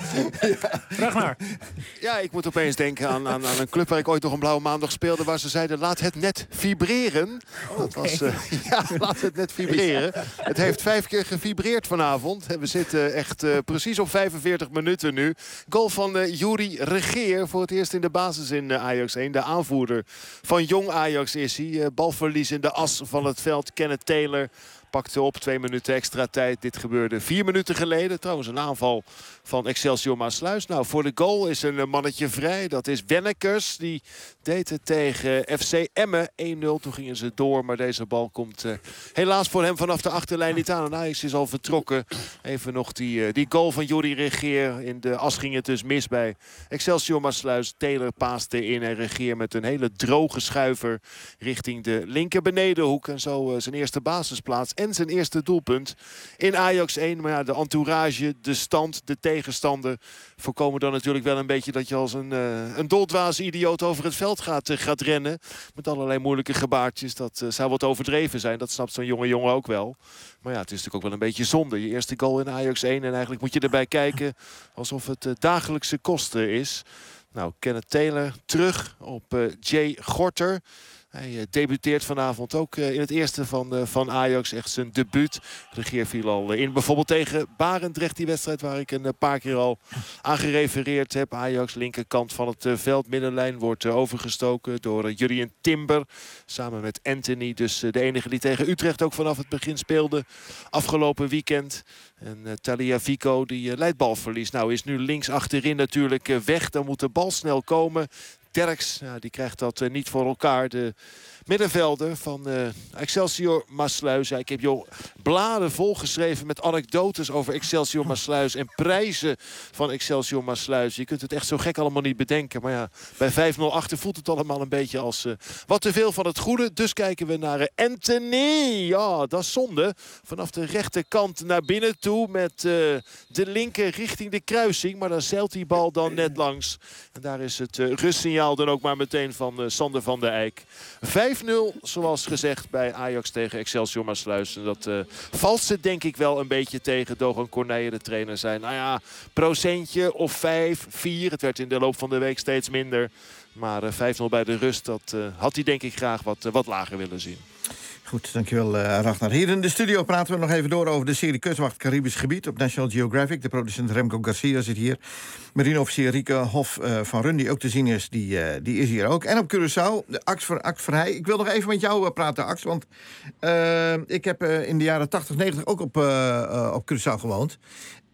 Ragnar. Ja, ik moet opeens denken aan, aan, aan een club waar ik ooit nog een blauwe maandag speelde, waar ze zeiden, laat het net vibreren. Oh, dat was, uh, ja, laat het net vibreren. Het heeft vijf keer gevibreerd vanavond. En we zitten echt uh, precies op vijfenveertig minuten nu. Goal van uh, Yuri Regeer, voor het eerst in de basis in uh, Ajax één. De aanvoerder van jong Ajax is hij. Uh, balverlies in de as van het veld. Kenneth Taylor pakte op, twee minuten extra tijd. Dit gebeurde vier minuten geleden. Trouwens een aanval van Excelsior Maassluis. Nou, voor de goal is een mannetje vrij. Dat is Wennekers. Die deed het tegen F C Emmen. één nul, toen gingen ze door. Maar deze bal komt uh, helaas voor hem vanaf de achterlijn niet aan. En Ajax is al vertrokken. Even nog die, uh, die goal van Yuri Regeer. In de as ging het dus mis bij Excelsior Maassluis. Taylor paaste in en Regeer met een hele droge schuiver richting de linker benedenhoek. En zo uh, zijn eerste basisplaats en zijn eerste doelpunt in Ajax één. Maar ja, de entourage, de stand, de tegenstander voorkomen dan natuurlijk wel een beetje dat je als een, uh, een doldwaas idioot over het veld gaat, uh, gaat rennen. Met allerlei moeilijke gebaartjes. Dat uh, zou wat overdreven zijn. Dat snapt zo'n jonge jongen ook wel. Maar ja, het is natuurlijk ook wel een beetje zonde. Je eerste goal in Ajax één. En eigenlijk moet je erbij kijken alsof het uh, dagelijkse kosten is. Nou, Kenneth Taylor terug op uh, Jay Gorter. Hij uh, debuteert vanavond ook uh, in het eerste van, uh, van Ajax. Echt zijn debuut. Regeer viel al uh, in. Bijvoorbeeld tegen Barendrecht. Die wedstrijd waar ik een uh, paar keer al aan gerefereerd heb. Ajax linkerkant van het uh, veld. Middenlijn wordt uh, overgestoken door uh, Jurien Timber. Samen met Anthony. Dus uh, de enige die tegen Utrecht ook vanaf het begin speelde. Afgelopen weekend. En uh, Talia Vico die uh, leidt balverlies. Nou is nu links achterin natuurlijk uh, weg. Dan moet de bal snel komen. Derks, ja, die krijgt dat uh, niet voor elkaar. De middenvelder van uh, Excelsior Maassluis. Ja, ik heb joh, bladen volgeschreven met anekdotes over Excelsior Maassluis en prijzen van Excelsior Maassluis. Je kunt het echt zo gek allemaal niet bedenken. Maar ja, bij vijf nul achter voelt het allemaal een beetje als uh, wat te veel van het goede. Dus kijken we naar uh, Anthony. Ja, dat is zonde. Vanaf de rechterkant naar binnen toe met uh, de linker richting de kruising. Maar dan zeilt die bal dan net langs. En daar is het uh, rustsignaal dan ook maar meteen van uh, Sander van der Eyck. vijf nul, zoals gezegd, bij Ajax tegen Excelsior Maassluis. En dat uh, valt ze denk ik wel een beetje tegen. Dogan Corneille, de trainer, zei, nou ja, procentje of vijf, vier. Het werd in de loop van de week steeds minder. Maar uh, vijf nul bij de rust, dat uh, had hij denk ik graag wat, uh, wat lager willen zien. Goed, dankjewel uh, Ragnar. Hier in de studio praten we nog even door over de serie Kustwacht Caribisch Gebied op National Geographic. De producent Remco Garcia zit hier. Marineofficier Rieke Hof uh, van Run, die ook te zien is, die, uh, die is hier ook. En op Curaçao, de Ax voor Ax Verheij. Ik wil nog even met jou uh, praten, Ax, want uh, ik heb uh, in de jaren tachtig, negentig ook op, uh, uh, op Curaçao gewoond.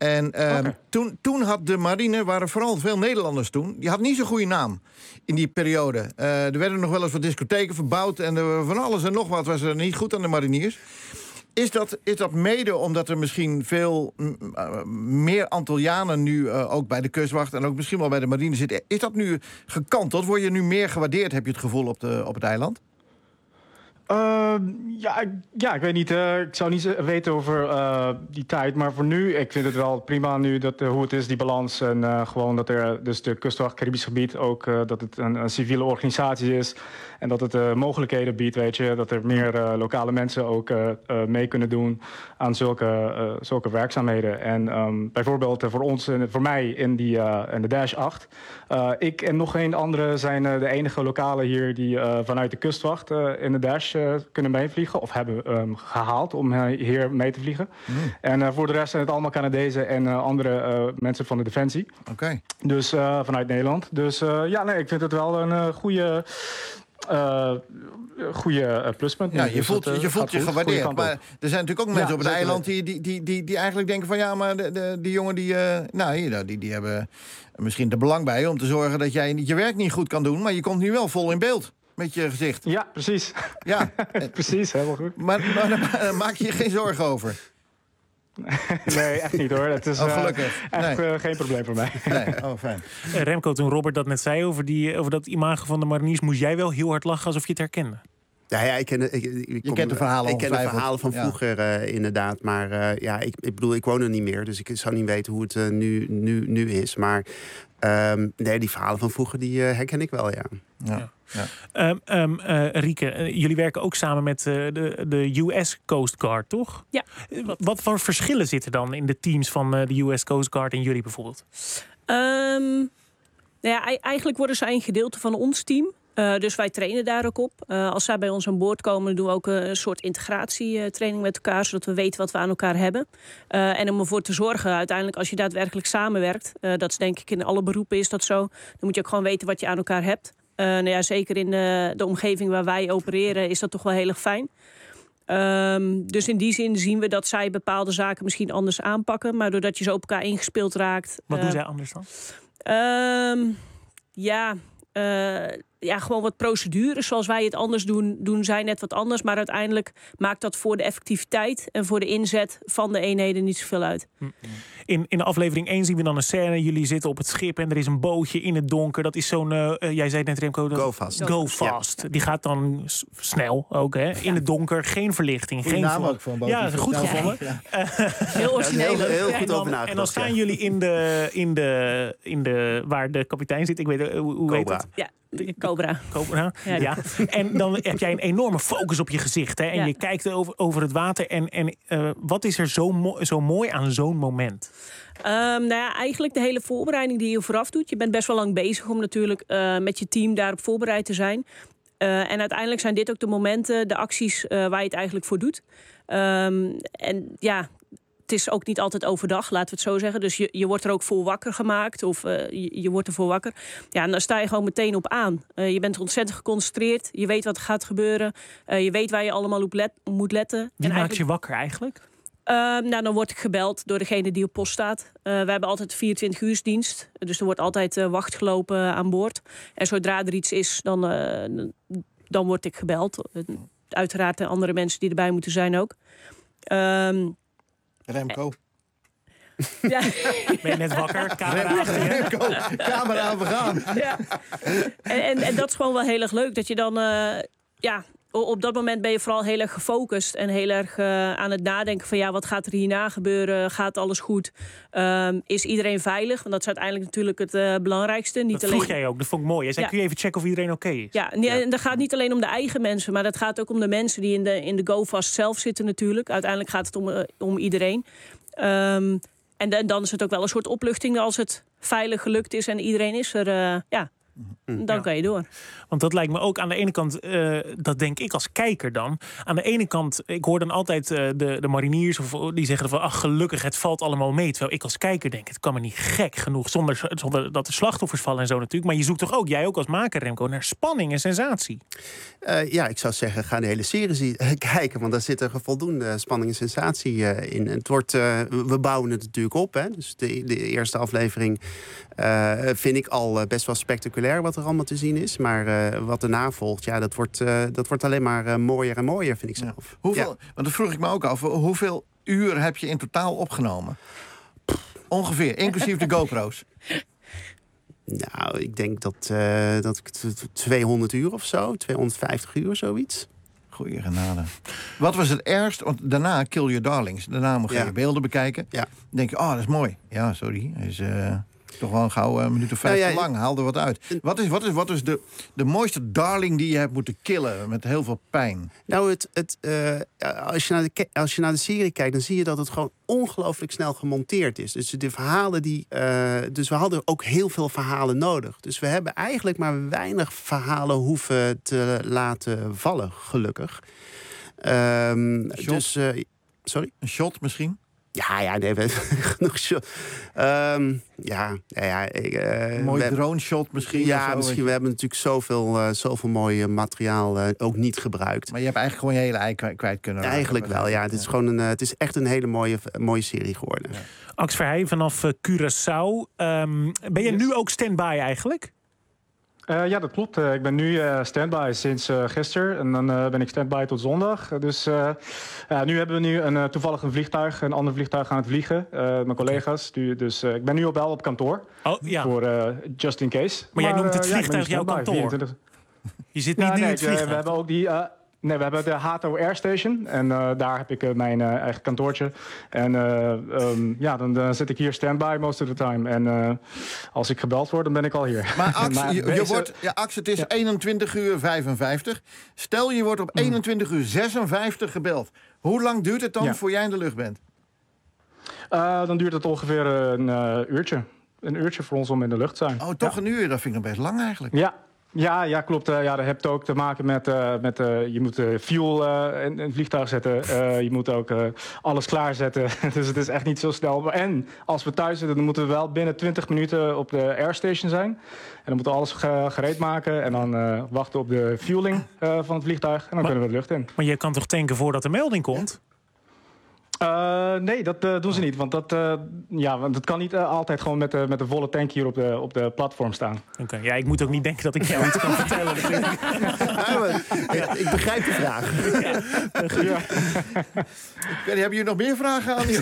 En uh, okay. toen, toen had de marine, waren vooral veel Nederlanders toen... die had niet zo'n goede naam in die periode. Uh, er werden nog wel eens wat discotheken verbouwd... en er, van alles en nog wat was er niet goed aan de mariniers. Is dat, is dat mede omdat er misschien veel uh, meer Antillianen... nu uh, ook bij de kustwacht en ook misschien wel bij de marine zitten? Is dat nu gekanteld? Word je nu meer gewaardeerd, heb je het gevoel, op, de, op het eiland? Uh, ja, ik, ja, ik weet niet. Uh, ik zou niet weten over uh, die tijd. Maar voor nu, ik vind het wel prima nu dat, uh, hoe het is, die balans. En uh, gewoon dat er dus de Kustwacht Caribisch Gebied ook uh, dat het een, een civiele organisatie is. En dat het uh, mogelijkheden biedt, weet je. Dat er meer uh, lokale mensen ook uh, uh, mee kunnen doen aan zulke, uh, zulke werkzaamheden. En um, bijvoorbeeld uh, voor ons, uh, voor mij in, die, uh, in de Dash acht. Uh, ik en nog geen andere zijn uh, de enige lokalen hier die uh, vanuit de Kustwacht uh, in de Dash uh, kunnen meevliegen. Of hebben um, gehaald om uh, hier mee te vliegen. Mm. En uh, voor de rest zijn het allemaal Canadezen en uh, andere uh, mensen van de Defensie. Oké. Okay. Dus uh, vanuit Nederland. Dus uh, ja, nee, ik vind het wel een uh, goede... Uh, goede pluspunt. Ja, je voelt, dat, uh, je, voelt je gewaardeerd. Maar er zijn natuurlijk ook mensen ja, op het eiland die, die, die, die, die eigenlijk denken van... ja, maar de, de, die jongen die, uh, nou, die, die hebben misschien er belang bij... om te zorgen dat jij je werk niet goed kan doen... maar je komt nu wel vol in beeld met je gezicht. Ja, precies. Ja. Precies, helemaal goed. Maar, maar, maar daar maak je je geen zorgen over. Nee, echt niet hoor. Het is oh, gelukkig. Uh, echt nee. uh, geen probleem voor mij. Nee, oh fijn. Uh, Remco, toen Robert dat net zei over, die, over dat imago van de mariniers... moest jij wel heel hard lachen alsof je het herkende? Ja, ja, ik ken, ik, ik, je kom, kent de verhalen Ik ken de verhalen van ja. vroeger uh, inderdaad. Maar uh, ja, ik, ik bedoel, ik woon er niet meer. Dus ik zou niet weten hoe het uh, nu, nu, nu is. Maar um, nee, die verhalen van vroeger die uh, herken ik wel, ja. Ja. Ja. Um, um, uh, Rieke, uh, jullie werken ook samen met uh, de, de U S Coast Guard, toch? Ja. Uh, wat, wat voor verschillen zitten dan in de teams van uh, de U S Coast Guard en jullie bijvoorbeeld? Um, nou ja, eigenlijk worden zij een gedeelte van ons team. Uh, dus wij trainen daar ook op. Uh, als zij bij ons aan boord komen, doen we ook een soort integratietraining met elkaar, zodat we weten wat we aan elkaar hebben. Uh, en om ervoor te zorgen, uiteindelijk als je daadwerkelijk samenwerkt, uh, dat is denk ik in alle beroepen is dat zo, dan moet je ook gewoon weten wat je aan elkaar hebt. Uh, nou ja, zeker in de, de omgeving waar wij opereren is dat toch wel heel erg fijn. Um, dus in die zin zien we dat zij bepaalde zaken misschien anders aanpakken. Maar doordat je zo op elkaar ingespeeld raakt... Wat uh, doen zij anders dan? Um, ja... Uh, ja, gewoon wat procedures zoals wij het anders doen, doen zij net wat anders. Maar uiteindelijk maakt dat voor de effectiviteit en voor de inzet van de eenheden niet zoveel uit. In, in de aflevering één zien we dan een scène. Jullie zitten op het schip en er is een bootje in het donker. Dat is zo'n, uh, jij zei het net Remco... Go fast. Go fast. Ja. Die gaat dan s- snel ook, hè? In het donker, geen verlichting. Goeie geen naam vo- ook voor een bootje. Ja, goed ja, gevonden. Ja. Uh, heel origineel. Heel, heel en goed dan, over nagedacht. En dan staan ja. jullie in de, in, de, in de... waar de kapitein zit. Ik weet uh, hoe, hoe heet dat? Ja. De Cobra. Cobra, ja. ja. En dan heb jij een enorme focus op je gezicht. Hè? En ja. je kijkt over, over het water. En, en uh, wat is er zo, mo- zo mooi aan zo'n moment? Um, nou ja, eigenlijk de hele voorbereiding die je vooraf doet. Je bent best wel lang bezig om natuurlijk uh, met je team daarop voorbereid te zijn. Uh, en uiteindelijk zijn dit ook de momenten, de acties uh, waar je het eigenlijk voor doet. Um, en ja... Het is ook niet altijd overdag, laten we het zo zeggen. Dus je, je wordt er ook voor wakker gemaakt. Of uh, je, je wordt ervoor wakker. Ja, en dan sta je gewoon meteen op aan. Uh, je bent ontzettend geconcentreerd. Je weet wat er gaat gebeuren. Uh, je weet waar je allemaal op let, moet letten. Wie en maakt je wakker eigenlijk? Uh, nou, dan word ik gebeld door degene die op post staat. Uh, we hebben altijd vierentwintig uursdienst. Dus er wordt altijd uh, wacht gelopen aan boord. En zodra er iets is, dan, uh, dan word ik gebeld. Uh, uiteraard de andere mensen die erbij moeten zijn ook. Um, Remco. Ja. Ben je net wakker? Camera achter je. Remco, camera, we gaan. Ja. En, en, en dat is gewoon wel heel erg leuk. Dat je dan... Uh, ja, op dat moment ben je vooral heel erg gefocust. En heel erg uh, aan het nadenken van... ja, wat gaat er hierna gebeuren? Gaat alles goed? Um, is iedereen veilig? Want dat is uiteindelijk natuurlijk het uh, belangrijkste. Niet dat vroeg alleen... jij ook. Dat vond ik mooi. Je zei, ja. kun je even checken of iedereen oké okay is? Ja, nee, en dat gaat niet alleen om de eigen mensen... maar dat gaat ook om de mensen die in de, in de GoFast zelf zitten natuurlijk. Uiteindelijk gaat het om, uh, om iedereen. Um, en de, dan is het ook wel een soort opluchting als het veilig gelukt is... en iedereen is er... Uh, ja. Dan ja. kan je door. Want dat lijkt me ook aan de ene kant, uh, dat denk ik als kijker dan. Aan de ene kant, ik hoor dan altijd uh, de, de mariniers of, die zeggen van ach gelukkig, het valt allemaal mee. Terwijl ik als kijker denk, het kan me niet gek genoeg. Zonder, zonder dat er slachtoffers vallen en zo natuurlijk. Maar je zoekt toch ook, jij ook als maker Remco, naar spanning en sensatie? Uh, ja, ik zou zeggen, ga de hele serie zie- kijken. Want daar zit er voldoende spanning en sensatie uh, in. Het wordt, uh, we bouwen het natuurlijk op. Hè? Dus de, de eerste aflevering uh, vind ik al uh, best wel spectaculair wat er allemaal te zien is. Maar uh, wat erna volgt, ja, dat wordt, uh, dat wordt alleen maar uh, mooier en mooier, vind ik zelf. Ja. Hoeveel, ja. Want dat vroeg ik me ook af. Hoeveel uur heb je in totaal opgenomen? Ongeveer, inclusief de GoPro's. Nou, ik denk dat, uh, dat ik tweehonderd uur of zo, tweehonderdvijftig uur, zoiets. Goeie genade. Wat was het ergst? Want daarna Kill Your Darlings. Daarna moet je ja. je beelden bekijken. Ja. Dan denk je, oh, dat is mooi. Ja, sorry. Hij is uh, toch wel een gauw een minuut of vijf nou, ja, lang. Haal er wat uit. Wat is, wat is, wat is de, de mooiste darling die je hebt moeten killen met heel veel pijn? Nou, het, het, uh, als, je naar de, als je naar de serie kijkt, dan zie je dat het gewoon ongelooflijk snel gemonteerd is. Dus de verhalen die. Uh, dus we hadden ook heel veel verhalen nodig. Dus we hebben eigenlijk maar weinig verhalen hoeven te laten vallen, gelukkig. Um, dus, uh, sorry? Een shot misschien? Ja, ja, nee, we hebben genoeg shot. Um, ja, ja, ik, uh, mooi drone shot misschien. Ja, zo, misschien. We hebben natuurlijk zoveel, uh, zoveel mooi materiaal uh, ook niet gebruikt. Maar je hebt eigenlijk gewoon je hele ei kwijt, kwijt kunnen raken. Eigenlijk wel, ja. Het is, gewoon een, uh, het is echt een hele mooie, mooie serie geworden. Ja. Ax Verheij vanaf uh, Curaçao. Um, ben je yes. nu ook stand-by eigenlijk? Uh, ja, dat klopt. Uh, ik ben nu uh, stand-by sinds uh, gisteren. En dan uh, ben ik stand-by tot zondag. Dus uh, uh, nu hebben we nu een, uh, toevallig een vliegtuig, een ander vliegtuig aan het vliegen. Uh, mijn collega's. Nu, dus uh, ik ben nu op wel op kantoor. Oh, ja. Voor uh, just in case. Maar, maar jij noemt het vliegtuig uh, ja, jouw kantoor? vierentwintig Je zit niet ja, nu nee, in het vliegtuig? We hebben ook die... Uh, Nee, we hebben de Hato Air Station. En uh, daar heb ik uh, mijn uh, eigen kantoortje. En uh, um, ja, dan uh, zit ik hier stand-by most of the time. En uh, als ik gebeld word, dan ben ik al hier. Maar Ax, maar, je, je deze... wordt, ja, Ax, het is ja. eenentwintig uur vijfenvijftig. Stel, je wordt op mm. eenentwintig uur zesenvijftig gebeld. Hoe lang duurt het dan ja. voor jij in de lucht bent? Uh, dan duurt het ongeveer een uh, uurtje. Een uurtje voor ons om in de lucht te zijn. Oh, toch ja. een uur? Dat vind ik nog best lang eigenlijk. Ja. Ja, ja, klopt. Uh, ja, dat heeft ook te maken met... Uh, met uh, je moet uh, fuel uh, in, in het vliegtuig zetten. Uh, je moet ook uh, alles klaarzetten. Dus het is echt niet zo snel. En als we thuis zitten, dan moeten we wel binnen twintig minuten op de airstation zijn. En dan moeten we alles ge- gereed maken. En dan uh, wachten op de fueling uh, van het vliegtuig. En dan maar, kunnen we de lucht in. Maar je kan toch tanken voordat de melding komt? Uh, nee, dat uh, doen ze niet. Want dat, uh, ja, want dat kan niet uh, altijd gewoon met de, met de volle tank hier op de, op de platform staan. Oké, okay, ja, ik moet ook niet denken dat ik jou iets kan vertellen. Ja, maar, ik, ik begrijp de vraag. Ja. Ja. Ik weet, hebben jullie nog meer vragen aan?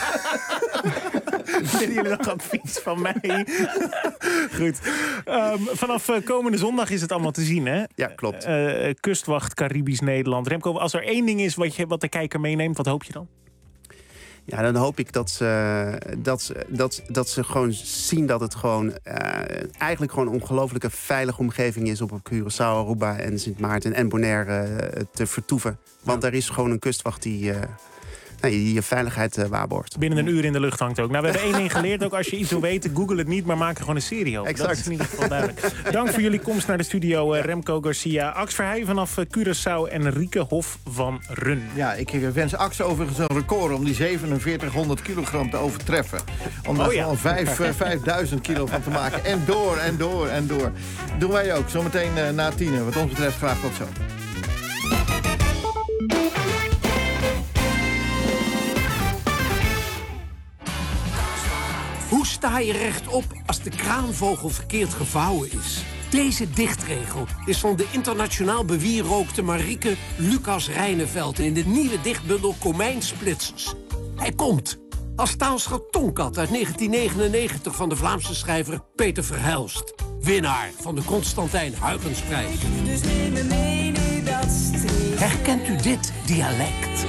Willen jullie nog advies van mij? Goed. Um, vanaf uh, komende zondag is het allemaal te zien, hè? Ja, klopt. Uh, Kustwacht, Caribisch Nederland. Remco, als er één ding is wat, je, wat de kijker meeneemt, wat hoop je dan? Ja, dan hoop ik dat ze, dat, ze, dat, dat ze gewoon zien dat het gewoon uh, eigenlijk gewoon een ongelooflijke veilige omgeving is om op Curaçao, Aruba en Sint Maarten en Bonaire uh, te vertoeven. Want ja. er is gewoon een kustwacht die... Uh, Nee, die je veiligheid uh, waarborgt. Binnen een uur in de lucht hangt ook. Nou, we hebben één ding geleerd ook. Als je iets wil weten, google het niet, maar maak er gewoon een serie over. Exact. Dat is in ieder geval duidelijk. Dank voor jullie komst naar de studio. Uh, Remco Garcia, Ax Verheij vanaf uh, Curaçao en Rieke Hof van Run. Ja, ik wens Ax overigens een record om die zevenenveertighonderd kilogram te overtreffen. Om daar oh, ja. gewoon vijf, uh, vijfduizend kilo van te maken. En door, en door, en door. Doen wij ook. Zometeen uh, na tienen. Wat ons betreft graag tot zo. Hoe sta je rechtop als de kraanvogel verkeerd gevouwen is? Deze dichtregel is van de internationaal bewierookte Marieke Lucas Rijneveld in de nieuwe dichtbundel Komijnsplitsers. Hij komt als taalschat Tonkat uit negentien negenennegentig van de Vlaamse schrijver Peter Verhelst. Winnaar van de Constantijn Huygensprijs. Dus neem me mee nu dat street. Herkent u dit dialect?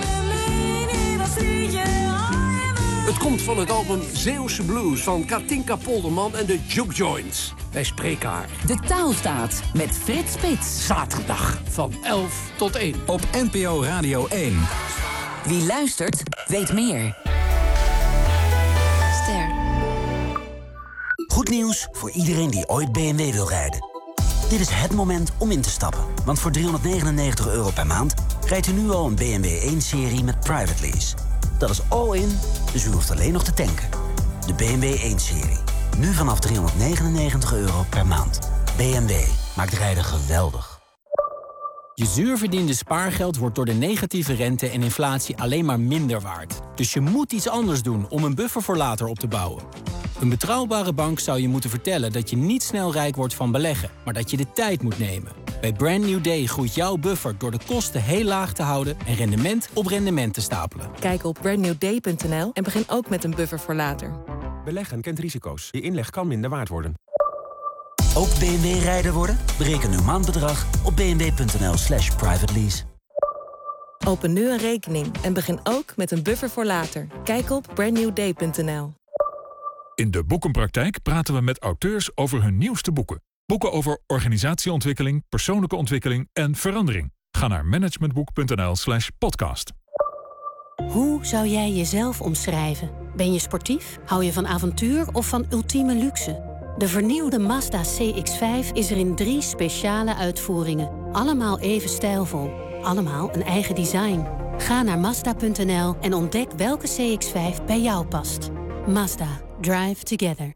Het komt van het album Zeeuwse Blues van Katinka Polderman en de Juke Joints. Wij spreken haar. De Taalstaat met Frits Spits. Zaterdag van elf tot één. Op N P O Radio één. Wie luistert, weet meer. Ster. Goed nieuws voor iedereen die ooit B M W wil rijden. Dit is het moment om in te stappen. Want voor driehonderdnegenennegentig euro per maand rijdt u nu al een B M W één serie met private lease. Dat is all in, dus u hoeft alleen nog te tanken. De B M W één serie. Nu vanaf driehonderdnegenennegentig euro per maand. B M W maakt rijden geweldig. Je zuurverdiende spaargeld wordt door de negatieve rente en inflatie alleen maar minder waard. Dus je moet iets anders doen om een buffer voor later op te bouwen. Een betrouwbare bank zou je moeten vertellen dat je niet snel rijk wordt van beleggen, maar dat je de tijd moet nemen. Bij Brand New Day groeit jouw buffer door de kosten heel laag te houden en rendement op rendement te stapelen. Kijk op brand new day punt n l en begin ook met een buffer voor later. Beleggen kent risico's. Je inleg kan minder waard worden. Ook B M W-rijder worden? Bereken uw maandbedrag op bmw.nl slash private lease. Open nu een rekening en begin ook met een buffer voor later. Kijk op brand new day punt n l. In de Boekenpraktijk praten we met auteurs over hun nieuwste boeken. Boeken over organisatieontwikkeling, persoonlijke ontwikkeling en verandering. Ga naar managementboek.nl slash podcast. Hoe zou jij jezelf omschrijven? Ben je sportief? Hou je van avontuur of van ultieme luxe? De vernieuwde Mazda C X vijf is er in drie speciale uitvoeringen. Allemaal even stijlvol. Allemaal een eigen design. Ga naar Mazda punt n l en ontdek welke C X vijf bij jou past. Mazda. Drive together.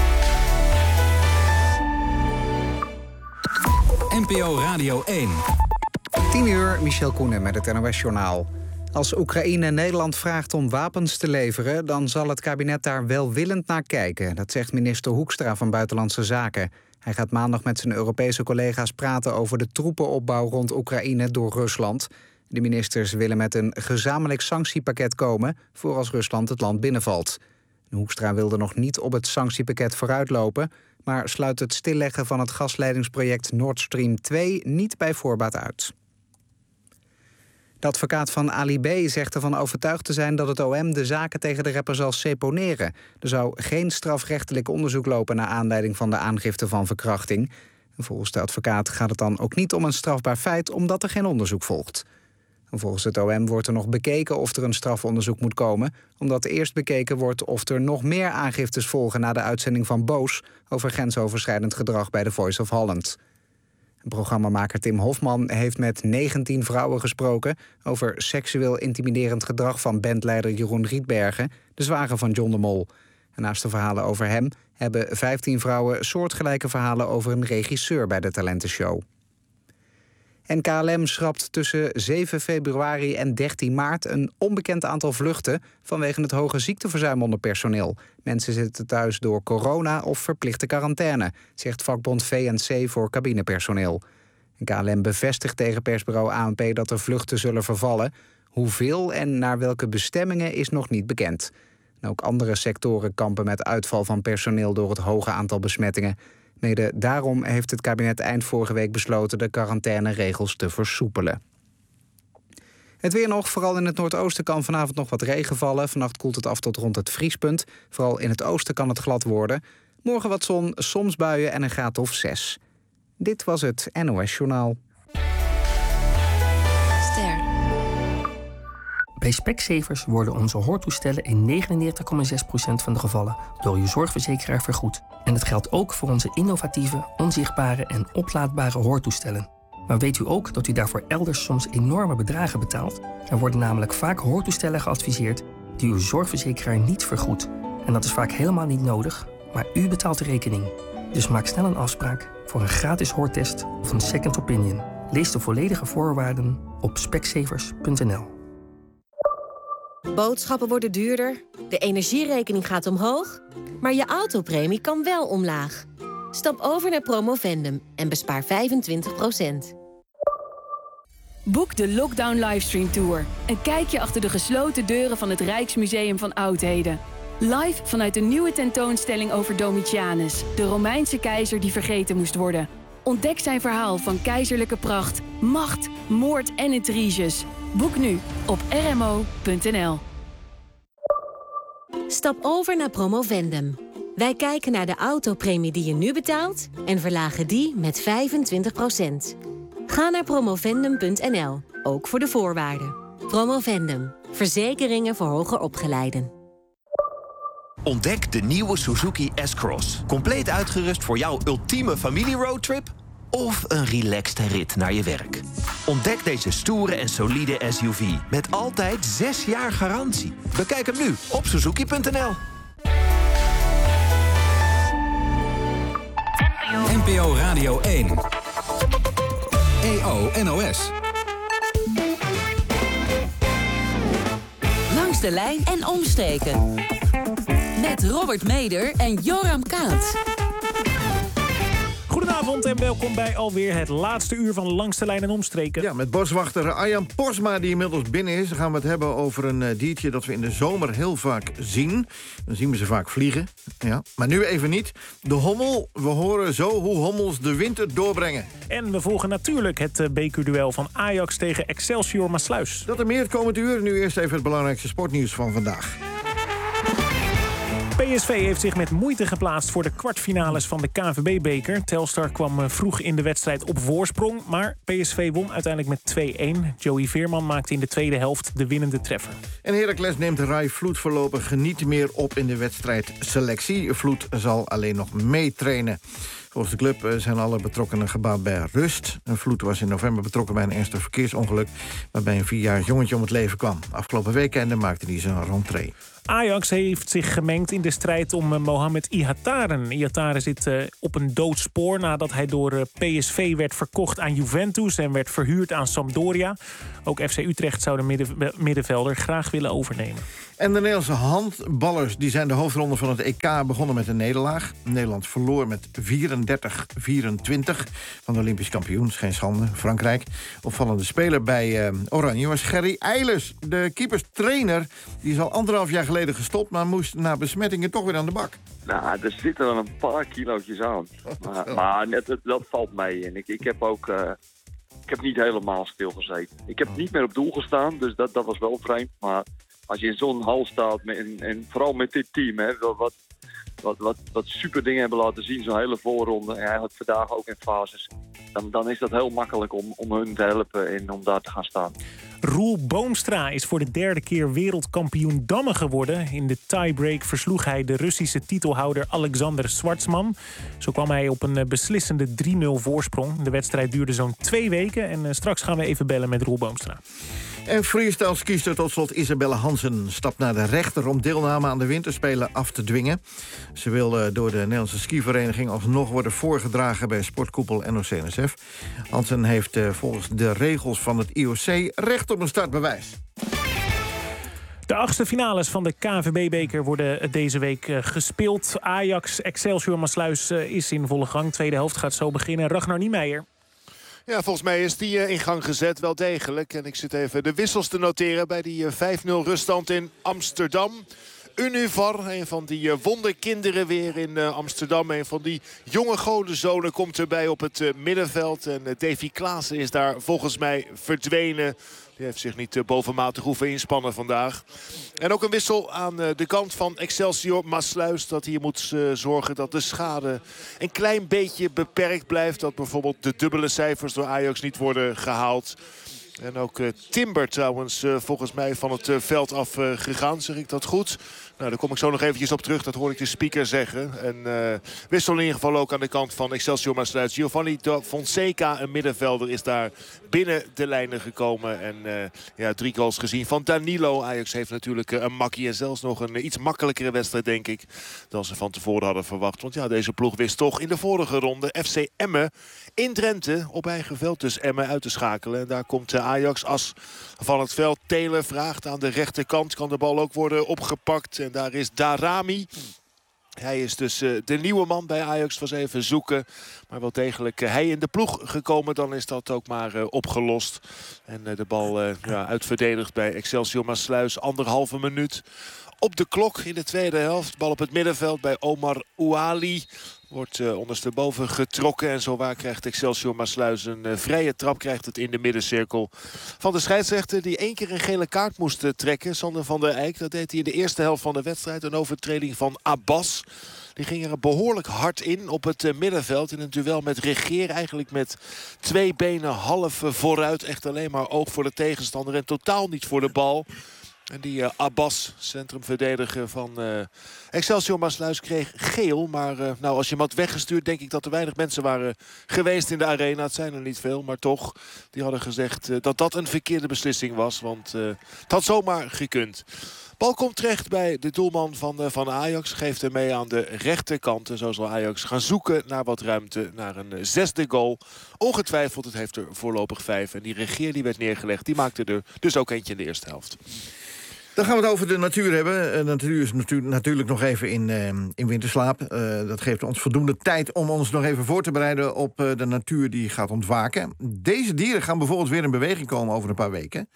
N P O Radio één. tien uur, Michel Koenen met het N O S-journaal. Als Oekraïne Nederland vraagt om wapens te leveren, dan zal het kabinet daar welwillend naar kijken. Dat zegt minister Hoekstra van Buitenlandse Zaken. Hij gaat maandag met zijn Europese collega's praten over de troepenopbouw rond Oekraïne door Rusland. De ministers willen met een gezamenlijk sanctiepakket komen voor als Rusland het land binnenvalt. Hoekstra wilde nog niet op het sanctiepakket vooruitlopen, maar sluit het stilleggen van het gasleidingsproject Nord Stream twee niet bij voorbaat uit. De advocaat van Ali B. zegt ervan overtuigd te zijn dat het O M de zaken tegen de rapper zal seponeren. Er zou geen strafrechtelijk onderzoek lopen naar aanleiding van de aangifte van verkrachting. En volgens de advocaat gaat het dan ook niet om een strafbaar feit, omdat er geen onderzoek volgt. En volgens het O M wordt er nog bekeken of er een strafonderzoek moet komen, omdat eerst bekeken wordt of er nog meer aangiftes volgen na de uitzending van Boos over grensoverschrijdend gedrag bij The Voice of Holland. Programmamaker Tim Hofman heeft met negentien vrouwen gesproken over seksueel intimiderend gedrag van bandleider Jeroen Rietbergen, de zwager van John de Mol. En naast de verhalen over hem hebben vijftien vrouwen soortgelijke verhalen over een regisseur bij de talentenshow. En K L M schrapt tussen zeven februari en dertien maart een onbekend aantal vluchten vanwege het hoge ziekteverzuim onder personeel. Mensen zitten thuis door corona of verplichte quarantaine, zegt vakbond V N C voor cabinepersoneel. En K L M bevestigt tegen persbureau A N P dat er vluchten zullen vervallen. Hoeveel en naar welke bestemmingen is nog niet bekend. En ook andere sectoren kampen met uitval van personeel door het hoge aantal besmettingen. Mede daarom heeft het kabinet eind vorige week besloten de quarantaineregels te versoepelen. Het weer nog, vooral in het noordoosten kan vanavond nog wat regen vallen. Vannacht koelt het af tot rond het vriespunt. Vooral in het oosten kan het glad worden. Morgen wat zon, soms buien en een graad of zes. Dit was het N O S-journaal. Bij Specsavers worden onze hoortoestellen in negenennegentig komma zes procent van de gevallen door uw zorgverzekeraar vergoed. En dat geldt ook voor onze innovatieve, onzichtbare en oplaadbare hoortoestellen. Maar weet u ook dat u daarvoor elders soms enorme bedragen betaalt? Er worden namelijk vaak hoortoestellen geadviseerd die uw zorgverzekeraar niet vergoedt. En dat is vaak helemaal niet nodig, maar u betaalt de rekening. Dus maak snel een afspraak voor een gratis hoortest of een second opinion. Lees de volledige voorwaarden op specsavers punt n l. Boodschappen worden duurder, de energierekening gaat omhoog, maar je autopremie kan wel omlaag. Stap over naar Promovendum en bespaar vijfentwintig procent. Boek de Lockdown Livestream Tour. Een kijkje achter de gesloten deuren van het Rijksmuseum van Oudheden. Live vanuit een nieuwe tentoonstelling over Domitianus, de Romeinse keizer die vergeten moest worden. Ontdek zijn verhaal van keizerlijke pracht, macht, moord en intriges. Boek nu op r m o punt n l. Stap over naar Promovendum. Wij kijken naar de autopremie die je nu betaalt en verlagen die met vijfentwintig procent. Ga naar promovendum punt n l, ook voor de voorwaarden. Promovendum, verzekeringen voor hoger opgeleiden. Ontdek de nieuwe Suzuki S-Cross. Compleet uitgerust voor jouw ultieme familieroadtrip of een relaxed rit naar je werk. Ontdek deze stoere en solide S U V met altijd zes jaar garantie. Bekijk hem nu op suzuki punt n l. N P O Radio één. E O N O S. Langs de lijn en omstreken. Met Robert Meder en Joram Kaat. Goedenavond en welkom bij alweer het laatste uur van Langs de Lijn en Omstreken. Ja, met boswachter Arjan Posma die inmiddels binnen is. Dan gaan we het hebben over een uh, diertje dat we in de zomer heel vaak zien. Dan zien we ze vaak vliegen. Ja. Maar nu even niet. De hommel. We horen zo hoe hommels de winter doorbrengen. En we volgen natuurlijk het uh, bekerduel van Ajax tegen Excelsior Maassluis. Dat er meer het komend uur. Nu eerst even het belangrijkste sportnieuws van vandaag. P S V heeft zich met moeite geplaatst voor de kwartfinales van de K N V B-beker. Telstar kwam vroeg in de wedstrijd op voorsprong, maar P S V won uiteindelijk met twee-één. Joey Veerman maakte in de tweede helft de winnende treffer. En Heracles neemt Rai Vloed voorlopig niet meer op in de wedstrijdselectie. Vloed zal alleen nog meetrainen. Volgens de club zijn alle betrokkenen gebaat bij rust. Vloed was in november betrokken bij een ernstig verkeersongeluk, waarbij een vierjarig jongetje om het leven kwam. Afgelopen weekende maakte hij zijn rentree. Ajax heeft zich gemengd in de strijd om uh, Mohamed Ihataren. Ihataren zit uh, op een doodspoor nadat hij door uh, P S V werd verkocht aan Juventus en werd verhuurd aan Sampdoria. Ook F C Utrecht zou de midden, middenvelder graag willen overnemen. En de Nederlandse handballers die zijn de hoofdronde van het E K begonnen met een nederlaag. Nederland verloor met vierendertig vierentwintig van de Olympisch kampioen. Dat is geen schande, Frankrijk. Opvallende speler bij uh, Oranje was Gerry Eilers. De keeperstrainer die is al anderhalf jaar geleden gestopt, maar moest na besmettingen toch weer aan de bak. Nou, er zitten wel een paar kilootjes aan. Maar, maar net, dat valt mee. En ik, ik heb ook uh, ik heb niet helemaal stilgezeten. Ik heb niet meer op doel gestaan, dus dat, dat was wel vreemd. Maar als je in zo'n hal staat, met, en, en vooral met dit team, hè, wat, wat, wat, wat super dingen hebben laten zien, zo'n hele voorronde, en eigenlijk vandaag ook in fases, dan, dan is dat heel makkelijk om, om hun te helpen en om daar te gaan staan. Roel Boomstra is voor de derde keer wereldkampioen dammen geworden. In de tiebreak versloeg hij de Russische titelhouder Alexander Schwartzman. Zo kwam hij op een beslissende drie nul voorsprong. De wedstrijd duurde zo'n twee weken en straks gaan we even bellen met Roel Boomstra. En freestyle-skister tot slot Isabelle Hansen stapt naar de rechter om deelname aan de winterspelen af te dwingen. Ze wil uh, door de Nederlandse skivereniging alsnog worden voorgedragen bij sportkoepel N O C N S F. Hansen heeft uh, volgens de regels van het I O C recht op een startbewijs. De achtste finales van de K N V B-beker worden deze week uh, gespeeld. Ajax, Excelsior Maassluis uh, is in volle gang. Tweede helft gaat zo beginnen. Ragnar Niemeyer. Ja, volgens mij is die in gang gezet, wel degelijk. En ik zit even de wissels te noteren bij die vijf nul ruststand in Amsterdam. Univar, een van die wonderkinderen weer in Amsterdam. Een van die jonge godenzonen komt erbij op het middenveld. En Davy Klaassen is daar volgens mij verdwenen. Die heeft zich niet bovenmatig hoeven inspannen vandaag. En ook een wissel aan de kant van Excelsior Maassluis. Dat hier moet zorgen dat de schade een klein beetje beperkt blijft. Dat bijvoorbeeld de dubbele cijfers door Ajax niet worden gehaald. En ook uh, Timber trouwens uh, volgens mij van het uh, veld af uh, gegaan. Zeg ik dat goed? Nou, daar kom ik zo nog eventjes op terug. Dat hoor ik de speaker zeggen. En uh, wissel in ieder geval ook aan de kant van Excelsior Maassluis. Giovanni da Fonseca, een middenvelder, is daar binnen de lijnen gekomen. En uh, ja, drie goals gezien van Danilo. Ajax heeft natuurlijk uh, een makkie en zelfs nog een uh, iets makkelijkere wedstrijd, denk ik, dan ze van tevoren hadden verwacht. Want ja, deze ploeg wist toch in de vorige ronde F C Emmen in Drenthe op eigen veld dus Emmen uit te schakelen. En daar komt uh, Ajax as van het veld. Taylor vraagt aan de rechterkant. Kan de bal ook worden opgepakt. En daar is Darami. Hij is dus uh, de nieuwe man bij Ajax. Was even zoeken. Maar wel degelijk uh, hij in de ploeg gekomen. Dan is dat ook maar uh, opgelost. En uh, de bal uh, ja, uitverdedigd bij Excelsior Maassluis. Anderhalve minuut op de klok in de tweede helft. Bal op het middenveld bij Omar Ouali. Wordt uh, ondersteboven getrokken. En zowaar krijgt Excelsior Maassluis een uh, vrije trap. Krijgt het in de middencirkel van de scheidsrechter. Die één keer een gele kaart moest uh, trekken. Sander van der Eyck. Dat deed hij in de eerste helft van de wedstrijd. Een overtreding van Abbas. Die ging er behoorlijk hard in op het uh, middenveld. In een duel met Regeer. Eigenlijk met twee benen half uh, vooruit. Echt alleen maar oog voor de tegenstander. En totaal niet voor de bal. En die uh, Abbas, centrumverdediger van uh, Excelsior Maasluis, kreeg geel. Maar uh, nou, als je hem had weggestuurd, denk ik dat er weinig mensen waren geweest in de arena. Het zijn er niet veel, maar toch. Die hadden gezegd uh, dat dat een verkeerde beslissing was. Want uh, het had zomaar gekund. Bal komt terecht bij de doelman van, uh, van Ajax. Geeft hem mee aan de rechterkant. En zo zal Ajax gaan zoeken naar wat ruimte. Naar een uh, zesde goal. Ongetwijfeld, het heeft er voorlopig vijf. En die regeer die werd neergelegd, die maakte er dus ook eentje in de eerste helft. Dan gaan we het over de natuur hebben. De natuur is natu- natuurlijk nog even in, uh, in winterslaap. Uh, dat geeft ons voldoende tijd om ons nog even voor te bereiden op uh, de natuur die gaat ontwaken. Deze dieren gaan bijvoorbeeld weer in beweging komen over een paar weken.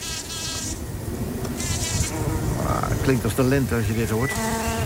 Ah, klinkt als de lente als je dit hoort.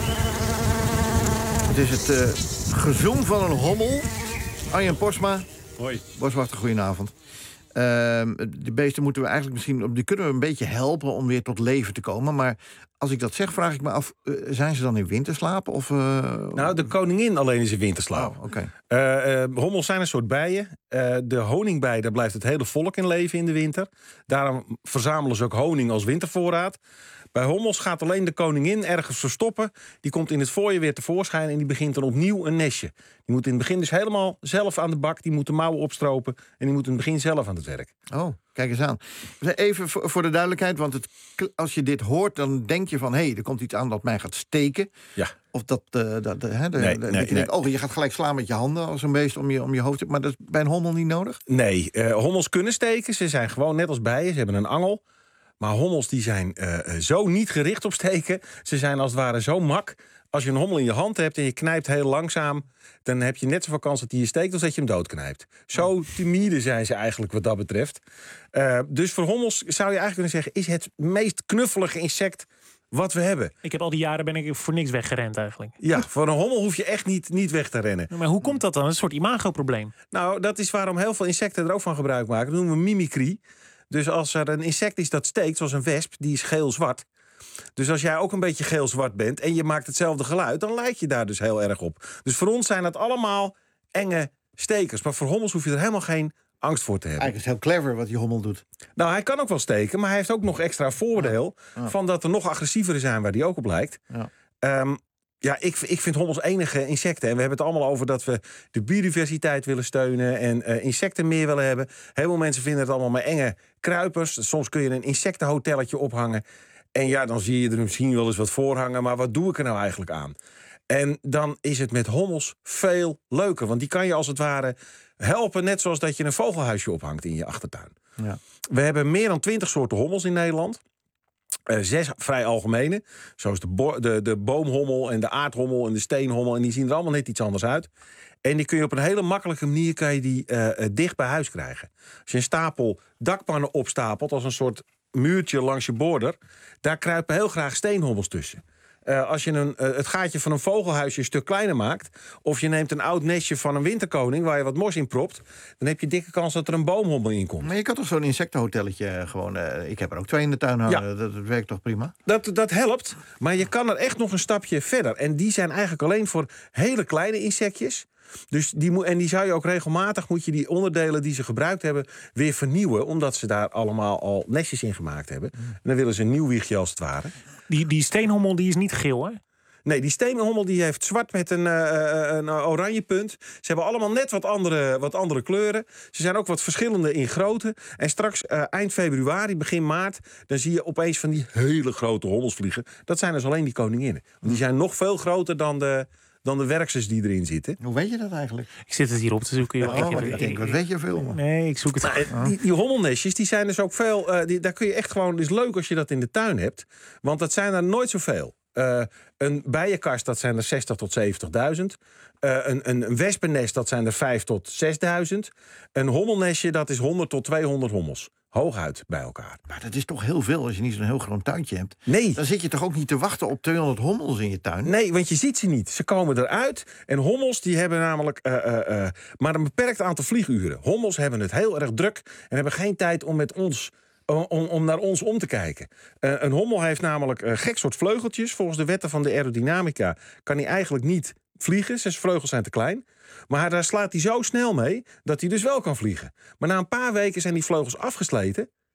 Het is het uh, gezoem van een hommel. Arjen Posma. Hoi. Boswachter, goedenavond. Uh, de beesten moeten we eigenlijk misschien, die kunnen we een beetje helpen om weer tot leven te komen. Maar als ik dat zeg, vraag ik me af, uh, zijn ze dan in winterslaap? Of, uh... Nou, de koningin alleen is in winterslaap. Oh, okay. uh, uh, hommels zijn een soort bijen. Uh, de honingbij, daar blijft het hele volk in leven in de winter. Daarom verzamelen ze ook honing als wintervoorraad. Bij hommels gaat alleen de koningin ergens verstoppen. Die komt in het voorjaar weer tevoorschijn en die begint dan opnieuw een nestje. Die moet in het begin dus helemaal zelf aan de bak. Die moet de mouwen opstropen en die moet in het begin zelf aan het werk. Oh, kijk eens aan. Even voor de duidelijkheid, want het, als je dit hoort, dan denk je van, hé, hey, er komt iets aan dat mij gaat steken. Ja. Of dat, uh, dat uh, hè, de, nee, de, nee, dat je nee. denkt, oh, je gaat gelijk slaan met je handen als een beest om je, om je hoofd. Maar dat is bij een hommel niet nodig? Nee, uh, hommels kunnen steken. Ze zijn gewoon net als bijen. Ze hebben een angel. Maar hommels die zijn uh, zo niet gericht op steken. Ze zijn als het ware zo mak. Als je een hommel in je hand hebt en je knijpt heel langzaam, dan heb je net zoveel kans dat hij je steekt als dat je hem doodknijpt. Zo timide zijn ze eigenlijk wat dat betreft. Uh, dus voor hommels zou je eigenlijk kunnen zeggen, is het meest knuffelige insect wat we hebben. Ik heb al die jaren ben ik voor niks weggerend eigenlijk. Ja, voor een hommel hoef je echt niet, niet weg te rennen. Maar hoe komt dat dan? Een soort imagoprobleem. Nou, dat is waarom heel veel insecten er ook van gebruik maken. Dat noemen we mimicry. Dus als er een insect is dat steekt, zoals een wesp, die is geel-zwart. Dus als jij ook een beetje geel-zwart bent en je maakt hetzelfde geluid, dan lijk je daar dus heel erg op. Dus voor ons zijn dat allemaal enge stekers. Maar voor hommels hoef je er helemaal geen angst voor te hebben. Eigenlijk is het heel clever wat die hommel doet. Nou, hij kan ook wel steken, maar hij heeft ook nog extra voordeel Ja. Ja. van dat er nog agressievere zijn waar die ook op lijkt. Ja. Um, Ja, ik, ik vind hommels enige insecten. En we hebben het allemaal over dat we de biodiversiteit willen steunen en uh, insecten meer willen hebben. Heel veel mensen vinden het allemaal maar enge kruipers. Soms kun je een insectenhotelletje ophangen. En ja, dan zie je er misschien wel eens wat voor hangen. Maar wat doe ik er nou eigenlijk aan? En dan is het met hommels veel leuker. Want die kan je als het ware helpen, net zoals dat je een vogelhuisje ophangt in je achtertuin. Ja. We hebben meer dan twintig soorten hommels in Nederland. Uh, zes vrij algemene, zoals de, bo- de, de boomhommel en de aardhommel en de steenhommel. En die zien er allemaal net iets anders uit. En die kun je op een hele makkelijke manier kan je die, uh, uh, dicht bij huis krijgen. Als je een stapel dakpannen opstapelt als een soort muurtje langs je border, daar kruipen heel graag steenhommels tussen. Uh, als je een, uh, het gaatje van een vogelhuisje een stuk kleiner maakt, of je neemt een oud nestje van een winterkoning waar je wat mos in propt, dan heb je dikke kans dat er een boomhommel in komt. Maar je kan toch zo'n insectenhotelletje gewoon... Uh, ik heb er ook twee in de tuin hangen, Ja. dat, dat werkt toch prima? Dat, dat helpt, maar je kan er echt nog een stapje verder. En die zijn eigenlijk alleen voor hele kleine insectjes. Dus die moet, en die zou je ook regelmatig, moet je die onderdelen die ze gebruikt hebben weer vernieuwen, omdat ze daar allemaal al nestjes in gemaakt hebben. En dan willen ze een nieuw wiegje als het ware. Die, die steenhommel die is niet geel, hè? Nee, die steenhommel die heeft zwart met een, uh, een oranje punt. Ze hebben allemaal net wat andere, wat andere kleuren. Ze zijn ook wat verschillende in grootte. En straks uh, eind februari, begin maart, dan zie je opeens van die hele grote hommels vliegen. Dat zijn dus alleen die koninginnen. Want die zijn nog veel groter dan de, dan de werksels die erin zitten. Hoe weet je dat eigenlijk? Ik zit het hier op te zoeken. joh. Oh, ik, ik denk, wat weet je veel? Man. Nee, ik zoek het. Nou, die, die hommelnestjes, die zijn dus ook veel... Uh, die, daar kun je echt gewoon... Het is leuk als je dat in de tuin hebt. Want dat zijn er nooit zoveel. Uh, een bijenkast, dat zijn er zestig tot zeventigduizend. Uh, een, een, een wespennest, dat zijn er vijf tot zesduizend. Een hommelnestje, dat is honderd tot tweehonderd hommels. Hooguit bij elkaar. Maar dat is toch heel veel als je niet zo'n heel groot tuintje hebt? Nee. Dan zit je toch ook niet te wachten op tweehonderd hommels in je tuin? Nee, want je ziet ze niet. Ze komen eruit. En hommels die hebben namelijk uh, uh, uh, maar een beperkt aantal vlieguren. Hommels hebben het heel erg druk en hebben geen tijd om met ons... Om, om naar ons om te kijken. Uh, een hommel heeft namelijk een gek soort vleugeltjes. Volgens de wetten van de aerodynamica kan hij eigenlijk niet vliegen. Zijn vleugels zijn te klein. Maar daar slaat hij zo snel mee dat hij dus wel kan vliegen. Maar na een paar weken zijn die vleugels afgesleten.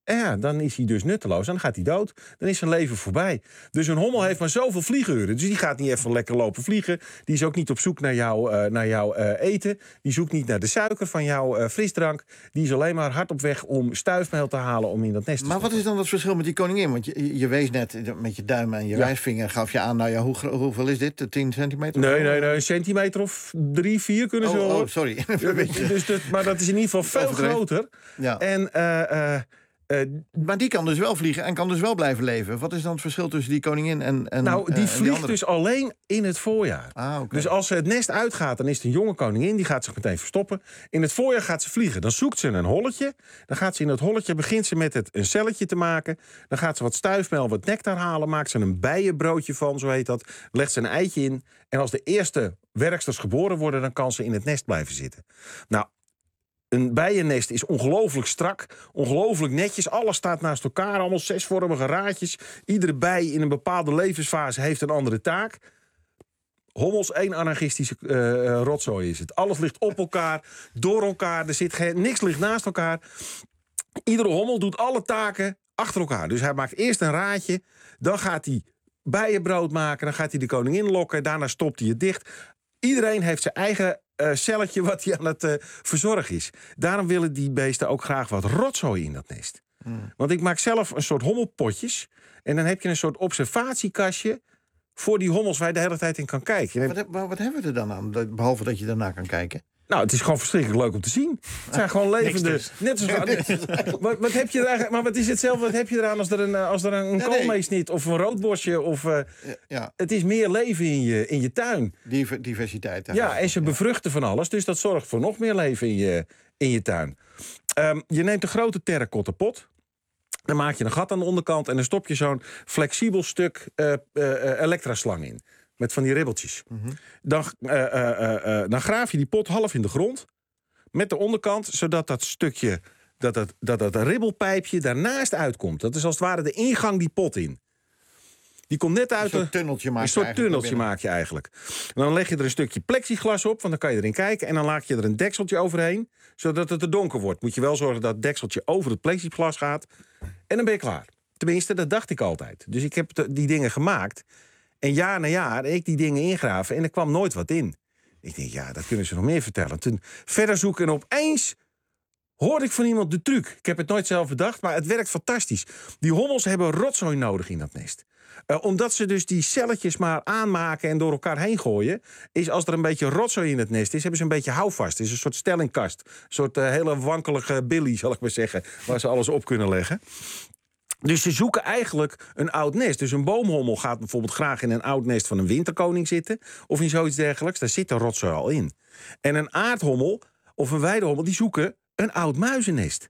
En ja, dan is hij dus nutteloos. En dan gaat hij dood. Dan is zijn leven voorbij. Dus een hommel heeft maar zoveel vlieguren. Dus die gaat niet even lekker lopen vliegen. Die is ook niet op zoek naar jouw uh, naar jou, uh, eten. Die zoekt niet naar de suiker van jouw uh, frisdrank. Die is alleen maar hard op weg om stuifmeel te halen om in dat nest te Maar stoppen. wat is dan het verschil met die koningin? Want je, je wees net met je duim en je Ja. wijsvinger gaf je aan... nou ja, hoe, gro- hoeveel is dit? tien centimeter? Nee, nee, nee, een centimeter of drie, vier kunnen ze Oh, wel. oh, sorry. Ja, dus dat, maar dat is in ieder geval veel Overdreven. groter. Ja. En, uh, uh, uh, maar die kan dus wel vliegen en kan dus wel blijven leven. Wat is dan het verschil tussen die koningin en, en nou, die uh, en vliegt andere? dus alleen in het voorjaar. Ah, okay. Dus als ze het nest uitgaat, dan is het een jonge koningin. Die gaat zich meteen verstoppen. In het voorjaar gaat ze vliegen. Dan zoekt ze een holletje. Dan gaat ze in het holletje, begint ze met het een celletje te maken. Dan gaat ze wat stuifmeel, wat nectar halen. Maakt ze een bijenbroodje van, zo heet dat. Legt ze een eitje in. En als de eerste werksters geboren worden, dan kan ze in het nest blijven zitten. Nou, een bijennest is ongelooflijk strak, ongelooflijk netjes. Alles staat naast elkaar, allemaal zesvormige raadjes. Iedere bij in een bepaalde levensfase heeft een andere taak. Hommels, één anarchistische uh, rotzooi is het. Alles ligt op elkaar, door elkaar. Er zit geen, niks ligt naast elkaar. Iedere hommel doet alle taken achter elkaar. Dus hij maakt eerst een raadje, dan gaat hij bijenbrood maken, dan gaat hij de koningin lokken, daarna stopt hij het dicht. Iedereen heeft zijn eigen uh, celletje wat hij aan het uh, verzorgen is. Daarom willen die beesten ook graag wat rotzooi in dat nest. Hmm. Want ik maak zelf een soort hommelpotjes. En dan heb je een soort observatiekastje voor die hommels waar je de hele tijd in kan kijken. Wat, wat, wat hebben we er dan aan, behalve dat je daarna kan kijken? Nou, het is gewoon verschrikkelijk leuk om te zien. Het zijn gewoon levende... Dus. Net zoals, wat, wat heb je er eigenlijk, maar wat is hetzelfde? Wat heb je eraan als er een, als er een ja, koolmeesnit of een roodbosje? Of, uh, ja, ja. Het is meer leven in je, in je tuin. Diver, diversiteit. Hè? Ja, en ze bevruchten van alles. Dus dat zorgt voor nog meer leven in je, in je tuin. Um, je neemt een grote terracotta pot. Dan maak je een gat aan de onderkant. En dan stop je zo'n flexibel stuk uh, uh, elektraslang in. Met van die ribbeltjes. Mm-hmm. dan, uh, uh, uh, uh, dan graaf je die pot half in de grond. Met de onderkant, zodat dat stukje, dat dat, dat, dat ribbelpijpje daarnaast uitkomt. Dat is als het ware de ingang die pot in. Die komt net uit... Een soort tunneltje maak je Een soort tunneltje maak je eigenlijk. En dan leg je er een stukje plexiglas op, want dan kan je erin kijken. En dan laat je er een dekseltje overheen, zodat het te donker wordt. Moet je wel zorgen dat het dekseltje over het plexiglas gaat. En dan ben je klaar. Tenminste, dat dacht ik altijd. Dus ik heb die dingen gemaakt. En jaar na jaar ik die dingen ingraven en er kwam nooit wat in. Ik denk, ja, dat kunnen ze nog meer vertellen. Toen verder zoeken en opeens hoorde ik van iemand de truc. Ik heb het nooit zelf bedacht, maar het werkt fantastisch. Die hommels hebben rotzooi nodig in dat nest. Uh, omdat ze dus die celletjes maar aanmaken en door elkaar heen gooien, is als er een beetje rotzooi in het nest is, hebben ze een beetje houvast. Het is een soort stellingkast. Een soort uh, hele wankelige billy, zal ik maar zeggen, waar ze alles op kunnen leggen. Dus ze zoeken eigenlijk een oud nest. Dus een boomhommel gaat bijvoorbeeld graag in een oud nest van een winterkoning zitten, of in zoiets dergelijks. Daar zit de rotzooi al in. En een aardhommel of een weidehommel, die zoeken een oud muizennest.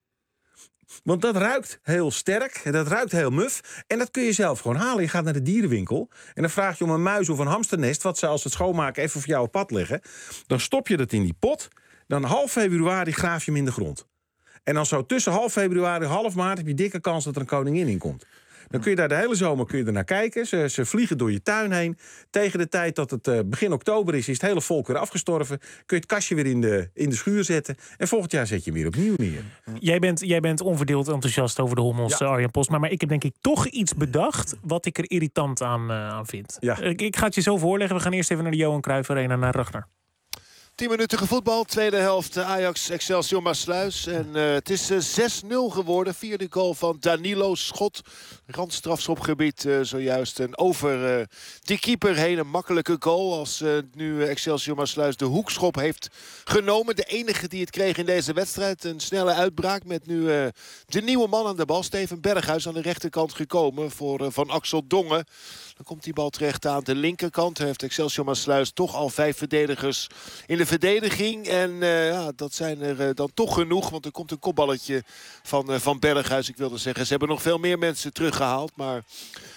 Want dat ruikt heel sterk, en dat ruikt heel muf. En dat kun je zelf gewoon halen. Je gaat naar de dierenwinkel en dan vraag je om een muis of een hamsternest, wat ze als ze het schoonmaken even voor jou op pad leggen. Dan stop je dat in die pot. Dan half februari graaf je hem in de grond. En dan zo tussen half februari en half maart heb je dikke kans dat er een koningin in komt. Dan kun je daar de hele zomer kun je er naar kijken. Ze, ze vliegen door je tuin heen. Tegen de tijd dat het uh, begin oktober is, is het hele volk weer afgestorven. Kun je het kastje weer in de, in de schuur zetten. En volgend jaar zet je hem weer opnieuw neer. Jij bent, jij bent onverdeeld enthousiast over de hommels, ja. Arjan Postma. Maar ik heb denk ik toch iets bedacht wat ik er irritant aan, uh, aan vind. Ja. Ik, ik ga het je zo voorleggen. We gaan eerst even naar de Johan Cruijff Arena, naar Ragnar. tien minuten gevoetbald, tweede helft Ajax Excelsior Maassluis. En uh, het is uh, zes nul geworden. Vierde goal van Danilo, schot. Randstrafschopgebied uh, zojuist. En over uh, die keeper heen een makkelijke goal. Als uh, nu Excelsior Maassluis de hoekschop heeft genomen. De enige die het kreeg in deze wedstrijd. Een snelle uitbraak met nu uh, de nieuwe man aan de bal. Steven Berghuis aan de rechterkant gekomen voor uh, Van Axel Dongen. Dan komt die bal terecht aan de linkerkant. Heeft Excelsior Maassluis toch al vijf verdedigers in de verdediging. En uh, ja, dat zijn er uh, dan toch genoeg. Want er komt een kopballetje van, uh, van Berghuis. Ik wilde zeggen, ze hebben nog veel meer mensen teruggehaald. Maar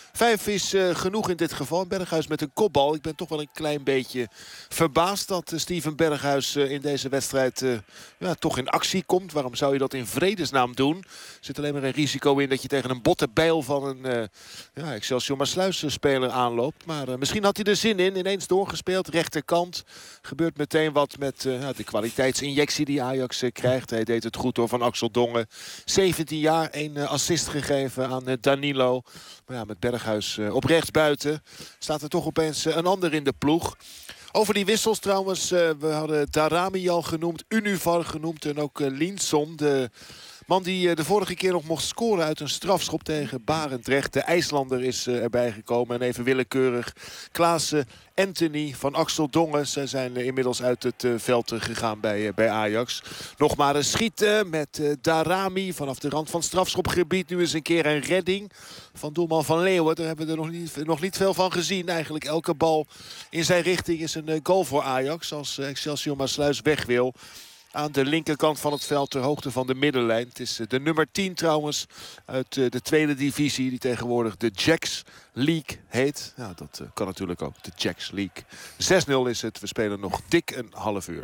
Vijf is uh, genoeg in dit geval. Berghuis met een kopbal. Ik ben toch wel een klein beetje verbaasd dat uh, Steven Berghuis uh, in deze wedstrijd uh, ja, toch in actie komt. Waarom zou je dat in vredesnaam doen? Er zit alleen maar een risico in dat je tegen een botte bijl van een uh, ja, Excelsior Maassluis speler aanloopt. Maar uh, misschien had hij er zin in. Ineens doorgespeeld. Rechterkant. Gebeurt meteen wat met uh, ja, de kwaliteitsinjectie die Ajax uh, krijgt. Hij deed het goed door van Axel Dongen. zeventien jaar, één uh, assist gegeven aan uh, Danilo. Maar ja, met Berghuis uh, op rechts buiten staat er toch opeens uh, een ander in de ploeg. Over die wissels trouwens, uh, we hadden Darami al genoemd, Univar genoemd en ook uh, Linson. De man die uh, de vorige keer nog mocht scoren uit een strafschop tegen Barendrecht. De IJslander is uh, erbij gekomen en even willekeurig Klaassen, Anthony van Axel Dongen. Zij zijn uh, inmiddels uit het uh, veld uh, gegaan bij, uh, bij Ajax. Nog maar een schieten met uh, Darami vanaf de rand van het strafschopgebied. Nu eens een keer een redding van doelman Van Leeuwen. Daar hebben we er nog niet, nog niet veel van gezien. Eigenlijk elke bal in zijn richting is een uh, goal voor Ajax. Als uh, Excelsior Maassluis weg wil. Aan de linkerkant van het veld ter hoogte van de middenlijn. Het is de nummer tien trouwens uit de tweede divisie. Die tegenwoordig de Jacks League heet. Ja, dat kan natuurlijk ook. De Jacks League. zes nul is het. We spelen nog dik een half uur.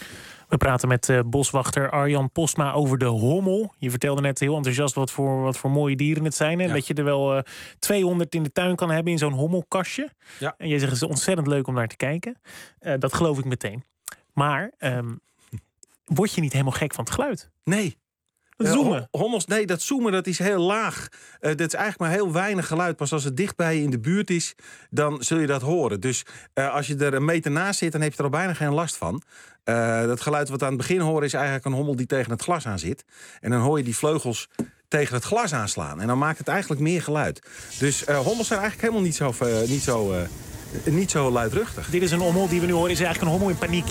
We praten met uh, boswachter Arjan Postma over de hommel. Je vertelde net heel enthousiast wat voor, wat voor mooie dieren het zijn. Hè? Ja. Dat je er wel uh, tweehonderd in de tuin kan hebben in zo'n hommelkastje. Ja. En jij zegt het is ontzettend leuk om naar te kijken. Uh, dat geloof ik meteen. Maar Um, word je niet helemaal gek van het geluid? Nee. Dat zoomen. Uh, hommels, nee, dat zoomen dat is heel laag. Uh, dat is eigenlijk maar heel weinig geluid. Pas als het dicht bij je in de buurt is, dan zul je dat horen. Dus uh, als je er een meter naast zit, dan heb je er al bijna geen last van. Uh, dat geluid wat we aan het begin horen is eigenlijk een hommel die tegen het glas aan zit. En dan hoor je die vleugels tegen het glas aanslaan. En dan maakt het eigenlijk meer geluid. Dus uh, hommels zijn eigenlijk helemaal niet zo, uh, niet zo, uh, niet zo luidruchtig. Dit is een hommel die we nu horen, is eigenlijk een hommel in paniek.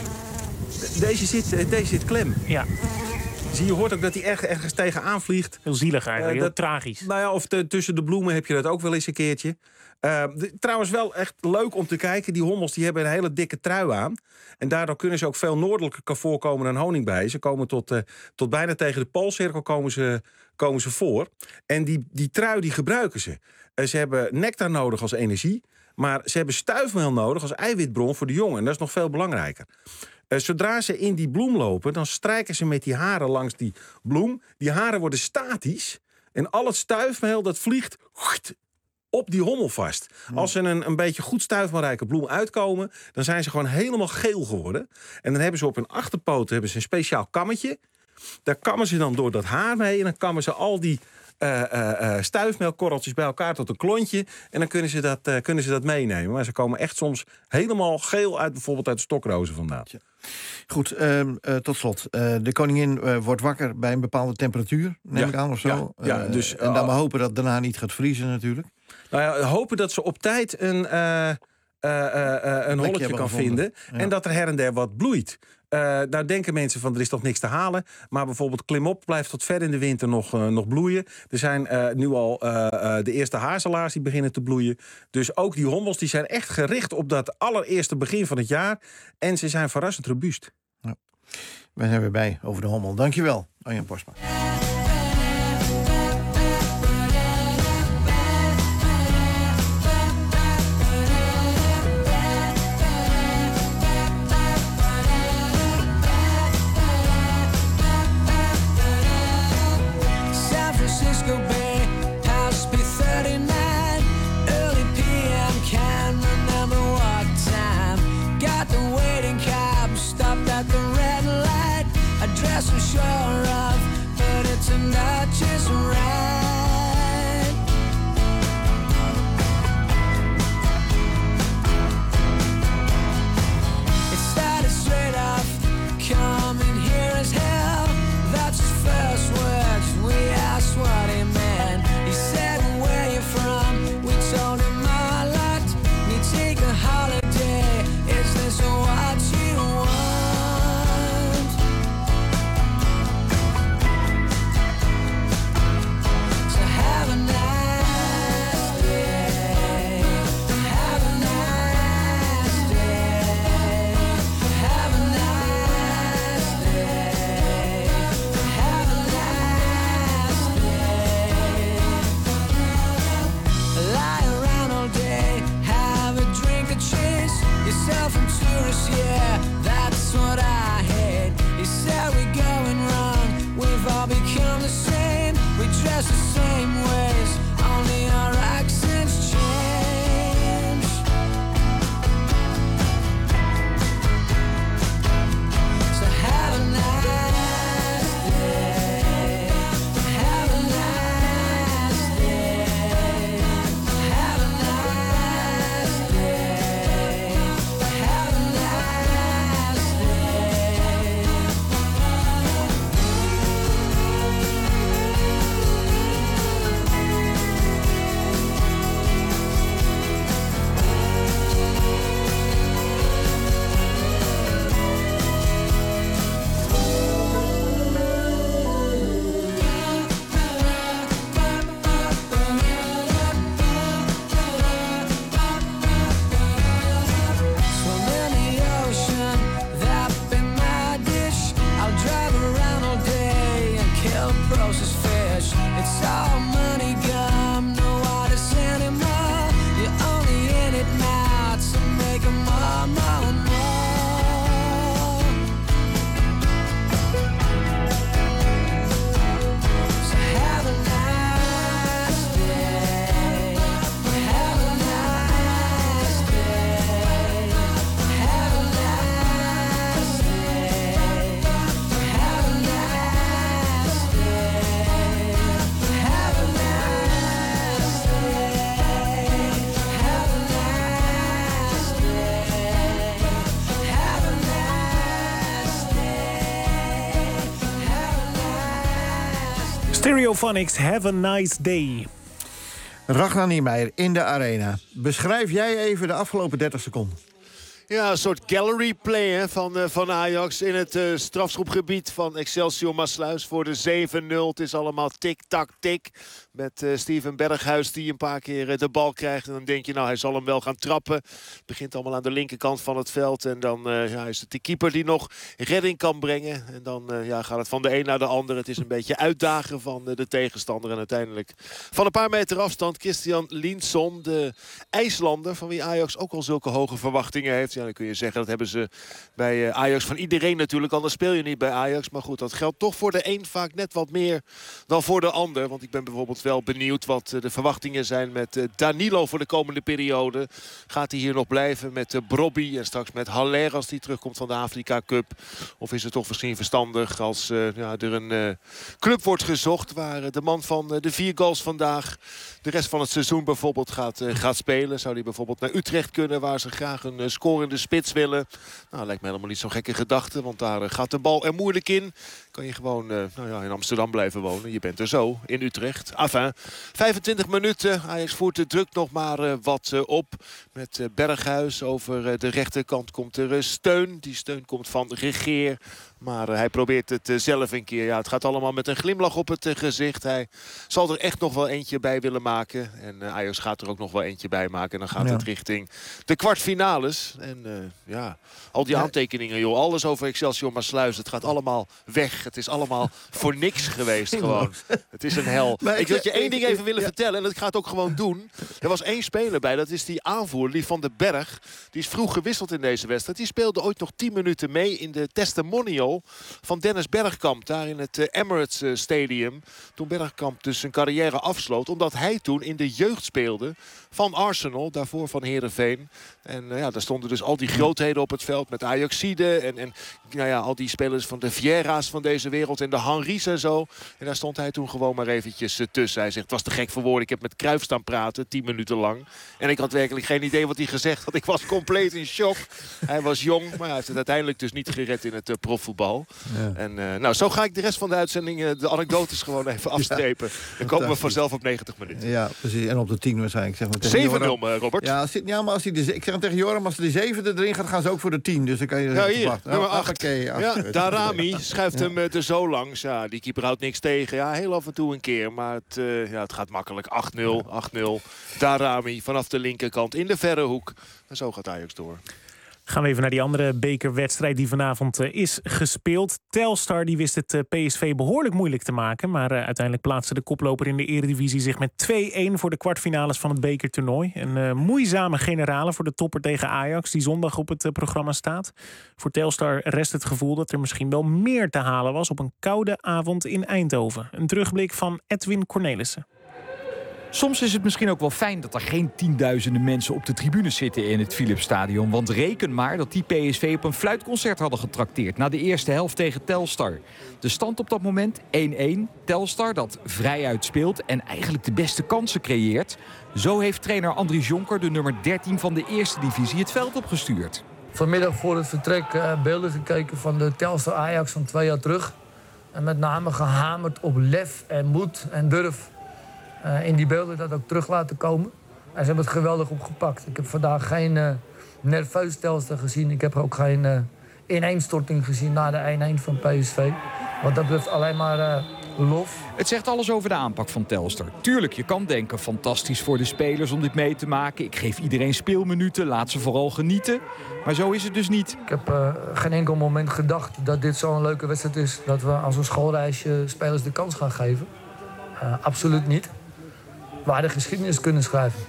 Deze zit, deze zit klem. Ja. Zie je hoort ook dat hij erg, ergens tegenaan vliegt. Heel zielig eigenlijk, uh, heel dat, tragisch. Nou ja, of te, tussen de bloemen heb je dat ook wel eens een keertje. Uh, de, trouwens wel echt leuk om te kijken. Die hommels die hebben een hele dikke trui aan. En daardoor kunnen ze ook veel noordelijker voorkomen dan honingbijen. Ze komen tot, uh, tot bijna tegen de poolcirkel komen ze, komen ze voor. En die, die trui die gebruiken ze. Uh, ze hebben nectar nodig als energie. Maar ze hebben stuifmeel nodig als eiwitbron voor de jongen. En dat is nog veel belangrijker. Uh, zodra ze in die bloem lopen, dan strijken ze met die haren langs die bloem. Die haren worden statisch. En al het stuifmeel dat vliegt op die hommel vast. Hmm. Als ze een, een beetje goed stuifmeelrijke bloem uitkomen, dan zijn ze gewoon helemaal geel geworden. En dan hebben ze op hun achterpoten hebben ze een speciaal kammetje. Daar kammen ze dan door dat haar mee. En dan kammen ze al die Uh, uh, uh, stuifmeelkorreltjes bij elkaar tot een klontje. En dan kunnen ze, dat, uh, kunnen ze dat meenemen. Maar ze komen echt soms helemaal geel uit, bijvoorbeeld uit de stokrozen vandaan. Ja. Goed, uh, uh, tot slot. Uh, de koningin uh, wordt wakker bij een bepaalde temperatuur, neem ja. ik aan of zo. Ja. Ja, dus, uh, en dan maar hopen dat het daarna niet gaat vriezen natuurlijk. Nou ja, hopen dat ze op tijd een, uh, uh, uh, een holletje kan gevonden. vinden. Ja. En dat er her en der wat bloeit. Uh, nou denken mensen van er is toch niks te halen. Maar bijvoorbeeld klimop blijft tot ver in de winter nog, uh, nog bloeien. Er zijn uh, nu al uh, uh, de eerste hazelaars die beginnen te bloeien. Dus ook die hommels die zijn echt gericht op dat allereerste begin van het jaar. En ze zijn verrassend robuust. Ja. We zijn weer bij over de hommel. Dankjewel, Arjan Postma. I'm sure of, but it's a not just right. It started straight off, coming here as hell. That's his first words. We asked what he meant. He said, where you from? We told him our lot. We take a holiday. Is this what you want? dress the same ways, only our accents change. So have a nice day, have a nice day, have a nice day, have a nice day. Swim in the ocean, that be my dish. I'll drive around all day and kill processed fish. It's all money gum, no artists anymore. You're only in it now to make 'em more, more, more. So have a nice day, have a nice day, have a nice day, have a nice day, have a nice day, have a nice day, have a nice day. Stereophonics, have a nice day. Ragnar Niemeyer in de arena. Beschrijf jij even de afgelopen dertig seconden. Ja, een soort gallery play hè, van, uh, van Ajax in het uh, strafschopgebied van Excelsior Maassluis voor de zeven nul. Het is allemaal tik-tak-tik met uh, Steven Berghuis die een paar keer uh, de bal krijgt. En dan denk je, nou, hij zal hem wel gaan trappen. Het begint allemaal aan de linkerkant van het veld. En dan uh, ja, is het de keeper die nog redding kan brengen. En dan uh, ja, gaat het van de een naar de ander. Het is een beetje uitdagen van uh, de tegenstander. En uiteindelijk van een paar meter afstand Christian Linson, de IJslander, van wie Ajax ook al zulke hoge verwachtingen heeft. Ja, dan kun je zeggen, dat hebben ze bij uh, Ajax van iedereen natuurlijk. Anders speel je niet bij Ajax. Maar goed, dat geldt toch voor de een vaak net wat meer dan voor de ander. Want ik ben bijvoorbeeld wel benieuwd wat uh, de verwachtingen zijn met uh, Danilo voor de komende periode. Gaat hij hier nog blijven met uh, Brobby en straks met Haller als hij terugkomt van de Afrika Cup? Of is het toch misschien verstandig als uh, ja, er een uh, club wordt gezocht waar uh, de man van uh, de vier goals vandaag de rest van het seizoen bijvoorbeeld gaat, uh, gaat spelen? Zou hij bijvoorbeeld naar Utrecht kunnen, waar ze graag een uh, scorende spits willen? Nou, lijkt me helemaal niet zo'n gekke gedachte, want daar uh, gaat de bal er moeilijk in. Kan je gewoon uh, nou ja, in Amsterdam blijven wonen. Je bent er zo, in Utrecht. Enfin, vijfentwintig minuten. Ajax voert de druk nog maar uh, wat uh, op. Met uh, Berghuis over uh, de rechterkant komt er uh, steun. Die steun komt van Regeer. Maar uh, hij probeert het uh, zelf een keer. Ja, het gaat allemaal met een glimlach op het uh, gezicht. Hij zal er echt nog wel eentje bij willen maken. En uh, Ajax gaat er ook nog wel eentje bij maken. En dan gaat Ja. het richting de kwartfinales. En uh, ja, al die Ja. aantekeningen, joh. Alles over Excelsior Maassluis. Het gaat allemaal weg. Het is allemaal voor niks geweest gewoon. Het is een hel. Maar ik wil je ik- één ding ik- even willen ja. vertellen. En dat ga ik ook gewoon doen. Er was één speler bij. Dat is die aanvoerder, die Van den Berg. Die is vroeg gewisseld in deze wedstrijd. Die speelde ooit nog tien minuten mee in de testimonial van Dennis Bergkamp. Daar in het uh, Emirates uh, Stadium. Toen Bergkamp dus zijn carrière afsloot. Omdat hij toen in de jeugd speelde van Arsenal. Daarvoor van Heerenveen. En uh, ja, daar stonden dus al die grootheden op het veld. Met Ajaxide en, en nou ja, al die spelers van de Viera's van deze wereld. En de Henry's en zo. En daar stond hij toen gewoon maar eventjes uh, tussen. Hij zegt, het was te gek voor woorden. Ik heb met Cruijff staan praten, tien minuten lang. En ik had werkelijk geen idee wat hij gezegd had. Ik was compleet in shock. Hij was jong, maar hij heeft het uiteindelijk dus niet gered in het uh, profvoetbal. Ja. En uh, nou, zo ga ik de rest van de uitzending uh, de anekdotes gewoon even afstrepen. Dan komen we fantastisch. vanzelf op negentig minuten. Ja, precies. En op de tien waarschijnlijk. Zeg maar, tegen zeven nul, Joram. uh, Robert. Ja, als die, ja, maar als die de, ik zeg hem tegen Joram, als de zevende erin gaat, gaan ze ook voor de tien. Dus dan kan je Ja, even hier, wachten. nummer Oh, acht. hoppakee, acht. Ja, Darami schuift Ja. hem uh, er zo langs. Ja, die keeper houdt niks tegen. Ja, heel af en toe een keer. Maar het, uh, ja, het gaat makkelijk. acht nul, acht nul. Darami vanaf de linkerkant in de verre hoek. En zo gaat Ajax door. Gaan we even naar die andere bekerwedstrijd die vanavond uh, is gespeeld. Telstar die wist het uh, P S V behoorlijk moeilijk te maken. Maar uh, uiteindelijk plaatste de koploper in de Eredivisie zich met twee-een voor de kwartfinales van het bekertoernooi. Een uh, moeizame generale voor de topper tegen Ajax die zondag op het uh, programma staat. Voor Telstar rest het gevoel dat er misschien wel meer te halen was op een koude avond in Eindhoven. Een terugblik van Edwin Cornelissen. Soms is het misschien ook wel fijn dat er geen tienduizenden mensen op de tribunes zitten in het Philipsstadion. Want reken maar dat die P S V op een fluitconcert hadden getrakteerd na de eerste helft tegen Telstar. De stand op dat moment één-één. Telstar dat vrijuit speelt en eigenlijk de beste kansen creëert. Zo heeft trainer Andries Jonker de nummer dertien van de eerste divisie het veld opgestuurd. Vanmiddag voor het vertrek uh, beelden gekeken van de Telstar Ajax van twee jaar terug. En met name gehamerd op lef en moed en durf. Uh, in die beelden dat ook terug laten komen. En ze hebben het geweldig opgepakt. Ik heb vandaag geen uh, nerveus Telstar gezien. Ik heb ook geen uh, ineenstorting gezien na de één-één van P S V. Wat dat betreft alleen maar uh, lof. Het zegt alles over de aanpak van Telstar. Tuurlijk, je kan denken, fantastisch voor de spelers om dit mee te maken. Ik geef iedereen speelminuten, laat ze vooral genieten. Maar zo is het dus niet. Ik heb uh, geen enkel moment gedacht dat dit zo'n leuke wedstrijd is. Dat we als een schoolreisje spelers de kans gaan geven. Uh, absoluut niet. Waar de geschiedenis kunnen schrijven.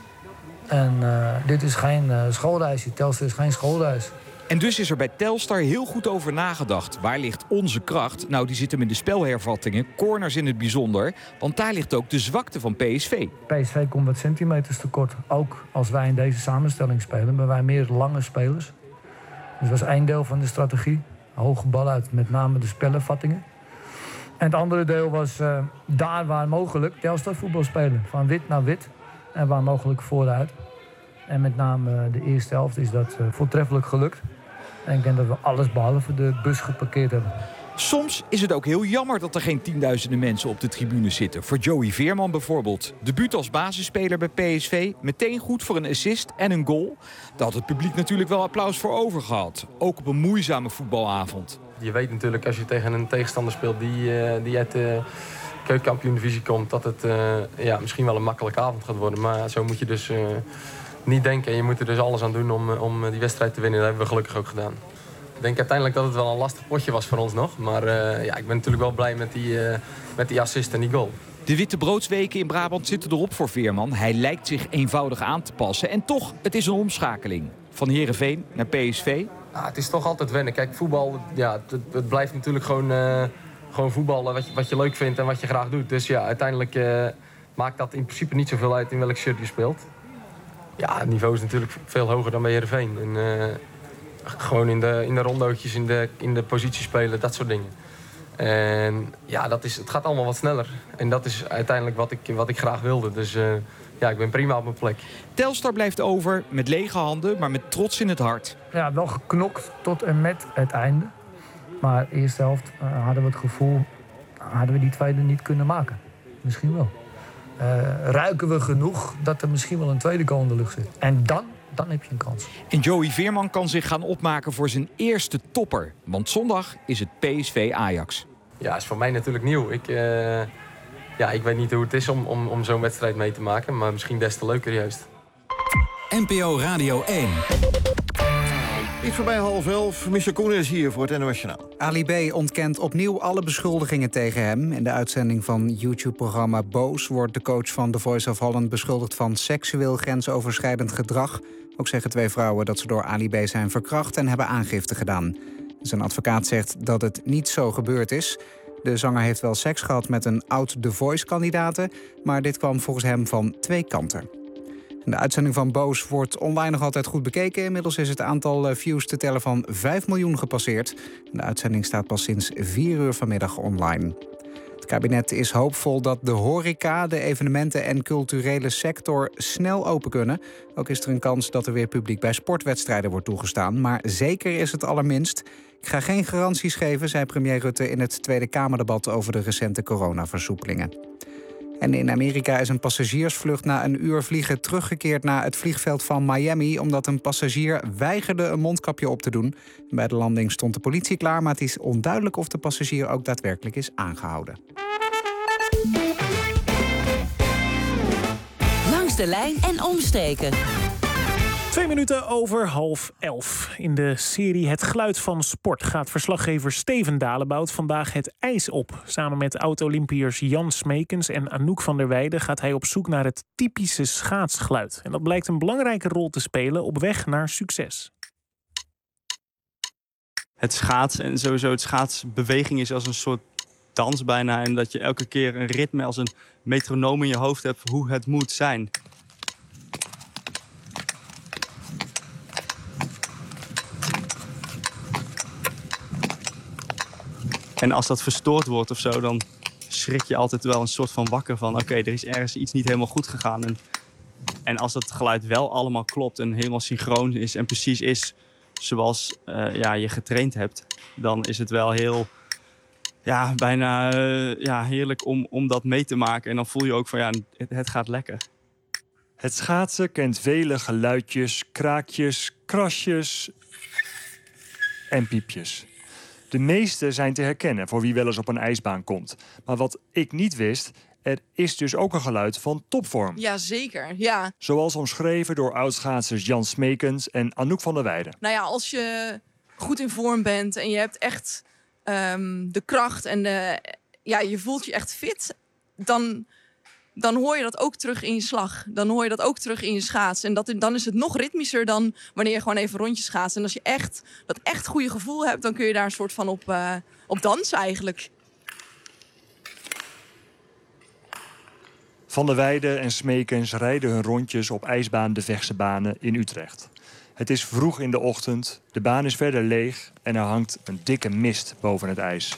En uh, dit is geen uh, schoolreisje. Telstar is geen schoolreis. En dus is er bij Telstar heel goed over nagedacht. Waar ligt onze kracht? Nou, die zit hem in de spelhervattingen, corners in het bijzonder. Want daar ligt ook de zwakte van P S V. P S V komt wat centimeters tekort. Ook als wij in deze samenstelling spelen, hebben wij meer lange spelers. Dus dat is één deel van de strategie. Hoge bal uit, met name de spelhervattingen. En het andere deel was uh, daar waar mogelijk Telstar voetbal spelen. Van wit naar wit en waar mogelijk vooruit. En met name uh, de eerste helft is dat uh, voortreffelijk gelukt. En ik denk dat we alles behalve de bus geparkeerd hebben. Soms is het ook heel jammer dat er geen tienduizenden mensen op de tribune zitten. Voor Joey Veerman bijvoorbeeld. Debuut als basisspeler bij P S V. Meteen goed voor een assist en een goal. Daar had het publiek natuurlijk wel applaus voor over gehad. Ook op een moeizame voetbalavond. Je weet natuurlijk als je tegen een tegenstander speelt die, uh, die uit de keukenkampioen-divisie komt... dat het uh, ja, misschien wel een makkelijke avond gaat worden. Maar zo moet je dus uh, niet denken. En je moet er dus alles aan doen om, om die wedstrijd te winnen. Dat hebben we gelukkig ook gedaan. Ik denk uiteindelijk dat het wel een lastig potje was voor ons nog. Maar uh, ja, ik ben natuurlijk wel blij met die, uh, met die assist en die goal. De wittebroodsweken in Brabant zitten erop voor Veerman. Hij lijkt zich eenvoudig aan te passen. En toch, het is een omschakeling. Van Heerenveen naar P S V. Nou, het is toch altijd wennen. Kijk, voetbal, ja, het, het blijft natuurlijk gewoon, uh, gewoon voetballen wat je, wat je leuk vindt en wat je graag doet. Dus ja, uiteindelijk uh, maakt dat in principe niet zoveel uit in welk shirt je speelt. Ja, het niveau is natuurlijk veel hoger dan bij Heerenveen. En, uh, gewoon in de, in de rondootjes, in de, in de positie spelen, dat soort dingen. En ja, dat is, het gaat allemaal wat sneller. En dat is uiteindelijk wat ik, wat ik graag wilde. Dus uh, ja, ik ben prima op mijn plek. Telstar blijft over met lege handen, maar met trots in het hart. Ja, wel geknokt tot en met het einde. Maar de eerste helft uh, hadden we het gevoel, hadden we die tweede niet kunnen maken. Misschien wel. Uh, ruiken we genoeg dat er misschien wel een tweede goal in de lucht zit. En dan, dan heb je een kans. En Joey Veerman kan zich gaan opmaken voor zijn eerste topper. Want zondag is het P S V Ajax. Ja, is voor mij natuurlijk nieuw. Ik, uh, ja, ik weet niet hoe het is om, om, om zo'n wedstrijd mee te maken. Maar misschien des te leuker juist. N P O Radio één. Iets voorbij half elf. mister Koen is hier voor het N O S Journaal. Ali B. ontkent opnieuw alle beschuldigingen tegen hem. In de uitzending van YouTube-programma Boos wordt de coach van The Voice of Holland beschuldigd van seksueel grensoverschrijdend gedrag. Ook zeggen twee vrouwen dat ze door Ali B. zijn verkracht en hebben aangifte gedaan. Zijn advocaat zegt dat het niet zo gebeurd is. De zanger heeft wel seks gehad met een oud The Voice-kandidate, maar dit kwam volgens hem van twee kanten. De uitzending van Boos wordt online nog altijd goed bekeken. Inmiddels is het aantal views te tellen van vijf miljoen gepasseerd. De uitzending staat pas sinds vier uur vanmiddag online. Het kabinet is hoopvol dat de horeca, de evenementen en culturele sector snel open kunnen. Ook is er een kans dat er weer publiek bij sportwedstrijden wordt toegestaan. Maar zeker is het allerminst. Ik ga geen garanties geven, zei premier Rutte in het Tweede Kamerdebat over de recente coronaversoepelingen. En in Amerika is een passagiersvlucht na een uur vliegen teruggekeerd naar het vliegveld van Miami, omdat een passagier weigerde een mondkapje op te doen. Bij de landing stond de politie klaar, maar het is onduidelijk of de passagier ook daadwerkelijk is aangehouden. Langs de lijn en omstreken. Twee minuten over half elf. In de serie Het Geluid van Sport gaat verslaggever Steven Dalebout vandaag het ijs op. Samen met oud-Olympiërs Jan Smekens en Anouk van der Weijden gaat hij op zoek naar het typische schaatsgeluid. En dat blijkt een belangrijke rol te spelen op weg naar succes. Het schaatsen en sowieso het schaatsbeweging is als een soort dans bijna. En dat je elke keer een ritme als een metronoom in je hoofd hebt hoe het moet zijn. En als dat verstoord wordt of zo, dan schrik je altijd wel een soort van wakker van... oké, okay, er is ergens iets niet helemaal goed gegaan. En, en als dat geluid wel allemaal klopt en helemaal synchroon is en precies is zoals uh, ja, je getraind hebt... dan is het wel heel, ja, bijna uh, ja, heerlijk om, om dat mee te maken. En dan voel je ook van, ja, het, het gaat lekker. Het schaatsen kent vele geluidjes, kraakjes, krasjes en piepjes. De meeste zijn te herkennen voor wie wel eens op een ijsbaan komt. Maar wat ik niet wist, er is dus ook een geluid van topvorm. Ja, zeker. Ja. Zoals omschreven door oudschaatsers Jan Smekens en Anouk van der Weijden. Nou ja, als je goed in vorm bent en je hebt echt um, de kracht en de, ja, je voelt je echt fit, dan, dan hoor je dat ook terug in je slag. Dan hoor je dat ook terug in je schaats. En dat, dan is het nog ritmischer dan wanneer je gewoon even rondjes schaatst. En als je echt dat echt goede gevoel hebt, dan kun je daar een soort van op, uh, op dansen eigenlijk. Van der Weijden en Smekens rijden hun rondjes op ijsbaan de Vechtse Banen in Utrecht. Het is vroeg in de ochtend, de baan is verder leeg en er hangt een dikke mist boven het ijs.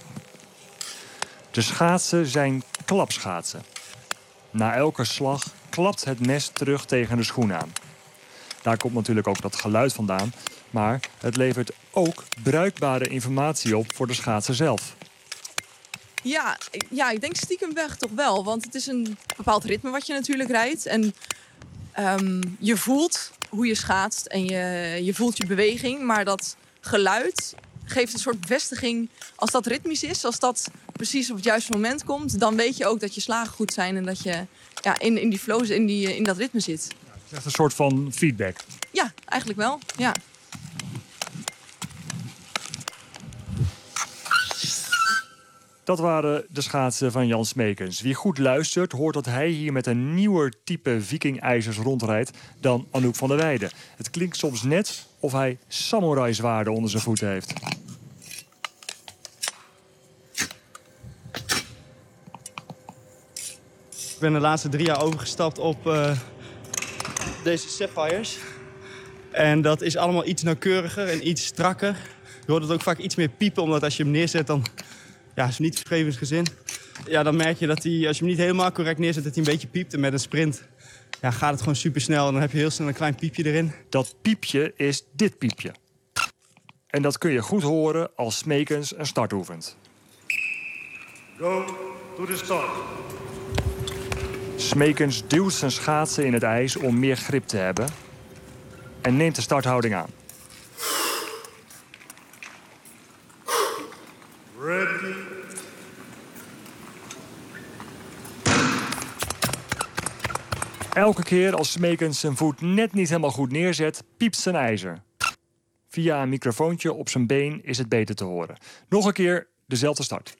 De schaatsen zijn klapschaatsen. Na elke slag klapt het mes terug tegen de schoen aan. Daar komt natuurlijk ook dat geluid vandaan, maar het levert ook bruikbare informatie op voor de schaatser zelf. Ja, ja, ik denk stiekem weg toch wel. Want het is een bepaald ritme wat je natuurlijk rijdt. En um, je voelt hoe je schaatst en je, je voelt je beweging. Maar dat geluid geeft een soort bevestiging. Als dat ritmisch is, als dat precies op het juiste moment komt, dan weet je ook dat je slagen goed zijn en dat je ja, in, in die flow, in, die, in dat ritme zit. Ja, het is echt een soort van feedback. Ja, eigenlijk wel. Ja. Dat waren de schaatsen van Jan Smekens. Wie goed luistert, hoort dat hij hier met een nieuwer type vikingijzers rondrijdt dan Anouk van der Weijden. Het klinkt soms net of hij samurai-zwaarden onder zijn voeten heeft. Ik ben de laatste drie jaar overgestapt op uh, deze Sapphires. En dat is allemaal iets nauwkeuriger en iets strakker. Je hoort het ook vaak iets meer piepen, omdat als je hem neerzet, dan ja, is niet vergevensgezin. Ja, dan merk je dat hij, als je hem niet helemaal correct neerzet, dat hij een beetje piept. En met een sprint ja, gaat het gewoon super snel. En dan heb je heel snel een klein piepje erin. Dat piepje is dit piepje. En dat kun je goed horen als Smekens een start oefent. Go to the start. Smekens duwt zijn schaatsen in het ijs om meer grip te hebben. En neemt de starthouding aan. Ready. Elke keer als Smekens zijn voet net niet helemaal goed neerzet, piept zijn ijzer. Via een microfoontje op zijn been is het beter te horen. Nog een keer dezelfde start.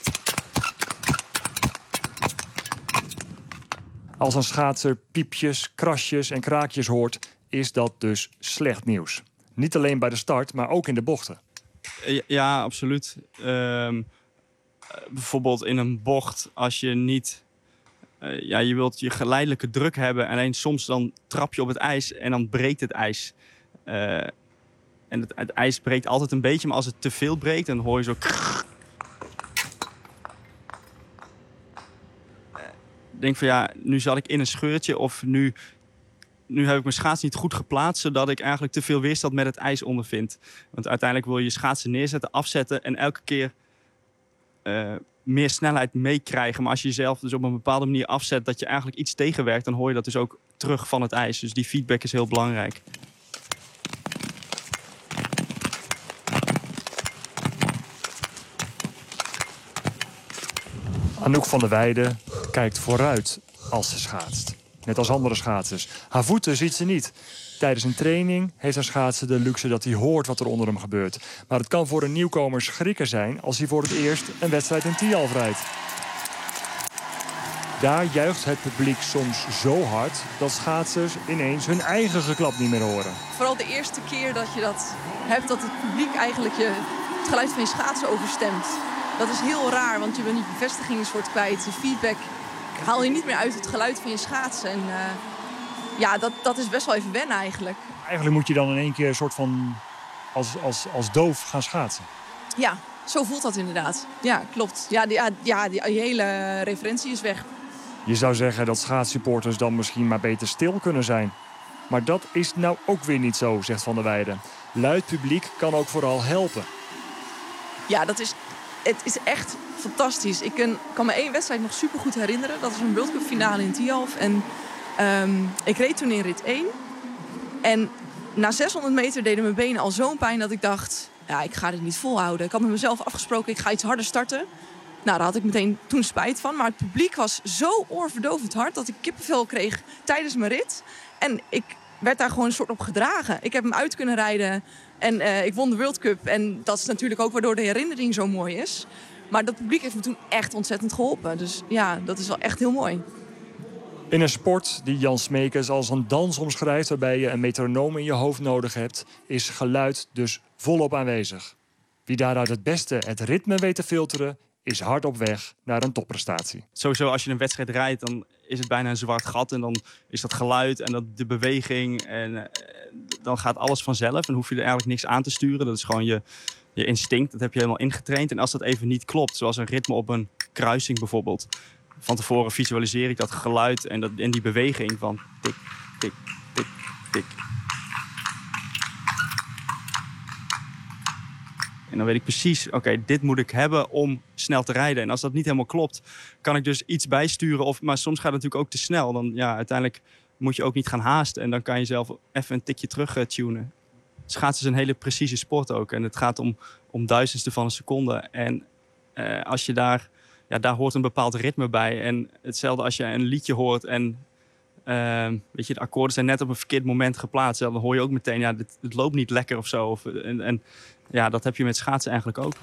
Als een schaatser piepjes, krasjes en kraakjes hoort, is dat dus slecht nieuws. Niet alleen bij de start, maar ook in de bochten. Ja, absoluut. Um, bijvoorbeeld in een bocht, als je niet... Uh, ja, je wilt je geleidelijke druk hebben. Alleen soms dan trap je op het ijs en dan breekt het ijs. Uh, en het, het ijs breekt altijd een beetje, maar als het te veel breekt, dan hoor je zo... Ik denk van ja, nu zat ik in een scheurtje of nu, nu heb ik mijn schaats niet goed geplaatst, zodat ik eigenlijk te veel weerstand met het ijs ondervind. Want uiteindelijk wil je je schaatsen neerzetten, afzetten en elke keer uh, meer snelheid meekrijgen. Maar als je jezelf dus op een bepaalde manier afzet dat je eigenlijk iets tegenwerkt, dan hoor je dat dus ook terug van het ijs. Dus die feedback is heel belangrijk. Anouk van der Weijden kijkt vooruit als ze schaatst. Net als andere schaatsers. Haar voeten ziet ze niet. Tijdens een training heeft een schaatser de luxe dat hij hoort wat er onder hem gebeurt. Maar het kan voor een nieuwkomer schrikken zijn als hij voor het eerst een wedstrijd in Tialf rijdt. Daar juicht het publiek soms zo hard dat schaatsers ineens hun eigen geklap niet meer horen. Vooral de eerste keer dat je dat hebt, dat het publiek eigenlijk je, het geluid van je schaatsen overstemt. Dat is heel raar, want je bent die bevestigingswoord kwijt. De feedback haal je niet meer uit het geluid van je schaatsen. En uh, ja, dat, dat is best wel even wennen eigenlijk. Eigenlijk moet je dan in één keer een soort van als, als, als doof gaan schaatsen. Ja, zo voelt dat inderdaad. Ja, klopt. Ja, die, ja, ja, die, die hele referentie is weg. Je zou zeggen dat schaatssupporters dan misschien maar beter stil kunnen zijn. Maar dat is nou ook weer niet zo, zegt Van der Weijden. Luid publiek kan ook vooral helpen. Ja, dat is, het is echt fantastisch. Ik kan, kan me één wedstrijd nog supergoed herinneren. Dat was een World Cup finale in Tialf. En um, ik reed toen in rit één. En na zeshonderd meter deden mijn benen al zo'n pijn dat ik dacht... ja, ik ga dit niet volhouden. Ik had met mezelf afgesproken, ik ga iets harder starten. Nou, daar had ik meteen toen spijt van. Maar het publiek was zo oorverdovend hard dat ik kippenvel kreeg tijdens mijn rit. En ik werd daar gewoon een soort op gedragen. Ik heb hem uit kunnen rijden en uh, ik won de World Cup. En dat is natuurlijk ook waardoor de herinnering zo mooi is. Maar dat publiek heeft me toen echt ontzettend geholpen. Dus ja, dat is wel echt heel mooi. In een sport die Jan Smekers als een dans omschrijft... waarbij je een metronoom in je hoofd nodig hebt... is geluid dus volop aanwezig. Wie daaruit het beste het ritme weet te filteren... is hard op weg naar een topprestatie. Sowieso als je een wedstrijd rijdt, dan is het bijna een zwart gat. En dan is dat geluid en dat de beweging. En uh, dan gaat alles vanzelf. En hoef je er eigenlijk niks aan te sturen. Dat is gewoon je, je instinct. Dat heb je helemaal ingetraind. En als dat even niet klopt, zoals een ritme op een kruising bijvoorbeeld. Van tevoren visualiseer ik dat geluid en, dat, en die beweging van tik, tik, tik, tik. En dan weet ik precies, oké, okay, dit moet ik hebben om snel te rijden. En als dat niet helemaal klopt, kan ik dus iets bijsturen. Of, maar soms gaat het natuurlijk ook te snel. Dan ja, uiteindelijk moet je ook niet gaan haasten. En dan kan je zelf even een tikje terug uh, tunen. Schaatsen is een hele precieze sport ook. En het gaat om, om duizendste van een seconde. En uh, als je daar, ja, daar hoort een bepaald ritme bij. En hetzelfde als je een liedje hoort en... Uh, weet je, de akkoorden zijn net op een verkeerd moment geplaatst. Dan hoor je ook meteen, ja, dit, het loopt niet lekker of zo. Of, en, en ja, dat heb je met schaatsen eigenlijk ook.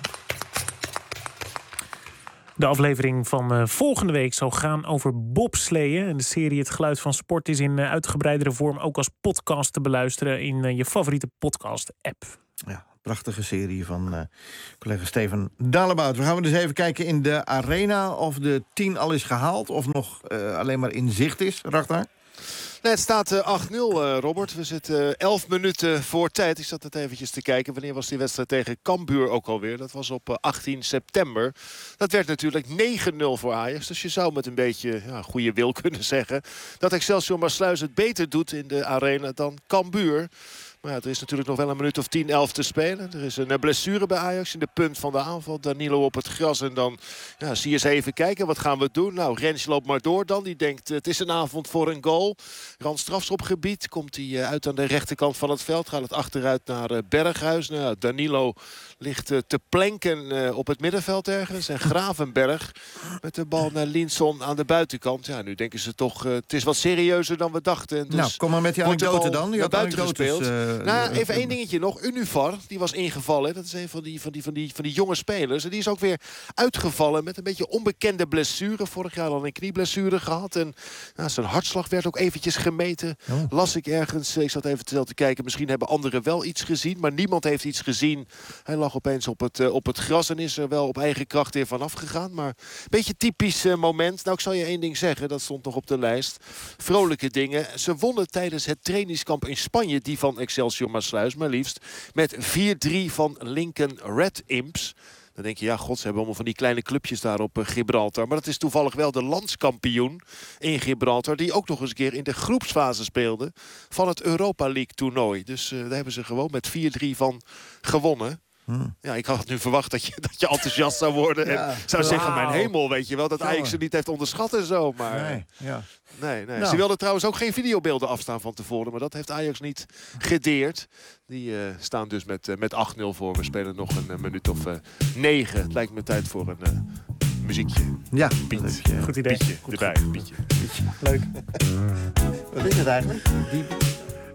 De aflevering van uh, volgende week zal gaan over bobsleeën. En de serie Het Geluid van Sport is in uh, uitgebreidere vorm ook als podcast te beluisteren in uh, je favoriete podcast-app. Ja, prachtige serie van uh, collega Steven Dalebout. We gaan dus even kijken in de arena of de tien al is gehaald of nog uh, alleen maar in zicht is. Ragnar? Nee, het staat uh, acht nul, uh, Robert. We zitten uh, elf minuten voor tijd. Ik zat het eventjes te kijken. Wanneer was die wedstrijd tegen Cambuur ook alweer? Dat was op uh, achttien september. Dat werd natuurlijk negen nul voor Ajax. Dus je zou met een beetje ja, goede wil kunnen zeggen... dat Excelsior Maassluis het beter doet in de arena dan Cambuur. Maar ja, er is natuurlijk nog wel een minuut of tien, elf te spelen. Er is een blessure bij Ajax in de punt van de aanval. Danilo op het gras en dan ja, zie je eens even kijken. Wat gaan we doen? Nou, Rens loopt maar door dan. Die denkt, het is een avond voor een goal. Rand strafschopgebied. Komt hij uit aan de rechterkant van het veld. Gaat het achteruit naar Berghuis. Nou, Danilo ligt te plenken op het middenveld ergens. En Gravenberg met de bal naar Linson aan de buitenkant. Ja, nu denken ze toch, het is wat serieuzer dan we dachten. Dus nou, kom maar met die anekdote dan. Je naar buiten gespeeld. Uh, nou, even één dingetje nog. Univar, die was ingevallen. Dat is een van die, van, die, van, die, van die jonge spelers. En die is ook weer uitgevallen met een beetje onbekende blessure. Vorig jaar al een knieblessure gehad. En nou, zijn hartslag werd ook eventjes gemeten. Oh. Las ik ergens. Ik zat even te kijken. Misschien hebben anderen wel iets gezien. Maar niemand heeft iets gezien. Hij lag opeens op het, uh, op het gras. En is er wel op eigen kracht weer vanaf gegaan. Maar een beetje typisch uh, moment. Nou, ik zal je één ding zeggen. Dat stond nog op de lijst. Vrolijke dingen. Ze wonnen tijdens het trainingskamp in Spanje. Die van Excelsior Maassluis, maar liefst met vier drie van Lincoln Red Imps. Dan denk je, ja, god, ze hebben allemaal van die kleine clubjes daar op uh, Gibraltar. Maar dat is toevallig wel de landskampioen in Gibraltar... die ook nog eens een keer in de groepsfase speelde van het Europa League toernooi. Dus uh, daar hebben ze gewoon met vier drie van gewonnen. Hmm. Ja, ik had nu verwacht dat je, dat je enthousiast zou worden. Ja. En zou wow. zeggen, mijn hemel, weet je wel. Dat Ajax ze niet heeft onderschat en zo. Maar nee, ja. nee, nee. Nou. Ze wilden trouwens ook geen videobeelden afstaan van tevoren. Maar dat heeft Ajax niet gedeerd. Die uh, staan dus met, uh, met acht nul voor. We spelen nog een uh, minuut of uh, negen. Het lijkt me tijd voor een uh, muziekje. Ja, Piet. Ja. Goed idee. Pietje goed, erbij. Goed. Pietje. Leuk. Wat is het eigenlijk? Die...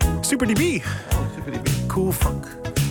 Super D B. Oh, Super D B. Cool funk.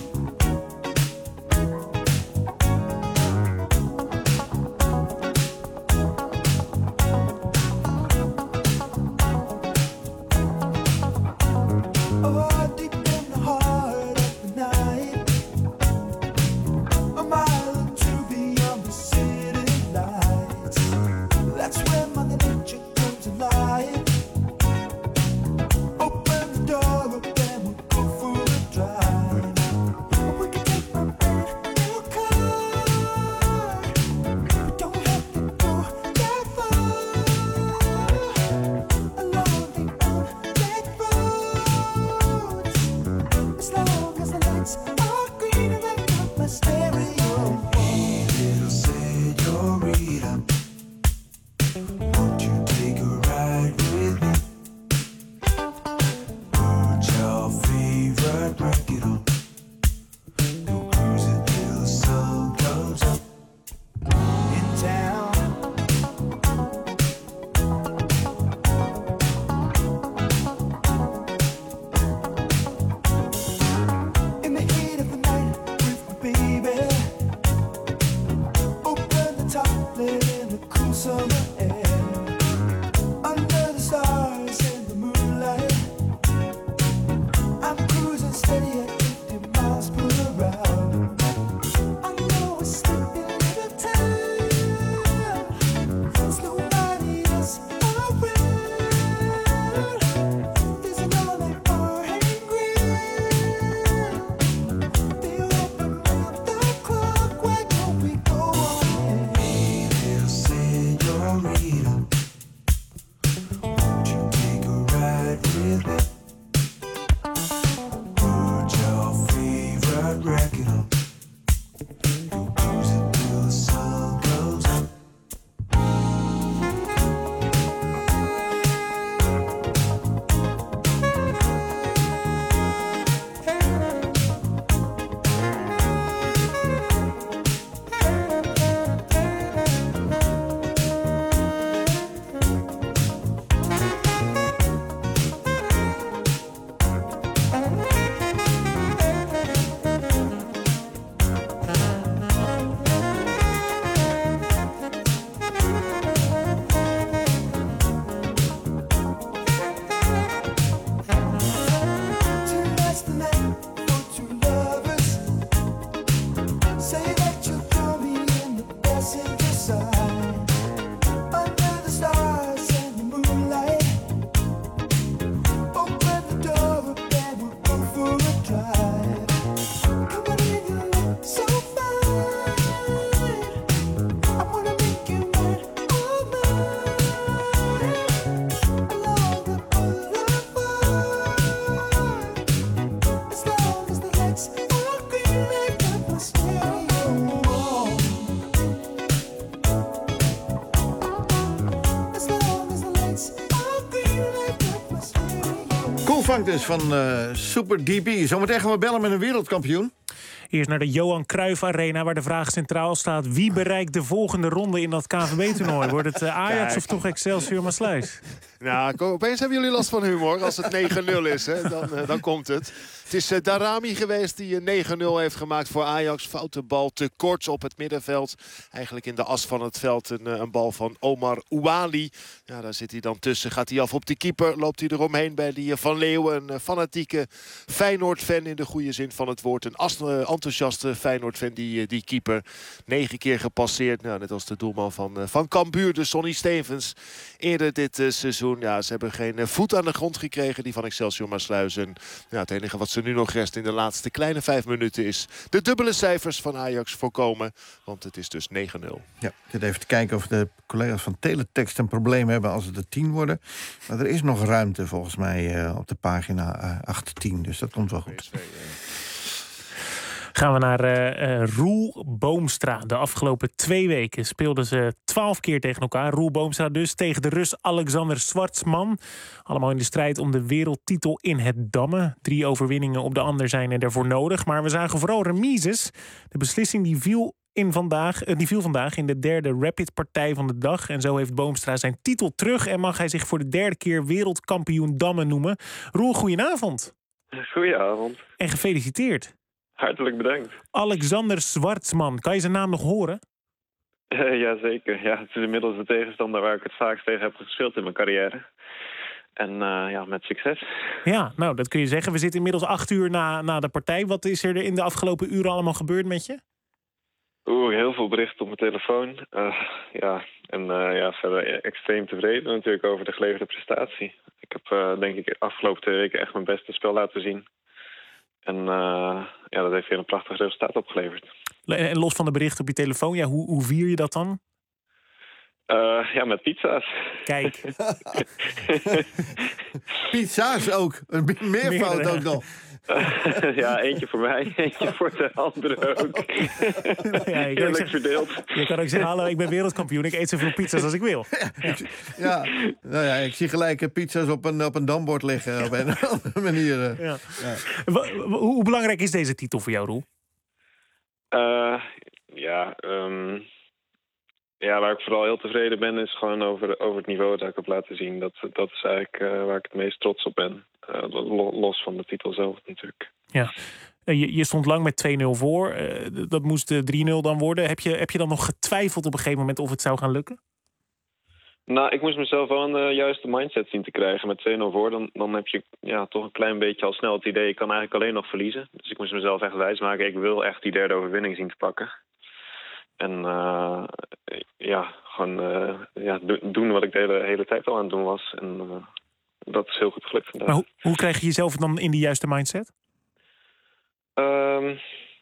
Funk dus van uh, Super D B. Zometeen gaan we bellen met een wereldkampioen. Eerst naar de Johan Cruijff Arena, waar de vraag centraal staat: wie bereikt de volgende ronde in dat K V B-toernooi? Wordt het uh, Ajax Kijk. of toch Excelsior Maassluis? Nou, opeens hebben jullie last van humor. Als het negen nul is, hè, dan, uh, dan komt het. Het is uh, Darami geweest die uh, negen nul heeft gemaakt voor Ajax. Foute bal te kort op het middenveld. Eigenlijk in de as van het veld een, uh, een bal van Omar Ouali. Ja, daar zit hij dan tussen. Gaat hij af op de keeper. Loopt hij eromheen bij die uh, Van Leeuwen. Een uh, fanatieke Feyenoord-fan in de goede zin van het woord. Een as, uh, enthousiaste Feyenoord-fan, die, uh, die keeper. Negen keer gepasseerd. Nou, net als de doelman van, uh, van Cambuur, de Sonny Stevens. Eerder dit uh, seizoen. Ja, ze hebben geen uh, voet aan de grond gekregen, die van Excelsior Maassluis. En ja, het enige wat ze nu nog rest in de laatste kleine vijf minuten is de dubbele cijfers van Ajax voorkomen. Want het is dus negen nul. Ja, ik zit even te kijken of de collega's van Teletext een probleem hebben als het er tien worden. Maar er is nog ruimte volgens mij uh, op de pagina uh, achttien. Dus dat komt wel goed. P S V, uh. Gaan we naar uh, uh, Roel Boomstra. De afgelopen twee weken speelden ze twaalf keer tegen elkaar. Roel Boomstra dus tegen de Rus Alexander Schwartzman. Allemaal in de strijd om de wereldtitel in het dammen. Drie overwinningen op de ander zijn er daarvoor nodig. Maar we zagen vooral remises. De beslissing die viel, in vandaag, uh, die viel vandaag in de derde Rapid-partij van de dag. En zo heeft Boomstra zijn titel terug en mag hij zich voor de derde keer wereldkampioen dammen noemen. Roel, goedenavond. Goedenavond. En gefeliciteerd. Hartelijk bedankt. Alexander Zwartsman, kan je zijn naam nog horen? Uh, Jazeker. Ja, het is inmiddels de tegenstander waar ik het vaakst tegen heb gespeeld in mijn carrière. En uh, ja, met succes. Ja, nou, dat kun je zeggen. We zitten inmiddels acht uur na, na de partij. Wat is er in de afgelopen uren allemaal gebeurd met je? Oeh, heel veel berichten op mijn telefoon. Uh, ja, en uh, ja, verder extreem tevreden natuurlijk over de geleverde prestatie. Ik heb uh, denk ik de afgelopen twee weken echt mijn beste spel laten zien. En uh, ja, dat heeft weer een prachtig resultaat opgeleverd. En los van de berichten op je telefoon, ja, hoe, hoe vier je dat dan? Uh, ja, met pizza's. Kijk. Pizza's ook. Een meervoud ook nog. Uh, ja, eentje voor mij, eentje voor de andere ook. Ja, ik Eerlijk zeg, verdeeld. Je kan ook zeggen, hallo, ik ben wereldkampioen. Ik eet zoveel pizza's als ik wil. Ja, ja. Nou ja, ik zie gelijk uh, pizza's op een, op een dambord liggen. Op een andere manier. Uh. Ja. Ja. Hoe, hoe belangrijk is deze titel voor jou, Roel? Uh, ja, um, ja, waar ik vooral heel tevreden ben is gewoon over, over het niveau dat ik heb laten zien. Dat, dat is eigenlijk uh, waar ik het meest trots op ben. Uh, los van de titel zelf natuurlijk. Ja, je, je stond lang met twee nul voor. Uh, dat moest uh, drie nul dan worden. Heb je, heb je dan nog getwijfeld op een gegeven moment of het zou gaan lukken? Nou, ik moest mezelf wel een uh, juiste mindset zien te krijgen. Met twee nul voor, dan, dan heb je ja, toch een klein beetje al snel het idee... ik kan eigenlijk alleen nog verliezen. Dus ik moest mezelf echt wijsmaken. Ik wil echt die derde overwinning zien te pakken. En uh, ja, gewoon uh, ja, do- doen wat ik de hele, hele tijd al aan het doen was. En uh, dat is heel goed gelukt vandaag. Maar hoe, hoe krijg je jezelf dan in die juiste mindset? Um,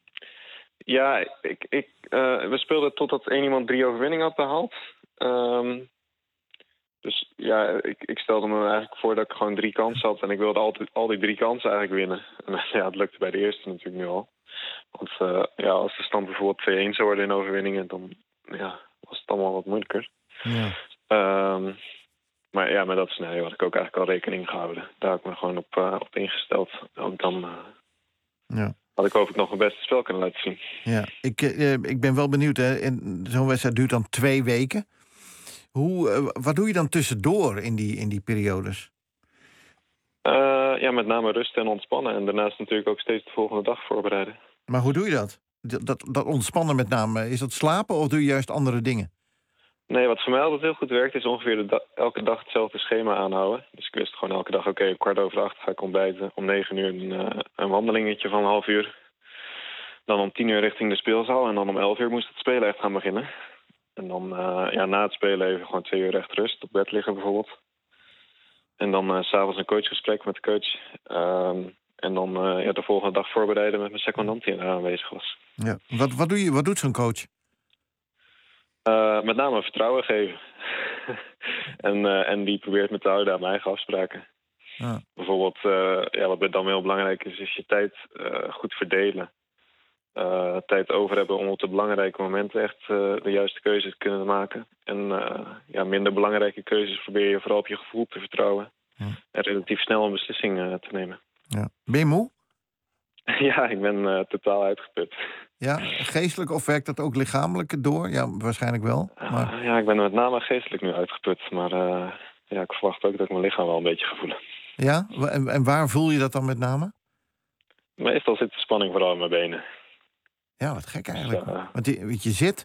ja, ik, ik, uh, we speelden totdat één iemand drie overwinningen had behaald. Um, dus ja, ik, ik stelde me eigenlijk voor dat ik gewoon drie kansen had. En ik wilde altijd al die drie kansen eigenlijk winnen. En ja, het lukte bij de eerste natuurlijk nu al. Want uh, ja, als de stand bijvoorbeeld twee-een zou worden in overwinningen... dan ja, was het allemaal wat moeilijker. Ja. Um, maar ja, met dat scenario had ik ook eigenlijk al rekening gehouden. Daar heb ik me gewoon op, uh, op ingesteld. Ook dan uh, ja. had ik hoop ik nog mijn beste spel kunnen laten zien. Ja, ik, uh, ik ben wel benieuwd. Hè. En zo'n wedstrijd duurt dan twee weken. Hoe, uh, wat doe je dan tussendoor in die, in die periodes? Uh, ja, met name rusten en ontspannen. En daarnaast natuurlijk ook steeds de volgende dag voorbereiden. Maar hoe doe je dat? Dat, dat, dat ontspannen met name. Is dat slapen of doe je juist andere dingen? Nee, wat voor mij altijd heel goed werkt... is ongeveer de da- elke dag hetzelfde schema aanhouden. Dus ik wist gewoon elke dag... oké, okay, kwart over acht ga ik ontbijten. Om negen uur een, uh, een wandelingetje van een half uur. Dan om tien uur richting de speelzaal. En dan om elf uur moest het spelen echt gaan beginnen. En dan uh, ja, na het spelen even gewoon twee uur echt rust. Op bed liggen bijvoorbeeld. En dan uh, 's avonds een coachgesprek met de coach. Um, en dan uh, ja, de volgende dag voorbereiden met mijn secondant die er aanwezig was. Ja. Wat, wat, doe je, wat doet zo'n coach? Uh, met name vertrouwen geven. en, uh, en die probeert me te houden aan mijn eigen afspraken. Ah. Bijvoorbeeld, uh, ja, wat dan heel belangrijk is, is je tijd uh, goed verdelen. Uh, tijd over hebben om op de belangrijke momenten echt uh, de juiste keuzes te kunnen maken. En uh, ja, minder belangrijke keuzes probeer je vooral op je gevoel te vertrouwen. Ja. En relatief snel een beslissing uh, te nemen. Ja. Ben je moe? Ja, ik ben uh, totaal uitgeput. Ja, geestelijk of werkt dat ook lichamelijk door? Ja, waarschijnlijk wel. Maar... Uh, ja, ik ben met name geestelijk nu uitgeput. Maar uh, ja, ik verwacht ook dat ik mijn lichaam wel een beetje ga voelen. Ja? En, en waar voel je dat dan met name? Meestal zit de spanning vooral in mijn benen. Ja, wat gek eigenlijk. Dus, uh, Want je, weet je zit...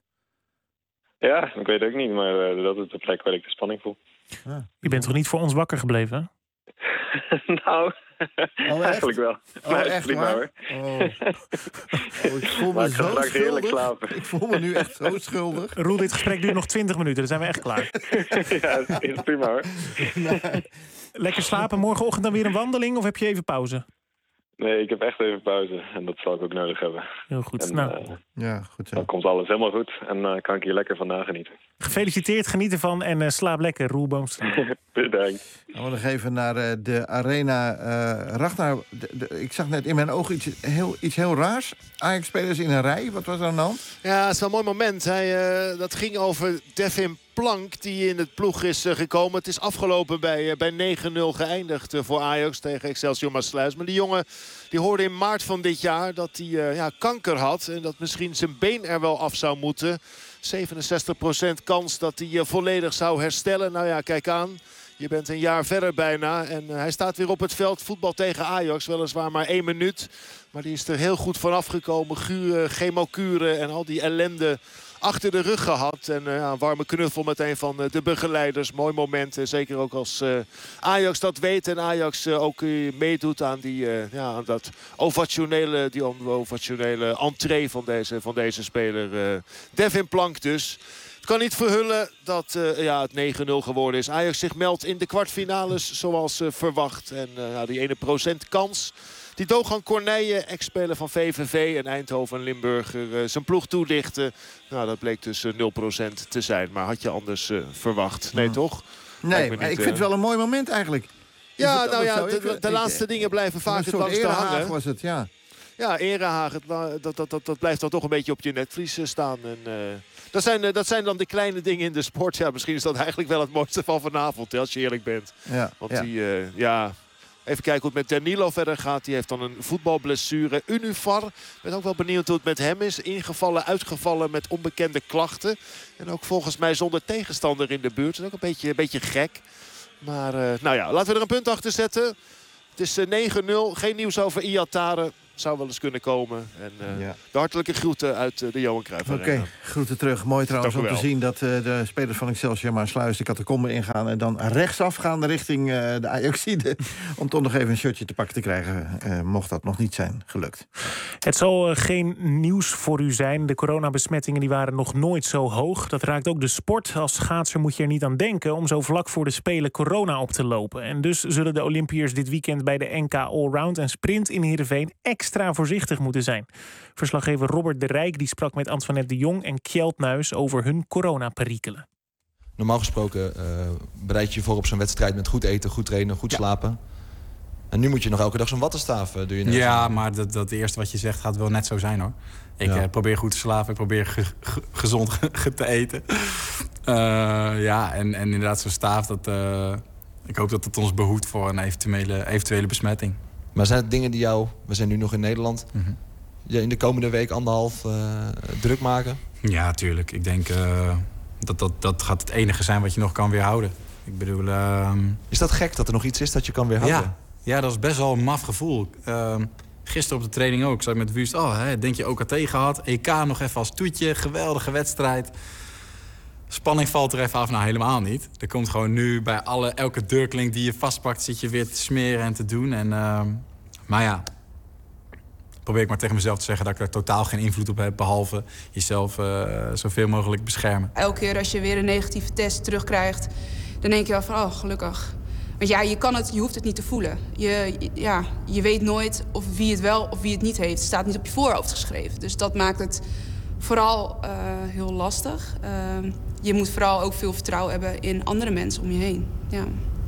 Ja, ik weet het ook niet, maar uh, dat is de plek waar ik de spanning voel. Ah. Je bent toch niet voor ons wakker gebleven, hè? Nou, oh, eigenlijk wel. Oh, maar echt prima, waar? hoor. Oh. Oh, ik voel me maar ik ga zo straks heerlijk schuldig. slapen. Ik voel me nu echt zo schuldig. Roel, dit gesprek duurt nog twintig minuten, dan zijn we echt klaar. Ja, dat is prima hoor. Nee. Lekker slapen, morgenochtend dan weer een wandeling of heb je even pauze? Nee, ik heb echt even pauze en dat zal ik ook nodig hebben. Heel goed. En, nou. uh, ja, goed zo. Dan komt alles helemaal goed en uh, kan ik hier lekker van nagenieten. Gefeliciteerd, geniet ervan en uh, slaap lekker, Roel Boomstra. Bedankt. Dan gaan we nog even naar uh, de arena. Uh, Ragnar, de, de, ik zag net in mijn ogen iets heel, iets heel raars. Ajax-spelers in een rij, wat was er aan de hand? Ja, het is wel een mooi moment. Hij, uh, dat ging over Devin Plank die in het ploeg is uh, gekomen. Het is afgelopen bij, uh, bij negen nul geëindigd uh, voor Ajax tegen Excelsior Maassluis. Maar die jongen die hoorde in maart van dit jaar dat hij uh, ja, kanker had. En dat misschien zijn been er wel af zou moeten. zevenenzestig procent kans dat hij uh, volledig zou herstellen. Nou ja, kijk aan. Je bent een jaar verder bijna. En uh, hij staat weer op het veld. Voetbal tegen Ajax. Weliswaar maar één minuut. Maar die is er heel goed vanaf gekomen. Guren, chemokuren en al die ellende achter de rug gehad. En uh, een warme knuffel met een van uh, de begeleiders. Mooi moment. Uh, zeker ook als uh, Ajax dat weet. En Ajax uh, ook uh, meedoet aan, die, uh, ja, aan dat ovationele, die ovationele entree van deze, van deze speler. Uh, Devin Plank dus. Het kan niet verhullen dat uh, ja, het negen nul geworden is. Ajax zich meldt in de kwartfinales zoals uh, verwacht. En uh, ja, die ene procent kans die Dogan Corneille, ex-speler van V V V en Eindhoven en Limburger, uh, zijn ploeg toelichtte. Nou, dat bleek dus uh, nul procent te zijn. Maar had je anders uh, verwacht? Nee, toch? Nee, maar niet, ik vind het wel een mooi moment eigenlijk. Ja, nou ja, de, de, de laatste dingen blijven vaak het langste hangen. Was het, ja. Ja, Erehaag, dat, dat, dat, dat blijft dan toch een beetje op je netvlies staan. En, uh, dat, zijn, uh, dat zijn dan de kleine dingen in de sport. Ja, misschien is dat eigenlijk wel het mooiste van vanavond, hè, als je eerlijk bent. Ja, Want ja. die, uh, ja... Even kijken hoe het met Danilo verder gaat. Die heeft dan een voetbalblessure. Univar. Ik ben ook wel benieuwd hoe het met hem is. Ingevallen, uitgevallen met onbekende klachten. En ook volgens mij zonder tegenstander in de buurt. Dat is ook een beetje, een beetje gek. Maar uh, nou ja, laten we er een punt achter zetten. Het is uh, negen nul. Geen nieuws over Iatare. Zou wel eens kunnen komen. En uh, ja. de hartelijke groeten uit uh, de Johan Cruijff Arena. Oké, okay, groeten terug. Mooi trouwens om te zien dat uh, de spelers van Excelsior Maasluis de catacomben ingaan en dan rechtsaf gaan richting uh, de Ajaxide. Om toch nog even een shirtje te pakken te krijgen. Uh, mocht dat nog niet zijn gelukt. Het zal uh, geen nieuws voor u zijn. De coronabesmettingen die waren nog nooit zo hoog. Dat raakt ook de sport. Als schaatser moet je er niet aan denken om zo vlak voor de Spelen corona op te lopen. En dus zullen de Olympiërs dit weekend bij de N K Allround en Sprint in Heerenveen extra voorzichtig moeten zijn. Verslaggever Robert de Rijk die sprak met Antoinette de Jong en Kjeld Nuis over hun coronaperikelen. Normaal gesproken uh, bereid je je voor op zo'n wedstrijd met goed eten, goed trainen, goed ja. slapen. En nu moet je nog elke dag zo'n wattenstaaf uh, doe je. Ja, maar dat, dat eerste wat je zegt gaat wel net zo zijn, hoor. Ik ja. uh, probeer goed te slapen, ik probeer ge, ge, gezond ge, te eten. Uh, ja, en, en inderdaad zo'n staaf, dat, uh, ik hoop dat het ons behoedt voor een eventuele, eventuele besmetting. Maar zijn het dingen die jou, we zijn nu nog in Nederland, mm-hmm. je in de komende week anderhalf uh, druk maken? Ja, tuurlijk. Ik denk uh, dat, dat dat gaat het enige zijn wat je nog kan weerhouden. Ik bedoel... Uh, is dat gek dat er nog iets is dat je kan weerhouden? Ja, ja, dat is best wel een maf gevoel. Uh, gisteren op de training ook. Ik zat met Wust, oh, hè, denk je O K T gehad? E K nog even als toetje, geweldige wedstrijd. Spanning valt er even af, nou helemaal niet. Er komt gewoon nu bij alle, elke deurklink die je vastpakt, zit je weer te smeren en te doen. En, uh, maar ja, probeer ik maar tegen mezelf te zeggen dat ik er totaal geen invloed op heb, behalve jezelf uh, zoveel mogelijk beschermen. Elke keer als je weer een negatieve test terugkrijgt, dan denk je wel van, oh, gelukkig. Want ja, je kan het, je hoeft het niet te voelen. Je, ja, je weet nooit of wie het wel of wie het niet heeft. Het staat niet op je voorhoofd geschreven. Dus dat maakt het vooral uh, heel lastig. Uh, je moet vooral ook veel vertrouwen hebben in andere mensen om je heen. Ja.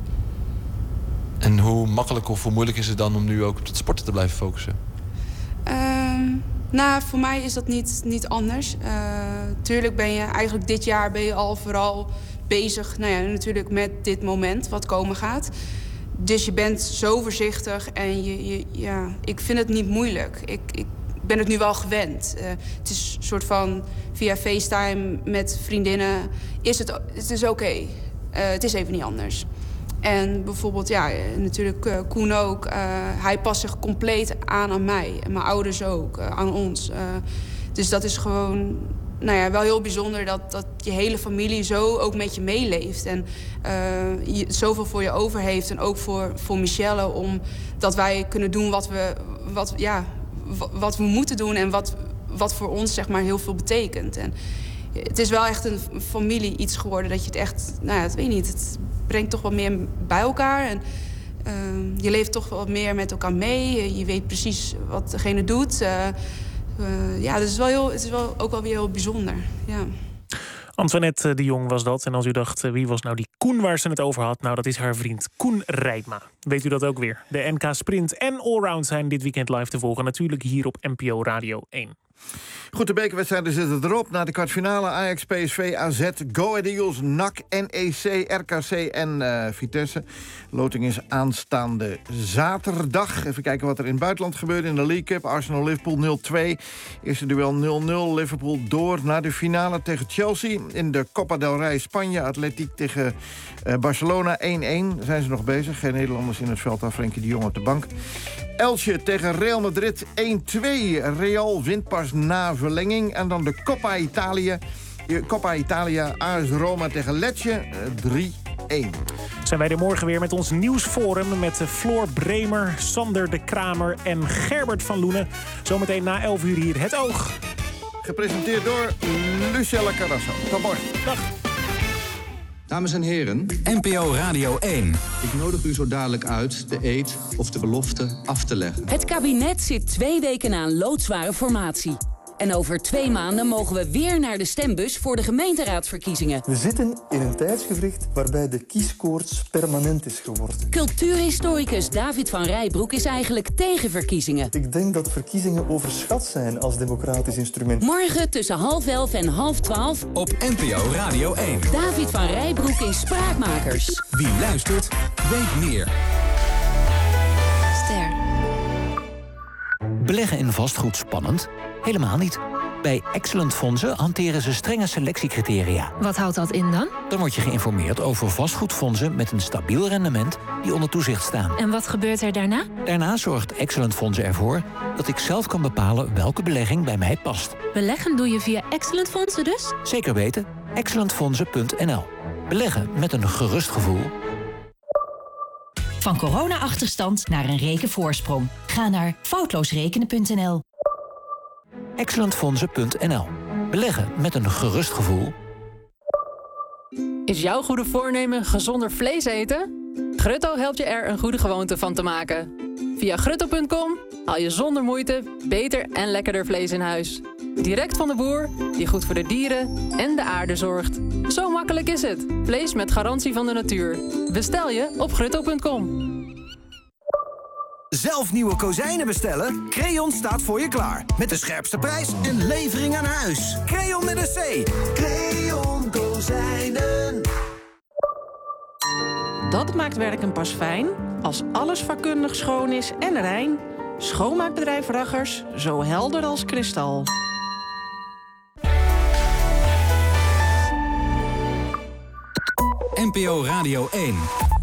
En hoe makkelijk of hoe moeilijk is het dan om nu ook op het sporten te blijven focussen? Uh, nou, voor mij is dat niet, niet anders. Uh, tuurlijk ben je eigenlijk dit jaar ben je al vooral bezig, nou ja, natuurlijk met dit moment wat komen gaat. Dus je bent zo voorzichtig en je, je, ja, ik vind het niet moeilijk. Ik, ik ben het nu wel gewend. Uh, het is een soort van via FaceTime met vriendinnen is het, het is oké. Okay. Uh, het is even niet anders. En bijvoorbeeld, ja, natuurlijk uh, Koen ook. Uh, hij past zich compleet aan aan mij. En mijn ouders ook, uh, aan ons. Uh, dus dat is gewoon, nou ja, wel heel bijzonder dat, dat je hele familie zo ook met je meeleeft. En uh, je zoveel voor je over heeft. En ook voor, voor Michelle, om dat wij kunnen doen wat we, wat, ja, wat we moeten doen. En wat, wat voor ons, zeg maar, heel veel betekent. En het is wel echt een familie iets geworden dat je het echt, nou ja, ik weet niet, het brengt toch wat meer bij elkaar. En uh, je leeft toch wat meer met elkaar mee. Je weet precies wat degene doet. Uh, uh, ja, dus het is, wel heel, het is wel ook wel weer heel bijzonder. Ja. Antoinette de Jong was dat. En als u dacht, wie was nou die Koen waar ze het over had? Nou, dat is haar vriend Koen Reitma. Weet u dat ook weer? De N K Sprint en Allround zijn dit weekend live te volgen. Natuurlijk hier op N P O Radio één. Goed, de bekerwedstrijden zitten erop. Na de kwartfinale Ajax, P S V, A Z, Go Ahead Eagles, N A C, N E C, R K C en uh, Vitesse. Loting is aanstaande zaterdag. Even kijken wat er in het buitenland gebeurt in de League Cup. Arsenal-Liverpool nul twee. Eerste duel nul nul. Liverpool door naar de finale tegen Chelsea. In de Copa del Rey Spanje. Atletiek tegen uh, Barcelona één één. Zijn ze nog bezig. Geen Nederlanders in het veld. Af Frenkie de Jong op de bank. Elche tegen Real Madrid één twee. Real wint pas na verlenging. En dan de Coppa Italia. Coppa Italia, A S Roma tegen Lecce, drie één. Zijn wij er morgen weer met ons nieuwsforum met Floor Bremer, Sander de Kramer en Gerbert van Loenen. Zometeen na elf uur hier Het Oog. Gepresenteerd door Lucella Carrasso. Tot morgen. Dag. Dames en heren, N P O Radio één. Ik nodig u zo dadelijk uit de eed of de belofte af te leggen. Het kabinet zit twee weken na een loodzware formatie. En over twee maanden mogen we weer naar de stembus voor de gemeenteraadsverkiezingen. We zitten in een tijdsgevricht waarbij de kieskoorts permanent is geworden. Cultuurhistoricus David van Rijbroek is eigenlijk tegen verkiezingen. Ik denk dat verkiezingen overschat zijn als democratisch instrument. Morgen tussen half elf en half twaalf op N P O Radio één. David van Rijbroek in Spraakmakers. Wie luistert, weet meer. Ster. Beleggen in vastgoed spannend? Helemaal niet. Bij Excellent Fondsen hanteren ze strenge selectiecriteria. Wat houdt dat in dan? Dan word je geïnformeerd over vastgoedfondsen met een stabiel rendement die onder toezicht staan. En wat gebeurt er daarna? Daarna zorgt Excellent Fondsen ervoor dat ik zelf kan bepalen welke belegging bij mij past. Beleggen doe je via Excellent Fondsen dus? Zeker weten. excellent fondsen punt n l. Beleggen met een gerust gevoel. Van corona-achterstand naar een rekenvoorsprong. Ga naar foutloosrekenen punt n l. excellent fondsen punt n l. Beleggen met een gerust gevoel. Is jouw goede voornemen gezonder vlees eten? Grutto helpt je er een goede gewoonte van te maken. Via grutto punt com haal je zonder moeite beter en lekkerder vlees in huis. Direct van de boer, die goed voor de dieren en de aarde zorgt. Zo makkelijk is het. Vlees met garantie van de natuur. Bestel je op grutto punt com. Zelf nieuwe kozijnen bestellen? Creon staat voor je klaar. Met de scherpste prijs en levering aan huis. Creon met een C. Creon Kozijnen. Dat maakt werken pas fijn als alles vakkundig schoon is en rein. Schoonmaakbedrijf Raggers, zo helder als kristal. N P O Radio één.